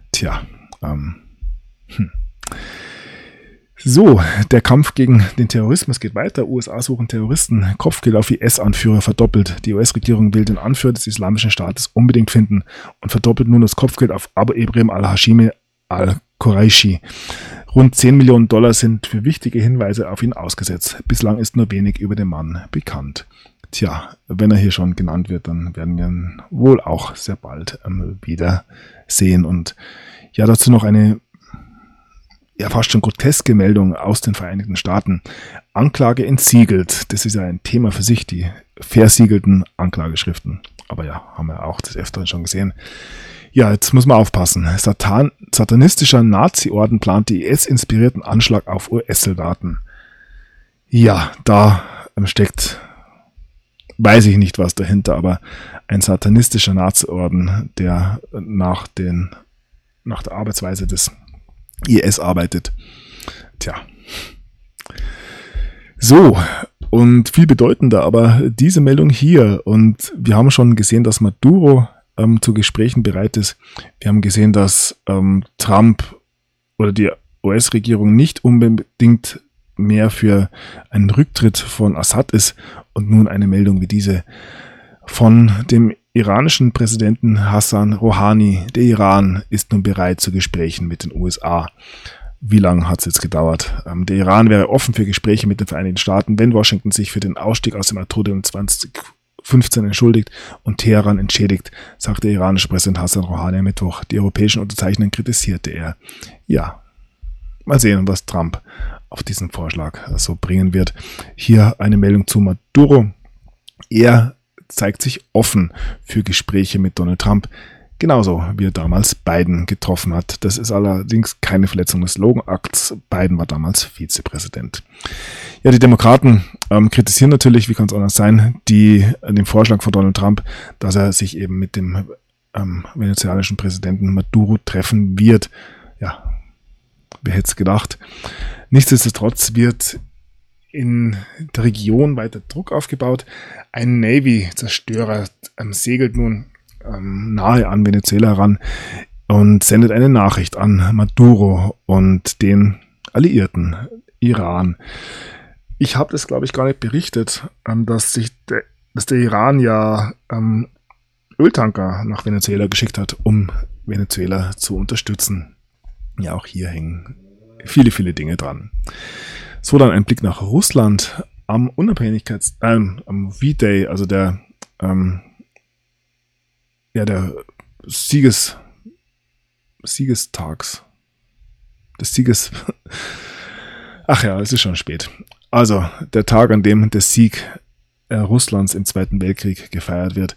So, der Kampf gegen den Terrorismus geht weiter. USA suchen Terroristen. Kopfgeld auf IS-Anführer verdoppelt. Die US-Regierung will den Anführer des Islamischen Staates unbedingt finden und verdoppelt nun das Kopfgeld auf Abu Ibrahim al-Hashimi al-Quraishi. Rund 10 Millionen Dollar sind für wichtige Hinweise auf ihn ausgesetzt. Bislang ist nur wenig über den Mann bekannt. Tja, wenn er hier schon genannt wird, dann werden wir ihn wohl auch sehr bald wieder sehen. Und ja, dazu noch eine ja fast schon groteske Meldung aus den Vereinigten Staaten. Anklage entsiegelt. Das ist ja ein Thema für sich, die versiegelten Anklageschriften. Aber ja, haben wir auch des Öfteren schon gesehen. Ja, jetzt muss man aufpassen. Satanistischer Nazi-Orden plant die IS-inspirierten Anschlag auf US-Soldaten. Ja, da steckt, weiß ich nicht, was dahinter, aber ein satanistischer Nazi-Orden, der nach der Arbeitsweise des IS arbeitet. Tja. So, und viel bedeutender aber diese Meldung hier. Und wir haben schon gesehen, dass Maduro zu Gesprächen bereit ist. Wir haben gesehen, dass Trump oder die US-Regierung nicht unbedingt mehr für einen Rücktritt von Assad ist. Und nun eine Meldung wie diese von dem iranischen Präsidenten Hassan Rouhani. Der Iran ist nun bereit zu Gesprächen mit den USA. Wie lange hat es jetzt gedauert? Der Iran wäre offen für Gespräche mit den Vereinigten Staaten, wenn Washington sich für den Ausstieg aus dem Atomdeal 2015 entschuldigt und Teheran entschädigt, sagte der iranische Präsident Hassan Rouhani am Mittwoch. Die europäischen Unterzeichner kritisierte er. Ja, mal sehen, was Trump auf diesen Vorschlag so bringen wird. Hier eine Meldung zu Maduro. Er zeigt sich offen für Gespräche mit Donald Trump, genauso wie er damals Biden getroffen hat. Das ist allerdings keine Verletzung des Logan-Akts. Biden war damals Vizepräsident. Ja, die Demokraten kritisieren natürlich, wie kann es anders sein, den Vorschlag von Donald Trump, dass er sich eben mit dem venezolanischen Präsidenten Maduro treffen wird. Ja, wer hätte es gedacht. Nichtsdestotrotz wird in der Region weiter Druck aufgebaut. Ein Navy-Zerstörer segelt nun nahe an Venezuela heran und sendet eine Nachricht an Maduro und den Alliierten Iran. Ich habe das, glaube ich, gar nicht berichtet, dass der Iran ja Öltanker nach Venezuela geschickt hat, um Venezuela zu unterstützen. Ja, auch hier hängen viele, viele Dinge dran. So, dann ein Blick nach Russland am am V-Day, also der Siegestags. Des Sieges. Ach ja, es ist schon spät. Also, der Tag, an dem der Sieg Russlands im Zweiten Weltkrieg gefeiert wird.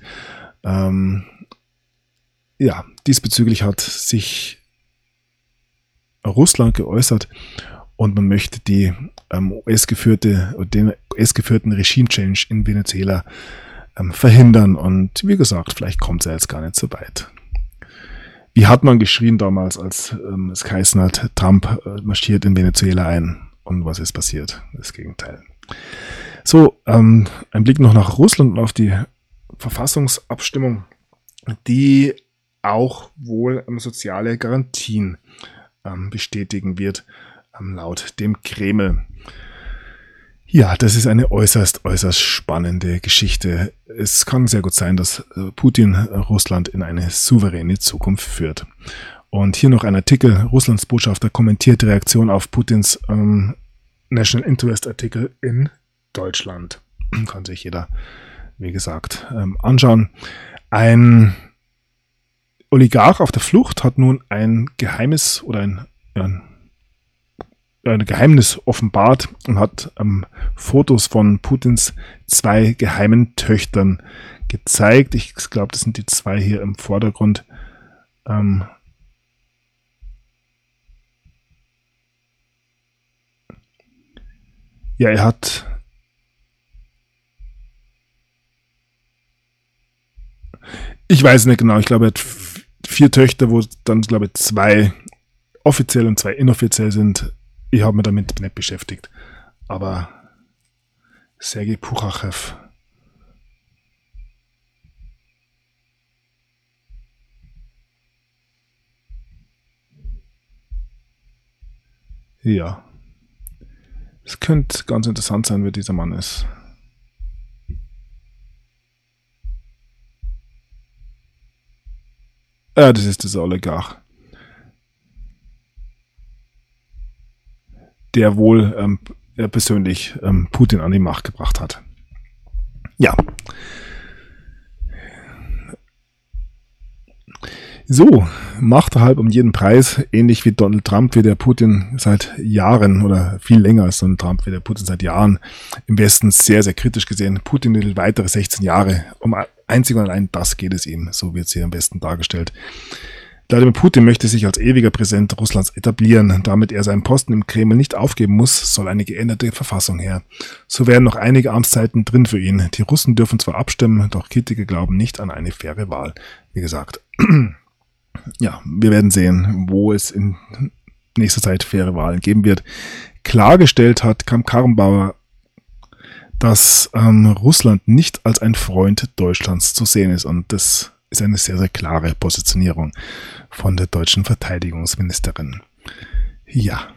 Diesbezüglich hat sich Russland geäußert und man möchte den US-geführten Regime-Change in Venezuela verhindern. Und wie gesagt, vielleicht kommt es ja jetzt gar nicht so weit. Wie hat man geschrien damals, als es geheißen hat, Trump marschiert in Venezuela ein? Und was ist passiert? Das Gegenteil. So, ein Blick noch nach Russland und auf die Verfassungsabstimmung, die auch wohl soziale Garantien bestätigen wird, laut dem Kreml. Ja, das ist eine äußerst spannende Geschichte. Es kann sehr gut sein, dass Putin Russland in eine souveräne Zukunft führt. Und hier noch ein Artikel. Russlands Botschafter kommentiert die Reaktion auf Putins National Interest Artikel in Deutschland. Kann sich jeder, wie gesagt, anschauen. Ein Oligarch auf der Flucht hat nun ein Geheimnis oder ein Geheimnis offenbart und hat Fotos von Putins 2 geheimen Töchtern gezeigt. Ich glaube, das sind die 2 hier im Vordergrund. Ja, er hat ich weiß nicht genau, ich glaube, er hat 4 Töchter, wo dann, glaube ich, 2 offiziell und 2 inoffiziell sind. Ich habe mich damit nicht beschäftigt. Aber Sergei Puchachew. Ja. Es könnte ganz interessant sein, wer dieser Mann ist. Ja, das ist dieser Oligarch. der wohl persönlich Putin an die Macht gebracht hat. Ja. So, Machterhalt um jeden Preis, ähnlich wie Donald Trump, wie der Putin seit Jahren oder viel länger als Donald Trump, wie der Putin seit Jahren im Westen sehr, sehr kritisch gesehen. Putin will weitere 16 Jahre, um einzig und allein das geht es ihm, so wird es hier am besten dargestellt. Wladimir Putin möchte sich als ewiger Präsident Russlands etablieren. Damit er seinen Posten im Kreml nicht aufgeben muss, soll eine geänderte Verfassung her. So wären noch einige Amtszeiten drin für ihn. Die Russen dürfen zwar abstimmen, doch Kritiker glauben nicht an eine faire Wahl. Wie gesagt, ja, wir werden sehen, wo es in nächster Zeit faire Wahlen geben wird. Klargestellt hat Kramp-Karrenbauer, dass Russland nicht als ein Freund Deutschlands zu sehen ist. Und das ist eine sehr, sehr klare Positionierung von der deutschen Verteidigungsministerin. Ja,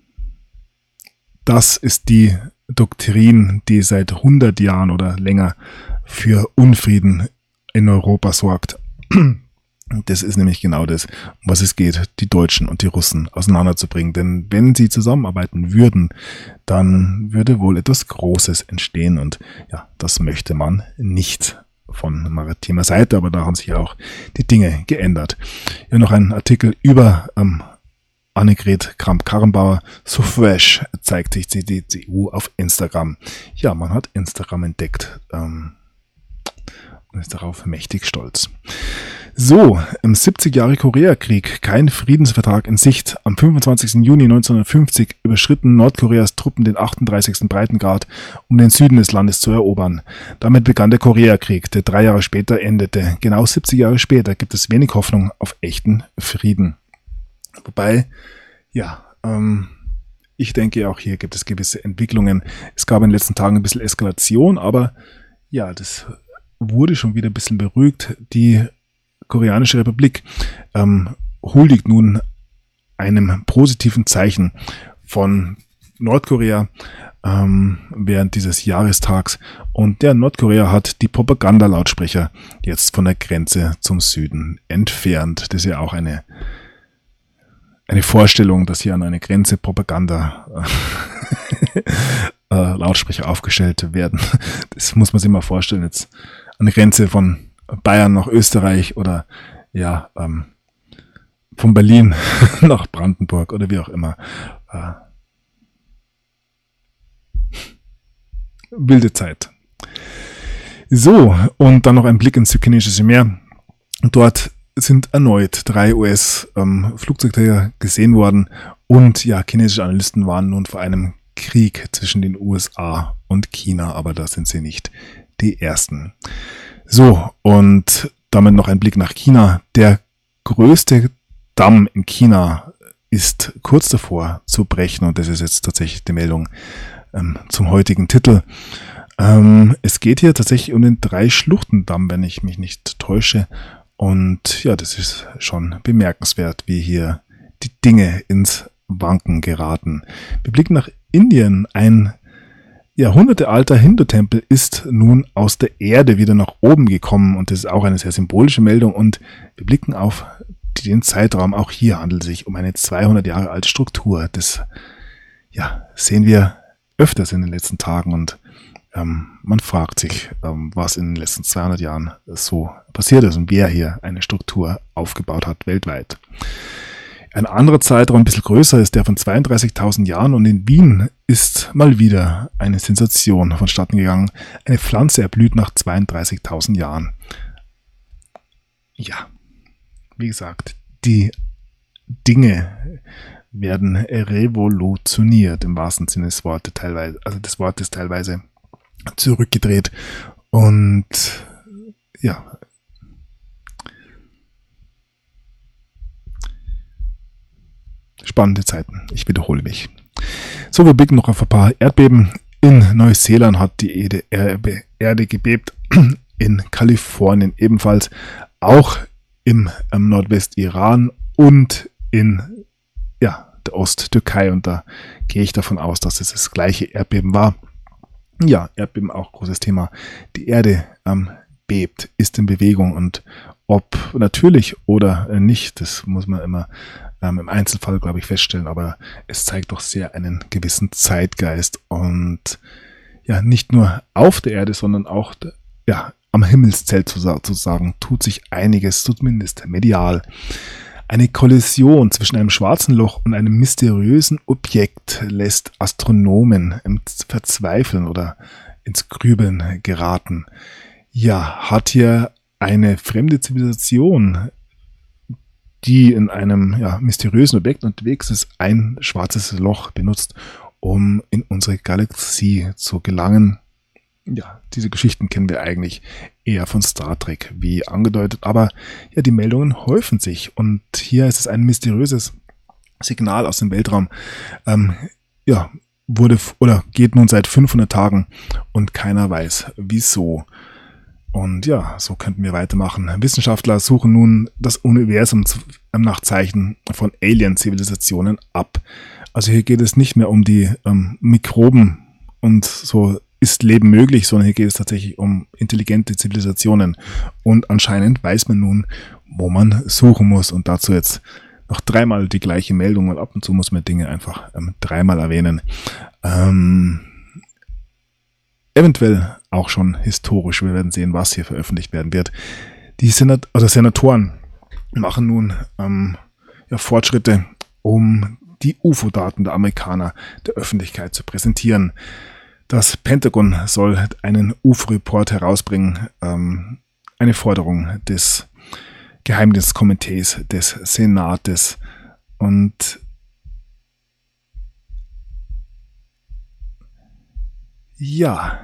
das ist die Doktrin, die seit 100 Jahren oder länger für Unfrieden in Europa sorgt. Das ist nämlich genau das, um was es geht, die Deutschen und die Russen auseinanderzubringen. Denn wenn sie zusammenarbeiten würden, dann würde wohl etwas Großes entstehen. Und ja, das möchte man nicht von maritimer Seite, aber da haben sich auch die Dinge geändert. Hier noch ein Artikel über Annegret Kramp-Karrenbauer. So fresh zeigt sich die CDU auf Instagram. Ja, man hat Instagram entdeckt und ist darauf mächtig stolz. So, im 70 Jahre Koreakrieg, kein Friedensvertrag in Sicht. Am 25. Juni 1950 überschritten Nordkoreas Truppen den 38. Breitengrad, um den Süden des Landes zu erobern. Damit begann der Koreakrieg, der 3 Jahre später endete. Genau 70 Jahre später gibt es wenig Hoffnung auf echten Frieden. Wobei, ja, ich denke auch hier gibt es gewisse Entwicklungen. Es gab in den letzten Tagen ein bisschen Eskalation, aber ja, das wurde schon wieder ein bisschen beruhigt. Die Koreanische Republik huldigt nun einem positiven Zeichen von Nordkorea während dieses Jahrestags. Und der Nordkorea hat die Propagandalautsprecher jetzt von der Grenze zum Süden entfernt. Das ist ja auch eine Vorstellung, dass hier an eine Grenze Propaganda Lautsprecher aufgestellt werden. Das muss man sich mal vorstellen. Jetzt an der Grenze von Bayern nach Österreich oder ja, von Berlin nach Brandenburg oder wie auch immer. Wilde Zeit. So, und dann noch ein Blick ins Südchinesische Meer. Dort sind erneut 3 US-Flugzeugträger gesehen worden und ja, chinesische Analysten waren nun vor einem Krieg zwischen den USA und China, aber da sind sie nicht die Ersten. So, und damit noch ein Blick nach China. Der größte Damm in China ist kurz davor zu brechen und das ist jetzt tatsächlich die Meldung zum heutigen Titel. Es geht hier tatsächlich um den 3-Schluchten-Damm, wenn ich mich nicht täusche. Und ja, das ist schon bemerkenswert, wie hier die Dinge ins Wanken geraten. Wir blicken nach Indien. Ein jahrhundertealter Hindu-Tempel ist nun aus der Erde wieder nach oben gekommen und das ist auch eine sehr symbolische Meldung und wir blicken auf den Zeitraum. Auch hier handelt es sich um eine 200 Jahre alte Struktur. Das ja, sehen wir öfters in den letzten Tagen und man fragt sich, was in den letzten 200 Jahren so passiert ist und wer hier eine Struktur aufgebaut hat weltweit. Ein anderer Zeitraum, ein bisschen größer, ist der von 32.000 Jahren und in Wien ist mal wieder eine Sensation vonstatten gegangen. Eine Pflanze erblüht nach 32.000 Jahren. Ja, wie gesagt, die Dinge werden revolutioniert im wahrsten Sinne des Wortes teilweise, also des Wortes teilweise zurückgedreht und ja, spannende Zeiten. Ich wiederhole mich. So, wir blicken noch auf ein paar Erdbeben. In Neuseeland hat die Erde gebebt. In Kalifornien ebenfalls. Auch im Nordwest-Iran und in der Osttürkei. Und da gehe ich davon aus, dass es das gleiche Erdbeben war. Ja, Erdbeben auch großes Thema. Die Erde bebt, ist in Bewegung und ob natürlich oder nicht, das muss man immer im Einzelfall, glaube ich, feststellen, aber es zeigt doch sehr einen gewissen Zeitgeist und ja, nicht nur auf der Erde, sondern auch ja, am Himmelszelt sozusagen tut sich einiges, zumindest medial. Eine Kollision zwischen einem schwarzen Loch und einem mysteriösen Objekt lässt Astronomen verzweifeln oder ins Grübeln geraten. Ja, hat hier eine fremde Zivilisation, die in einem mysteriösen Objekt unterwegs ist, ein schwarzes Loch benutzt, um in unsere Galaxie zu gelangen? Ja, diese Geschichten kennen wir eigentlich eher von Star Trek, wie angedeutet, aber ja, die Meldungen häufen sich und hier ist es ein mysteriöses Signal aus dem Weltraum, wurde oder geht nun seit 500 Tagen und keiner weiß wieso. Und ja, so könnten wir weitermachen. Wissenschaftler suchen nun das Universum nach Zeichen von Alien-Zivilisationen ab. Also hier geht es nicht mehr um die Mikroben und so ist Leben möglich, sondern hier geht es tatsächlich um intelligente Zivilisationen. Und anscheinend weiß man nun, wo man suchen muss. Und dazu jetzt noch dreimal die gleiche Meldung, weil ab und zu muss man Dinge einfach dreimal erwähnen. Eventuell auch schon historisch. Wir werden sehen, was hier veröffentlicht werden wird. Die Senatoren machen nun Fortschritte, um die UFO-Daten der Amerikaner der Öffentlichkeit zu präsentieren. Das Pentagon soll einen UFO-Report herausbringen, eine Forderung des Geheimdienstkomitees des Senates. Und ja,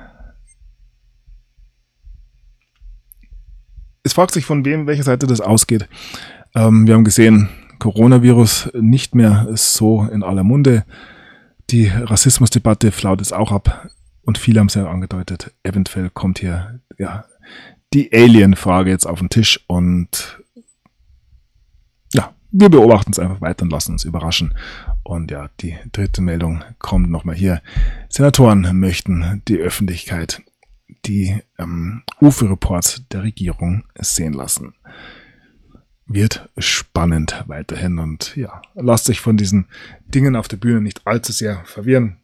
es fragt sich, von welcher Seite das ausgeht. Wir haben gesehen, Coronavirus nicht mehr so in aller Munde. Die Rassismusdebatte flaut es auch ab. Und viele haben es ja angedeutet, eventuell kommt hier die Alien-Frage jetzt auf den Tisch und ja, wir beobachten es einfach weiter und lassen uns überraschen. Und ja, die dritte Meldung kommt nochmal hier. Senatoren möchten die Öffentlichkeit die UFO-Reports der Regierung sehen lassen. Wird spannend weiterhin und ja, lasst euch von diesen Dingen auf der Bühne nicht allzu sehr verwirren.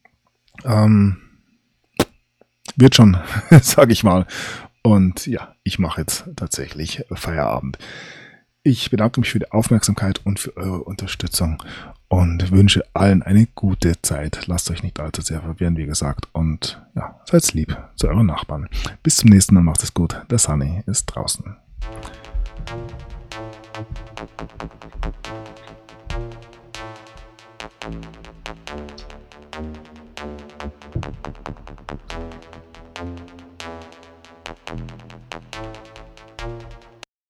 Wird schon, sage ich mal. Und ja, ich mache jetzt tatsächlich Feierabend. Ich bedanke mich für die Aufmerksamkeit und für eure Unterstützung und wünsche allen eine gute Zeit. Lasst euch nicht allzu sehr verwirren, wie gesagt. Und ja, seid lieb zu euren Nachbarn. Bis zum nächsten Mal, macht es gut. Der Sunny ist draußen.